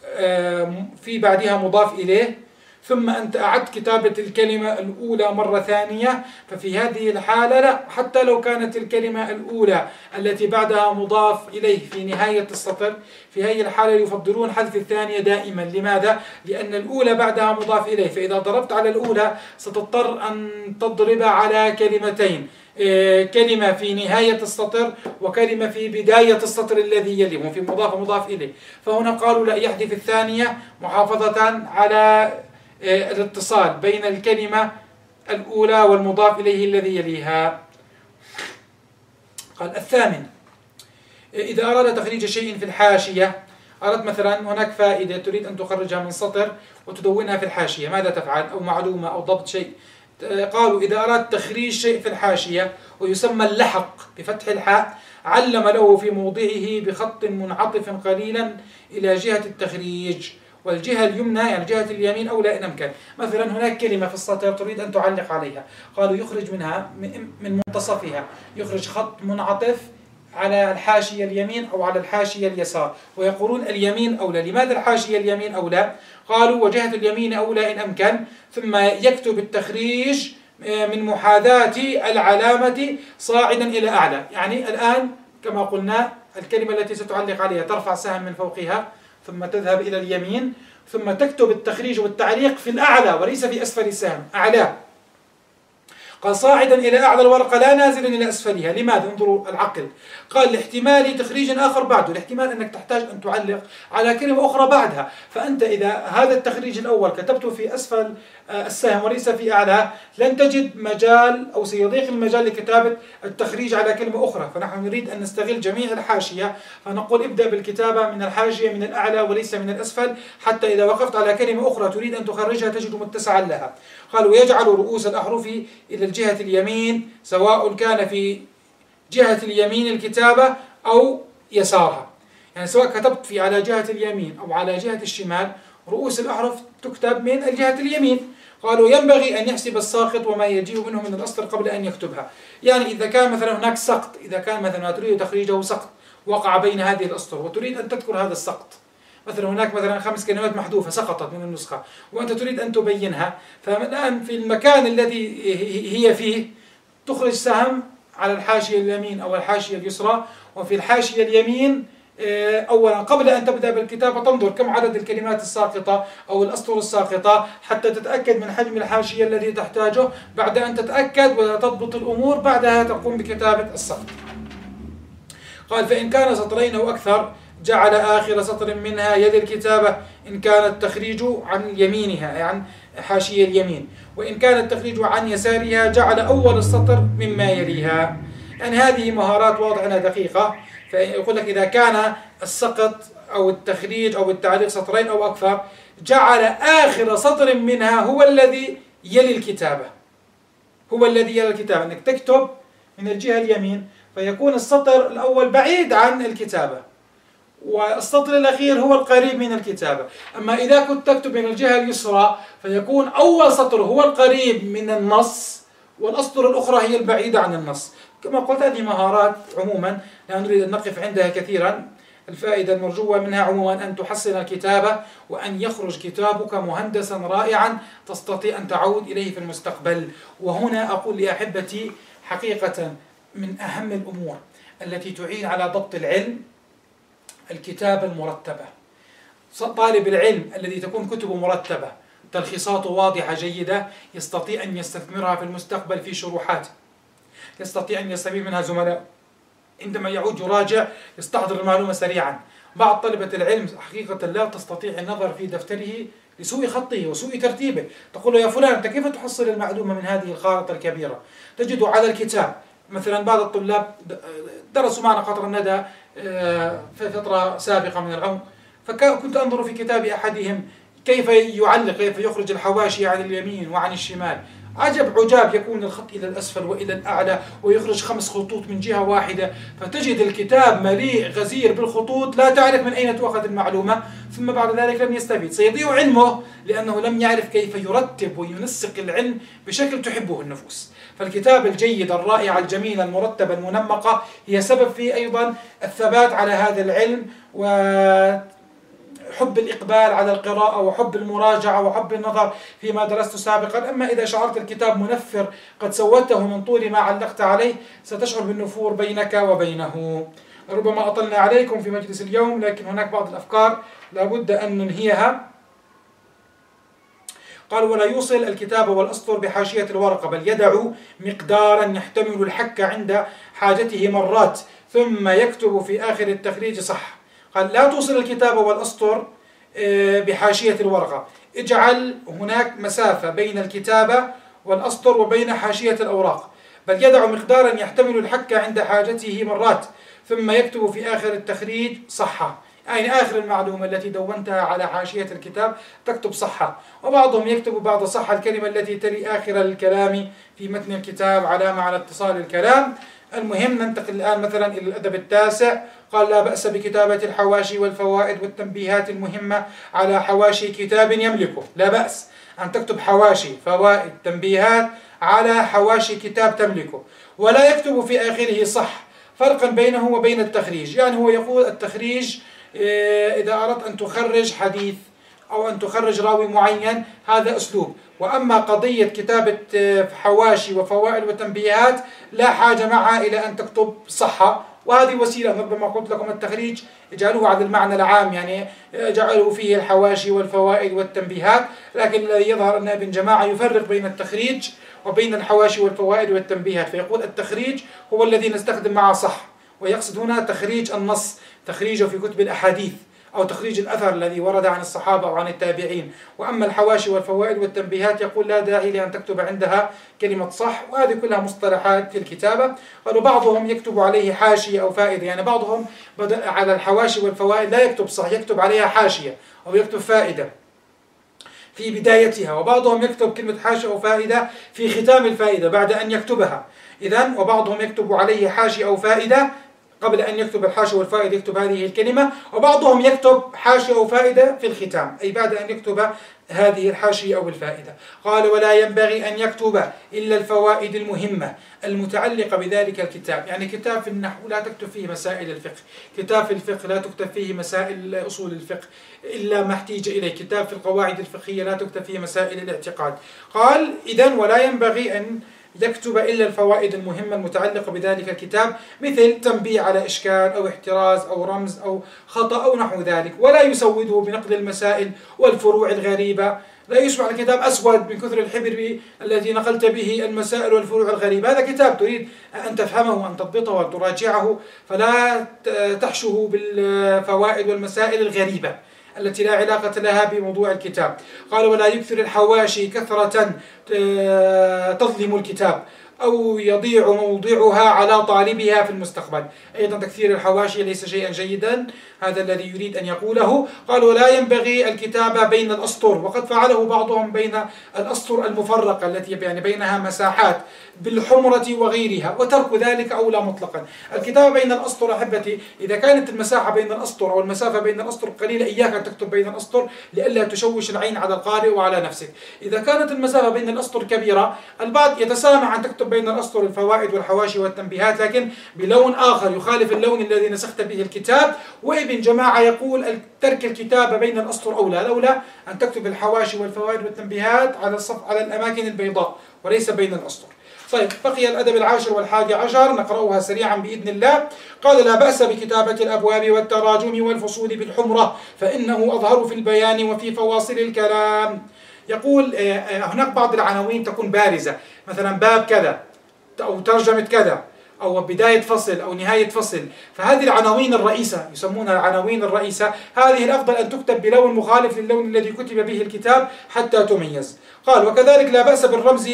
في بعدها مضاف إليه ثم أنت أعدت كتابة الكلمة الأولى مرة ثانية، ففي هذه الحالة لا، حتى لو كانت الكلمة الأولى التي بعدها مضاف إليه في نهاية السطر، في هذه الحالة يفضلون حذف الثانية دائما. لماذا؟ لأن الأولى بعدها مضاف إليه، فإذا ضربت على الأولى ستضطر أن تضرب على كلمتين، كلمة في نهاية السطر وكلمة في بداية السطر الذي يليه، في مضاف ومضاف إليه. فهنا قالوا لا، يحذف الثانية محافظة على الاتصال بين الكلمة الأولى والمضاف إليه الذي يليها. قال الثامن إذا أراد تخريج شيء في الحاشية، أردت مثلا هناك فائدة تريد أن تخرجها من سطر وتدونها في الحاشية، ماذا تفعل؟ أو معلومة أو ضبط شيء. قالوا إذا أراد تخريج شيء في الحاشية ويسمى اللحق بفتح الحاء، علم له في موضعه بخط منعطف قليلا إلى جهة التخريج، والجهة اليمنى يعني جهة اليمين أولى إن أمكن. مثلا هناك كلمة في السطر تريد أن تعلق عليها، قالوا يخرج منها من منتصفها، يخرج خط منعطف على الحاشية اليمين أو على الحاشية اليسار، ويقولون اليمين أولى. لماذا الحاشية اليمين أولى؟ قالوا وجهة اليمين أولى إن أمكن، ثم يكتب التخريج من محاذاة العلامة صاعدا إلى أعلى. يعني الآن كما قلنا الكلمة التي ستعلق عليها ترفع سهم من فوقها ثم تذهب إلى اليمين، ثم تكتب التخريج والتعليق في الأعلى وليس في أسفل السهم، أعلى. قال صاعدا إلى أعلى الورقة لا نازلا إلى أسفلها. لماذا؟ انظروا العقل. قال لاحتمال تخريج آخر بعده، الاحتمال أنك تحتاج أن تعلق على كلمة أخرى بعدها. فأنت إذا هذا التخريج الأول كتبته في أسفل السهم وليس في أعلى لن تجد مجال أو سيضيق المجال لكتابة التخريج على كلمة أخرى. فنحن نريد أن نستغل جميع الحاشية، فنقول ابدأ بالكتابة من الحاشية من الأعلى وليس من الأسفل، حتى إذا وقفت على كلمة أخرى تريد أن تخرجها تجد متسعا لها. قال ويجعل رؤوس الأحرف إلى الجهة اليمين سواء كان في جهة اليمين الكتابة أو يسارها، يعني سواء كتبت في على جهة اليمين أو على جهة الشمال رؤوس الأحرف تكتب من الجهة اليمين. قالوا ينبغي أن يحسب الساقط وما يجيء منه من الأسطر قبل أن يكتبها. يعني إذا كان مثلا هناك سقط، إذا كان مثلا تريد تخريجه سقط وقع بين هذه الأسطر وتريد أن تذكر هذا السقط، مثلا هناك مثلا خمس كلمات محذوفة سقطت من النسخة وأنت تريد أن تبينها، فالآن في المكان الذي هي فيه تخرج سهم على الحاشية اليمين أو الحاشية اليسرى، وفي الحاشية اليمين أولا قبل أن تبدأ بالكتابة تنظر كم عدد الكلمات الساقطة أو الأسطر الساقطة حتى تتأكد من حجم الحاشية الذي تحتاجه. بعد أن تتأكد وتضبط الأمور بعدها تقوم بكتابة السقط. قال فإن كان سطرين أو أكثر جعل آخر سطر منها يد الكتابة إن كان التخريج عن يمينها أي عن حاشية اليمين، وإن كان التخريج عن يسارها جعل أول السطر مما يليها. يعني هذه مهارات واضحة أنها دقيقة. فيقول لك إذا كان السقط أو التخريج أو التعليق سطرين أو أكثر جعل آخر سطر منها هو الذي يلي الكتابة، هو الذي يلي الكتابة، أنك تكتب من الجهة اليمين فيكون السطر الأول بعيد عن الكتابة والسطر الأخير هو القريب من الكتابة. أما إذا كنت تكتب من الجهة اليسرى فيكون أول سطر هو القريب من النص والأسطر الأخرى هي البعيدة عن النص. كما قلت هذه مهارات عموما لا نريد أن نقف عندها كثيرا. الفائدة المرجوة منها عموما أن تحسن الكتابة وأن يخرج كتابك مهندسا رائعا تستطيع أن تعود إليه في المستقبل. وهنا أقول لأحبتي حقيقة من أهم الأمور التي تعين على ضبط العلم الكتابة المرتبة. طالب العلم الذي تكون كتبه مرتبة تلخيصاته واضحة جيدة يستطيع أن يستثمرها في المستقبل في شروحات، يستطيع أن يستفيد منها زملاء عندما يعود يراجع يستحضر المعلومة سريعا. بعض طلبة العلم حقيقة لا تستطيع النظر في دفتره لسوء خطه وسوء ترتيبه، تقول له يا فلان أنت كيف تحصل المعلومة من هذه الخارطة الكبيرة؟ تجد على الكتاب مثلا بعض الطلاب درسوا معنا قطر الندى في فترة سابقة من العمر، فكنت أنظر في كتاب أحدهم كيف يعلق، كيف يخرج الحواشي عن اليمين وعن الشمال. عجب عجاب، يكون الخط إلى الأسفل وإلى الأعلى ويخرج خمس خطوط من جهة واحدة، فتجد الكتاب مليء غزير بالخطوط لا تعرف من أين تؤخذ المعلومة، ثم بعد ذلك لن يستفيد، سيضيع علمه لأنه لم يعرف كيف يرتب وينسق العلم بشكل تحبه النفوس. فالكتاب الجيد الرائع الجميل المرتبة المنمقة هي سبب في أيضا الثبات على هذا العلم و حب الإقبال على القراءة وحب المراجعة وحب النظر فيما درست سابقا. أما إذا شعرت الكتاب منفر قد سوته من طول ما علقت عليه ستشعر بالنفور بينك وبينه. ربما أطلنا عليكم في مجلس اليوم، لكن هناك بعض الأفكار لابد أن ننهيها. قال ولا يوصل الكتاب والأسطر بحاشية الورقة بل يدع مقدارا يحتمل الحك عند حاجته مرات ثم يكتب في آخر التخريج صح. قال لا توصل الكتابة والأسطر بحاشية الورقة، اجعل هناك مسافة بين الكتابة والأسطر وبين حاشية الأوراق، بل يدع مقدارا يحتمل الحك عند حاجته مرات ثم يكتب في آخر التخريج صحة، يعني آخر المعلومة التي دونتها على حاشية الكتاب تكتب صحة. وبعضهم يكتب بعد صحة الكلمة التي تلي آخر الكلام في متن الكتاب علامة على اتصال الكلام. المهم ننتقل الآن مثلا إلى الأدب التاسع. قال لا بأس بكتابة الحواشي والفوائد والتنبيهات المهمة على حواشي كتاب يملكه. لا بأس أن تكتب حواشي فوائد تنبيهات على حواشي كتاب تملكه، ولا يكتب في آخره صح، فرقا بينه وبين التخريج. يعني هو يقول التخريج إذا أردت أن تخرج حديث أو أن تخرج راوي معين هذا أسلوب، وأما قضية كتابة حواشي وفوائد وتنبيهات لا حاجة معها إلى أن تكتب صحة وهذه وسيلة. ربما قلت لكم التخريج اجعلوه على المعنى العام، يعني جعلوا فيه الحواشي والفوائد والتنبيهات، لكن الذي يظهر أن ابن جماعة يفرق بين التخريج وبين الحواشي والفوائد والتنبيهات، فيقول التخريج هو الذي نستخدم معه صح، ويقصد هنا تخريج النص، تخريجه في كتب الأحاديث أو تخريج الأثر الذي ورد عن الصحابة أو عن التابعين. وأما الحواشي والفوائد والتنبيهات يقول لا داعي لأن تكتب عندها كلمة صح، وهذه كلها مصطلحات في الكتابة. قالوا بعضهم يكتب عليه حاشية أو فائدة، يعني بعضهم بدأ على الحواشي والفوائد لا يكتب صح، يكتب عليها حاشية أو يكتب فائدة في بدايتها، وبعضهم يكتب كلمة حاشية أو فائدة في ختام الفائدة بعد أن يكتبها. إذن وبعضهم يكتب عليه حاشية أو فائدة قبل أن يكتب الحاشية والفائدة يكتب هذه الكلمة، وبعضهم يكتب حاشية أو فائدة في الختام، أي بعد أن يكتب هذه الحاشية أو الفائدة. قال ولا ينبغي أن يكتب إلا الفوائد المهمة المتعلقة بذلك الكتاب، يعني كتاب في النحو لا تكتب فيه مسائل الفقه، كتاب في الفقه لا تكتب فيه مسائل أصول الفقه إلا ما احتيج إليه، كتاب في القواعد الفقهية لا تكتب فيه مسائل الاعتقاد. قال إذن ولا ينبغي أن يكتب إلا الفوائد المهمة المتعلقة بذلك الكتاب، مثل تنبيه على إشكال أو احتراز أو رمز أو خطأ أو نحو ذلك، ولا يسوده بنقل المسائل والفروع الغريبة. لا يشبع الكتاب أسود من كثر الحبر الذي نقلت به المسائل والفروع الغريبة. هذا كتاب تريد أن تفهمه وأن تضبطه وأن تراجعه، فلا تحشه بالفوائد والمسائل الغريبة التي لا علاقة لها بموضوع الكتاب. قال ولا يكثر الحواشي كثرة تظلم الكتاب أو يضيع موضعها على طالبها في المستقبل. أيضا تكثير الحواشي ليس شيئا جيدا، هذا الذي يريد أن يقوله. قال ولا ينبغي الكتابة بين الأسطر، وقد فعله بعضهم بين الأسطر المفرقة التي يعني بينها مساحات بالحمرة وغيرها، وترك ذلك أولى مطلقا. الكتابة بين الأسطر أحبتي إذا كانت المساحة بين الأسطر أو المسافة بين الأسطر قليلة إياك أن تكتب بين الأسطر لئلا تشوش العين على القارئ وعلى نفسك. إذا كانت المسافة بين الأسطر كبيرة البعض يتسامح أن تكتب بين الأسطر الفوائد والحواشي والتنبيهات لكن بلون آخر يخالف اللون الذي نسخت به الكتاب. وابن جماعة يقول ترك الكتابة بين الأسطر أولى، لولا أن تكتب الحواشي والفوائد والتنبيهات على الصف على الأماكن البيضاء وليس بين الأسطر. طيب بقي الأدب العاشر والحادي عشر نقرأها سريعا بإذن الله. قال لا بأس بكتابة الأبواب والتراجم والفصول بالحمرة فإنه أظهر في البيان وفي فواصل الكلام. يقول هناك بعض العناوين تكون بارزة، مثلا باب كذا أو ترجمة كذا أو بداية فصل أو نهاية فصل، فهذه العناوين الرئيسة يسمونها العناوين الرئيسة، هذه الأفضل أن تكتب بلون مخالف للون الذي كتب به الكتاب حتى تميز. قال وكذلك لا بأس بالرمز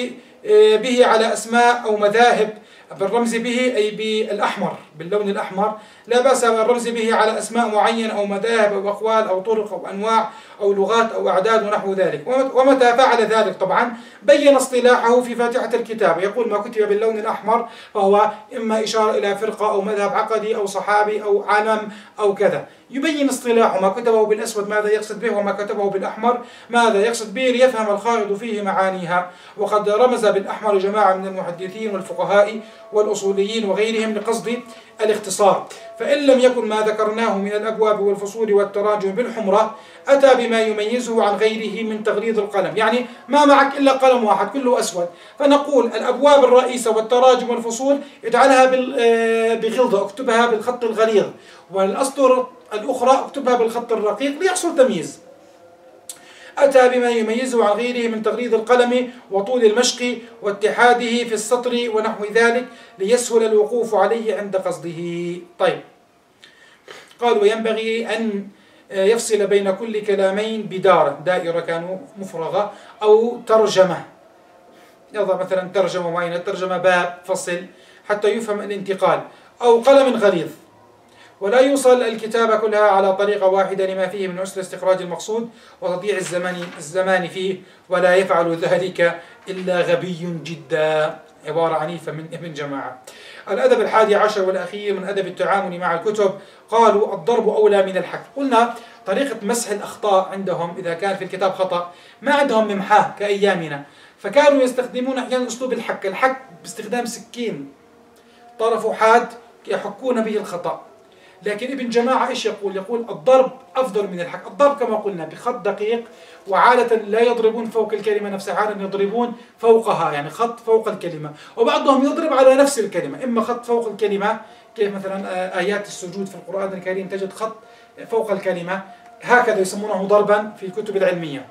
به على أسماء أو مذاهب، بالرمز به أي بالأحمر باللون الأحمر، لا بأس بالرمز به على أسماء معينة أو مذاهب أو أقوال أو طرق أو أنواع أو لغات أو أعداد ونحو ذلك. ومتى فعل ذلك طبعا بين اصطلاحه في فاتحة الكتاب، يقول ما كتب باللون الأحمر فهو إما إشارة إلى فرقة أو مذهب عقدي أو صحابي أو علم أو كذا، يبين اصطلاحه ما كتبه بالأسود ماذا يقصد به وما كتبه بالأحمر ماذا يقصد به ليفهم الخائض فيه معانيها. وقد رمز بالأحمر جماعة من المحدثين والفقهاء والأصوليين وغيرهم لقصد الاختصار. فإن لم يكن ما ذكرناه من الأبواب والفصول والتراجم بالحمرة أتى بما يميزه عن غيره من تغليظ القلم، يعني ما معك إلا قلم واحد كله أسود، فنقول الأبواب الرئيسة والتراجم والفصول اجعلها بغلظة اكتبها بالخط الغليظ، والأسطر الأخرى اكتبها بالخط الرقيق ليحصل تمييز. أتى بما يميزه عن غيره من تغليظ القلم وطول المشق واتحاده في السطر ونحو ذلك ليسهل الوقوف عليه عند قصده. طيب قال وينبغي أن يفصل بين كل كلامين بدارة، دائرة كانوا مفرغة أو ترجمة، يضع مثلا ترجمة معينة، ترجمة باب فصل حتى يفهم الانتقال، أو قلم غليظ. ولا يوصل الكتابة كلها على طريقة واحدة لما فيه من عسر استخراج المقصود وتضييع الزمان الزمان فيه، ولا يفعل ذلك إلا غبي جدا. عبارة عنيفة من ابن جماعة. الأدب الحادي عشر والأخير من أدب التعامل مع الكتب، قالوا الضرب أولى من الحك. قلنا طريقة مسح الأخطاء عندهم إذا كان في الكتاب خطأ ما عندهم ممحاه كأيامنا، فكانوا يستخدمون أحيانا أسلوب الحك، الحك باستخدام سكين طرفه حاد يحكون به الخطأ. لكن ابن جماعة إيش يقول؟ يقول الضرب أفضل من الحك. الضرب كما قلنا بخط دقيق، وعادة لا يضربون فوق الكلمة نفسها، عادة يضربون فوقها يعني خط فوق الكلمة، وبعضهم يضرب على نفس الكلمة، إما خط فوق الكلمة كيف مثلا آيات السجود في القرآن الكريم تجد خط فوق الكلمة، هكذا يسمونه ضربا في الكتب العلمية.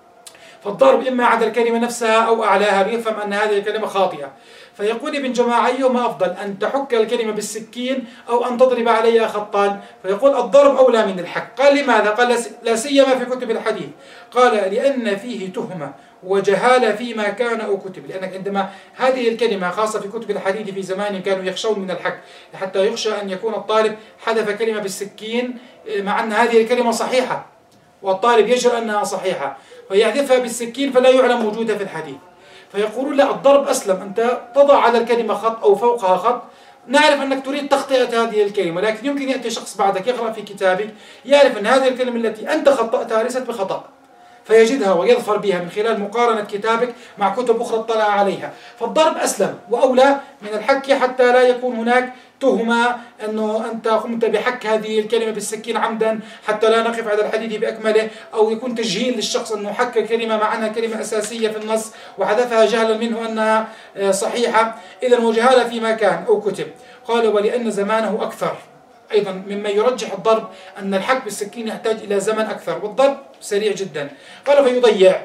فالضرب إما على الكلمة نفسها أو أعلاها، ليفهم أن هذه الكلمة خاطئة. فيقول ابن جماعة أيهما أفضل، أن تحك الكلمة بالسكين أو أن تضرب عليها خطان؟ فيقول الضرب أولى من الحك. قال لماذا؟ قال لا سيما في كتب الحديث. قال لأن فيه تهمة وجهالة فيما كان أو كتب، لأنك عندما هذه الكلمة خاصة في كتب الحديث في زمان كانوا يخشون من الحك، حتى يخشى أن يكون الطالب حذف كلمة بالسكين مع أن هذه الكلمة صحيحة والطالب يجهل أنها صحيحة، فيحذفها بالسكين فلا يعلم وجودها في الحديث. فيقولون لا، الضرب أسلم، أنت تضع على الكلمة خط أو فوقها خط، نعرف أنك تريد تخطئة هذه الكلمة، لكن يمكن يأتي شخص بعدك يقرأ في كتابك يعرف أن هذه الكلمة التي أنت خطأتها ليست بخطأ، فيجدها ويظفر بها من خلال مقارنة كتابك مع كتب أخرى اطلع عليها. فالضرب أسلم وأولى من الحك، حتى لا يكون هناك تهمة أنه أنت قمت بحك هذه الكلمة بالسكين عمدا، حتى لا نقف على الحديث بأكمله، أو يكون تجهيل للشخص أنه حك كلمة مع أنها كلمة أساسية في النص وحذفها جهلا منه أنها صحيحة. إذن وجهالة فيما كان أو كتب. قال ولأن زمانه أكثر، أيضا مما يرجح الضرب أن الحك بالسكين يحتاج إلى زمن أكثر، والضرب سريع جدا. قال فيضيع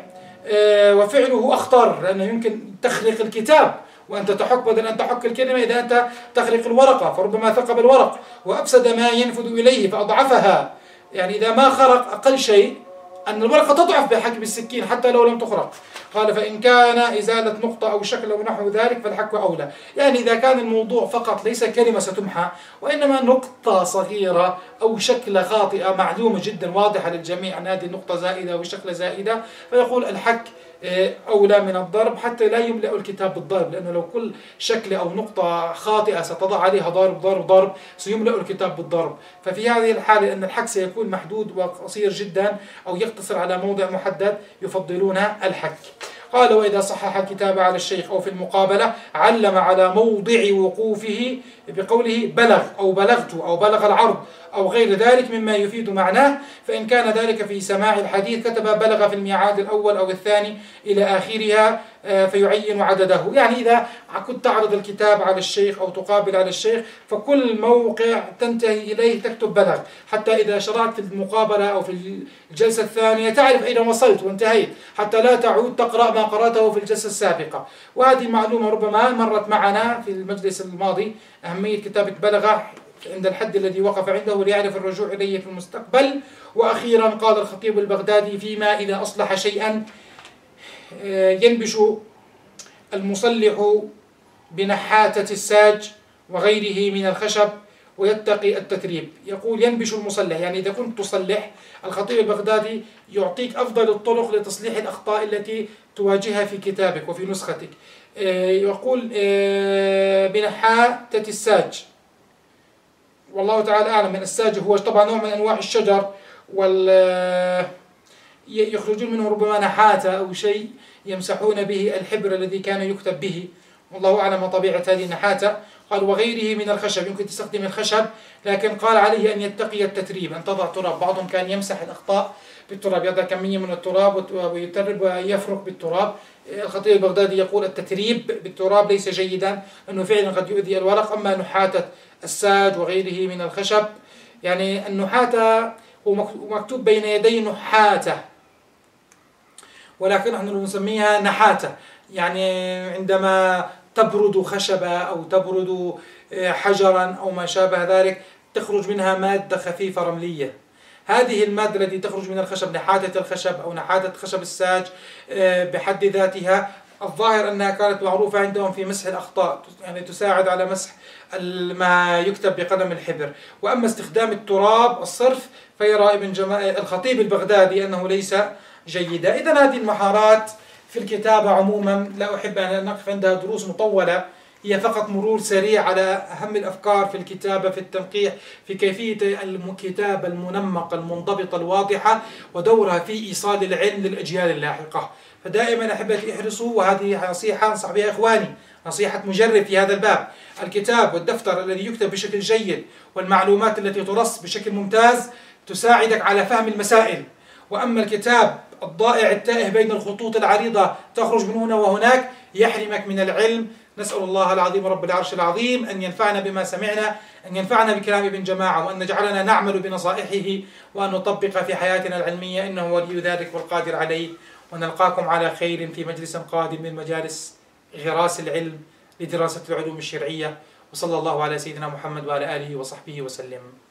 وفعله أخطر، لأنه يمكن تخرق الكتاب وأنت تحك بدل أن تحك الكلمة، إذا أنت تخرق الورقة فربما ثقب الورق وأفسد ما ينفذ إليه فأضعفها. يعني إذا ما خرق أقل شيء أن الورقة تضعف بحك بالسكين حتى لو لم تخرق. قال فإن كان إزالة نقطة أو شكل أو نحو ذلك فالحك أولى. يعني إذا كان الموضوع فقط ليس كلمة ستمحى، وإنما نقطة صغيرة أو شكلة خاطئة معلومة جدا واضحة للجميع أن هذه النقطة زائدة وشكلة زائدة، فيقول الحك أولى من الضرب، حتى لا يملأ الكتاب بالضرب، لأنه لو كل شكل أو نقطة خاطئة ستضع عليها ضرب ضرب ضرب سيملأ الكتاب بالضرب. ففي هذه الحالة أن الحك سيكون محدود وقصير جدا أو يقتصر على موضع محدد يفضلون الحك. قال وإذا صحح الكتاب على الشيخ أو في المقابلة علم على موضع وقوفه بقوله بلغ أو بلغت أو بلغ العرض أو غير ذلك مما يفيد معناه. فإن كان ذلك في سماع الحديث كتب بلغ في الميعاد الأول أو الثاني إلى آخرها فيعين عدده. يعني إذا كنت تعرض الكتاب على الشيخ أو تقابل على الشيخ فكل موقع تنتهي إليه تكتب بلغ، حتى إذا شرعت في المقابلة أو في الجلسة الثانية تعرف أين وصلت وانتهيت، حتى لا تعود تقرأ ما قرأته في الجلسة السابقة. وهذه معلومة ربما مرت معنا في المجلس الماضي، أهمية كتابة بلغ عند الحد الذي وقف عنده ليعرف الرجوع إليه في المستقبل. وأخيرا قال الخطيب البغدادي فيما إذا أصلح شيئا ينبش المصلح بنحاتة الساج وغيره من الخشب ويتقي التتريب. يقول ينبش المصلح، يعني إذا كنت تصلح، الخطيب البغدادي يعطيك أفضل الطرق لتصليح الأخطاء التي تواجهها في كتابك وفي نسختك. يقول بنحاتة الساج، والله تعالى أعلم. من الساج هو طبعا نوع من أنواع الشجر، وال يخرجون منه ربما نحاتة أو شيء يمسحون به الحبر الذي كان يكتب به، والله أعلم طبيعة هذه النحاتة. قال وغيره من الخشب، يمكن تستخدم الخشب، لكن قال عليه أن يتقي التتريب، أن تضع تراب. بعضهم كان يمسح الأخطاء بالتراب، يضع كمية من التراب ويترب ويفرك بالتراب. الخطيب البغدادي يقول التتريب بالتراب ليس جيدا، أنه فعلا قد يؤذي الورق. أما نحاتة الساج وغيره من الخشب، يعني النحاتة هو مكتوب بين يدي نحاتة، ولكن نحن نسميها نحاتة. يعني عندما تبرد خشبة أو تبرد حجرا أو ما شابه ذلك تخرج منها مادة خفيفة رملية. هذه المادة التي تخرج من الخشب، نحاتة الخشب أو نحاتة خشب الساج بحد ذاتها، الظاهر أنها كانت معروفة عندهم في مسح الأخطاء، يعني تساعد على مسح ما يكتب بقلم الحبر. وأما استخدام التراب الصرف فيرى ابن جماعة الخطيب البغدادي أنه ليس جيدا. إذن هذه المهارات في الكتابة عموما لا أحب أن نقف عندها دروس مطولة، هي فقط مرور سريع على أهم الأفكار في الكتابة، في التنقيح، في كيفية الكتابة المنمقة المنضبطة الواضحة، ودورها في إيصال العلم للأجيال اللاحقة. فدائما أحبتي احرصوا، وهذه نصيحة أنصح بها إخواني، نصيحة مجرب في هذا الباب. الكتاب والدفتر الذي يكتب بشكل جيد والمعلومات التي ترص بشكل ممتاز تساعدك على فهم المسائل. وأما الكتاب الضائع التائه بين الخطوط العريضة تخرج من هنا وهناك يحرمك من العلم نسأل الله العظيم رب العرش العظيم أن ينفعنا بما سمعنا، أن ينفعنا بكلام ابن جماعة، وأن نجعلنا نعمل بنصائحه وأن نطبق في حياتنا العلمية، إنه ولي ذلك والقادر عليه. ونلقاكم على خير في مجلس قادم من مجالس غراس العلم لدراسة العلوم الشرعية. وصلى الله على سيدنا محمد وعلى آله وصحبه وسلم.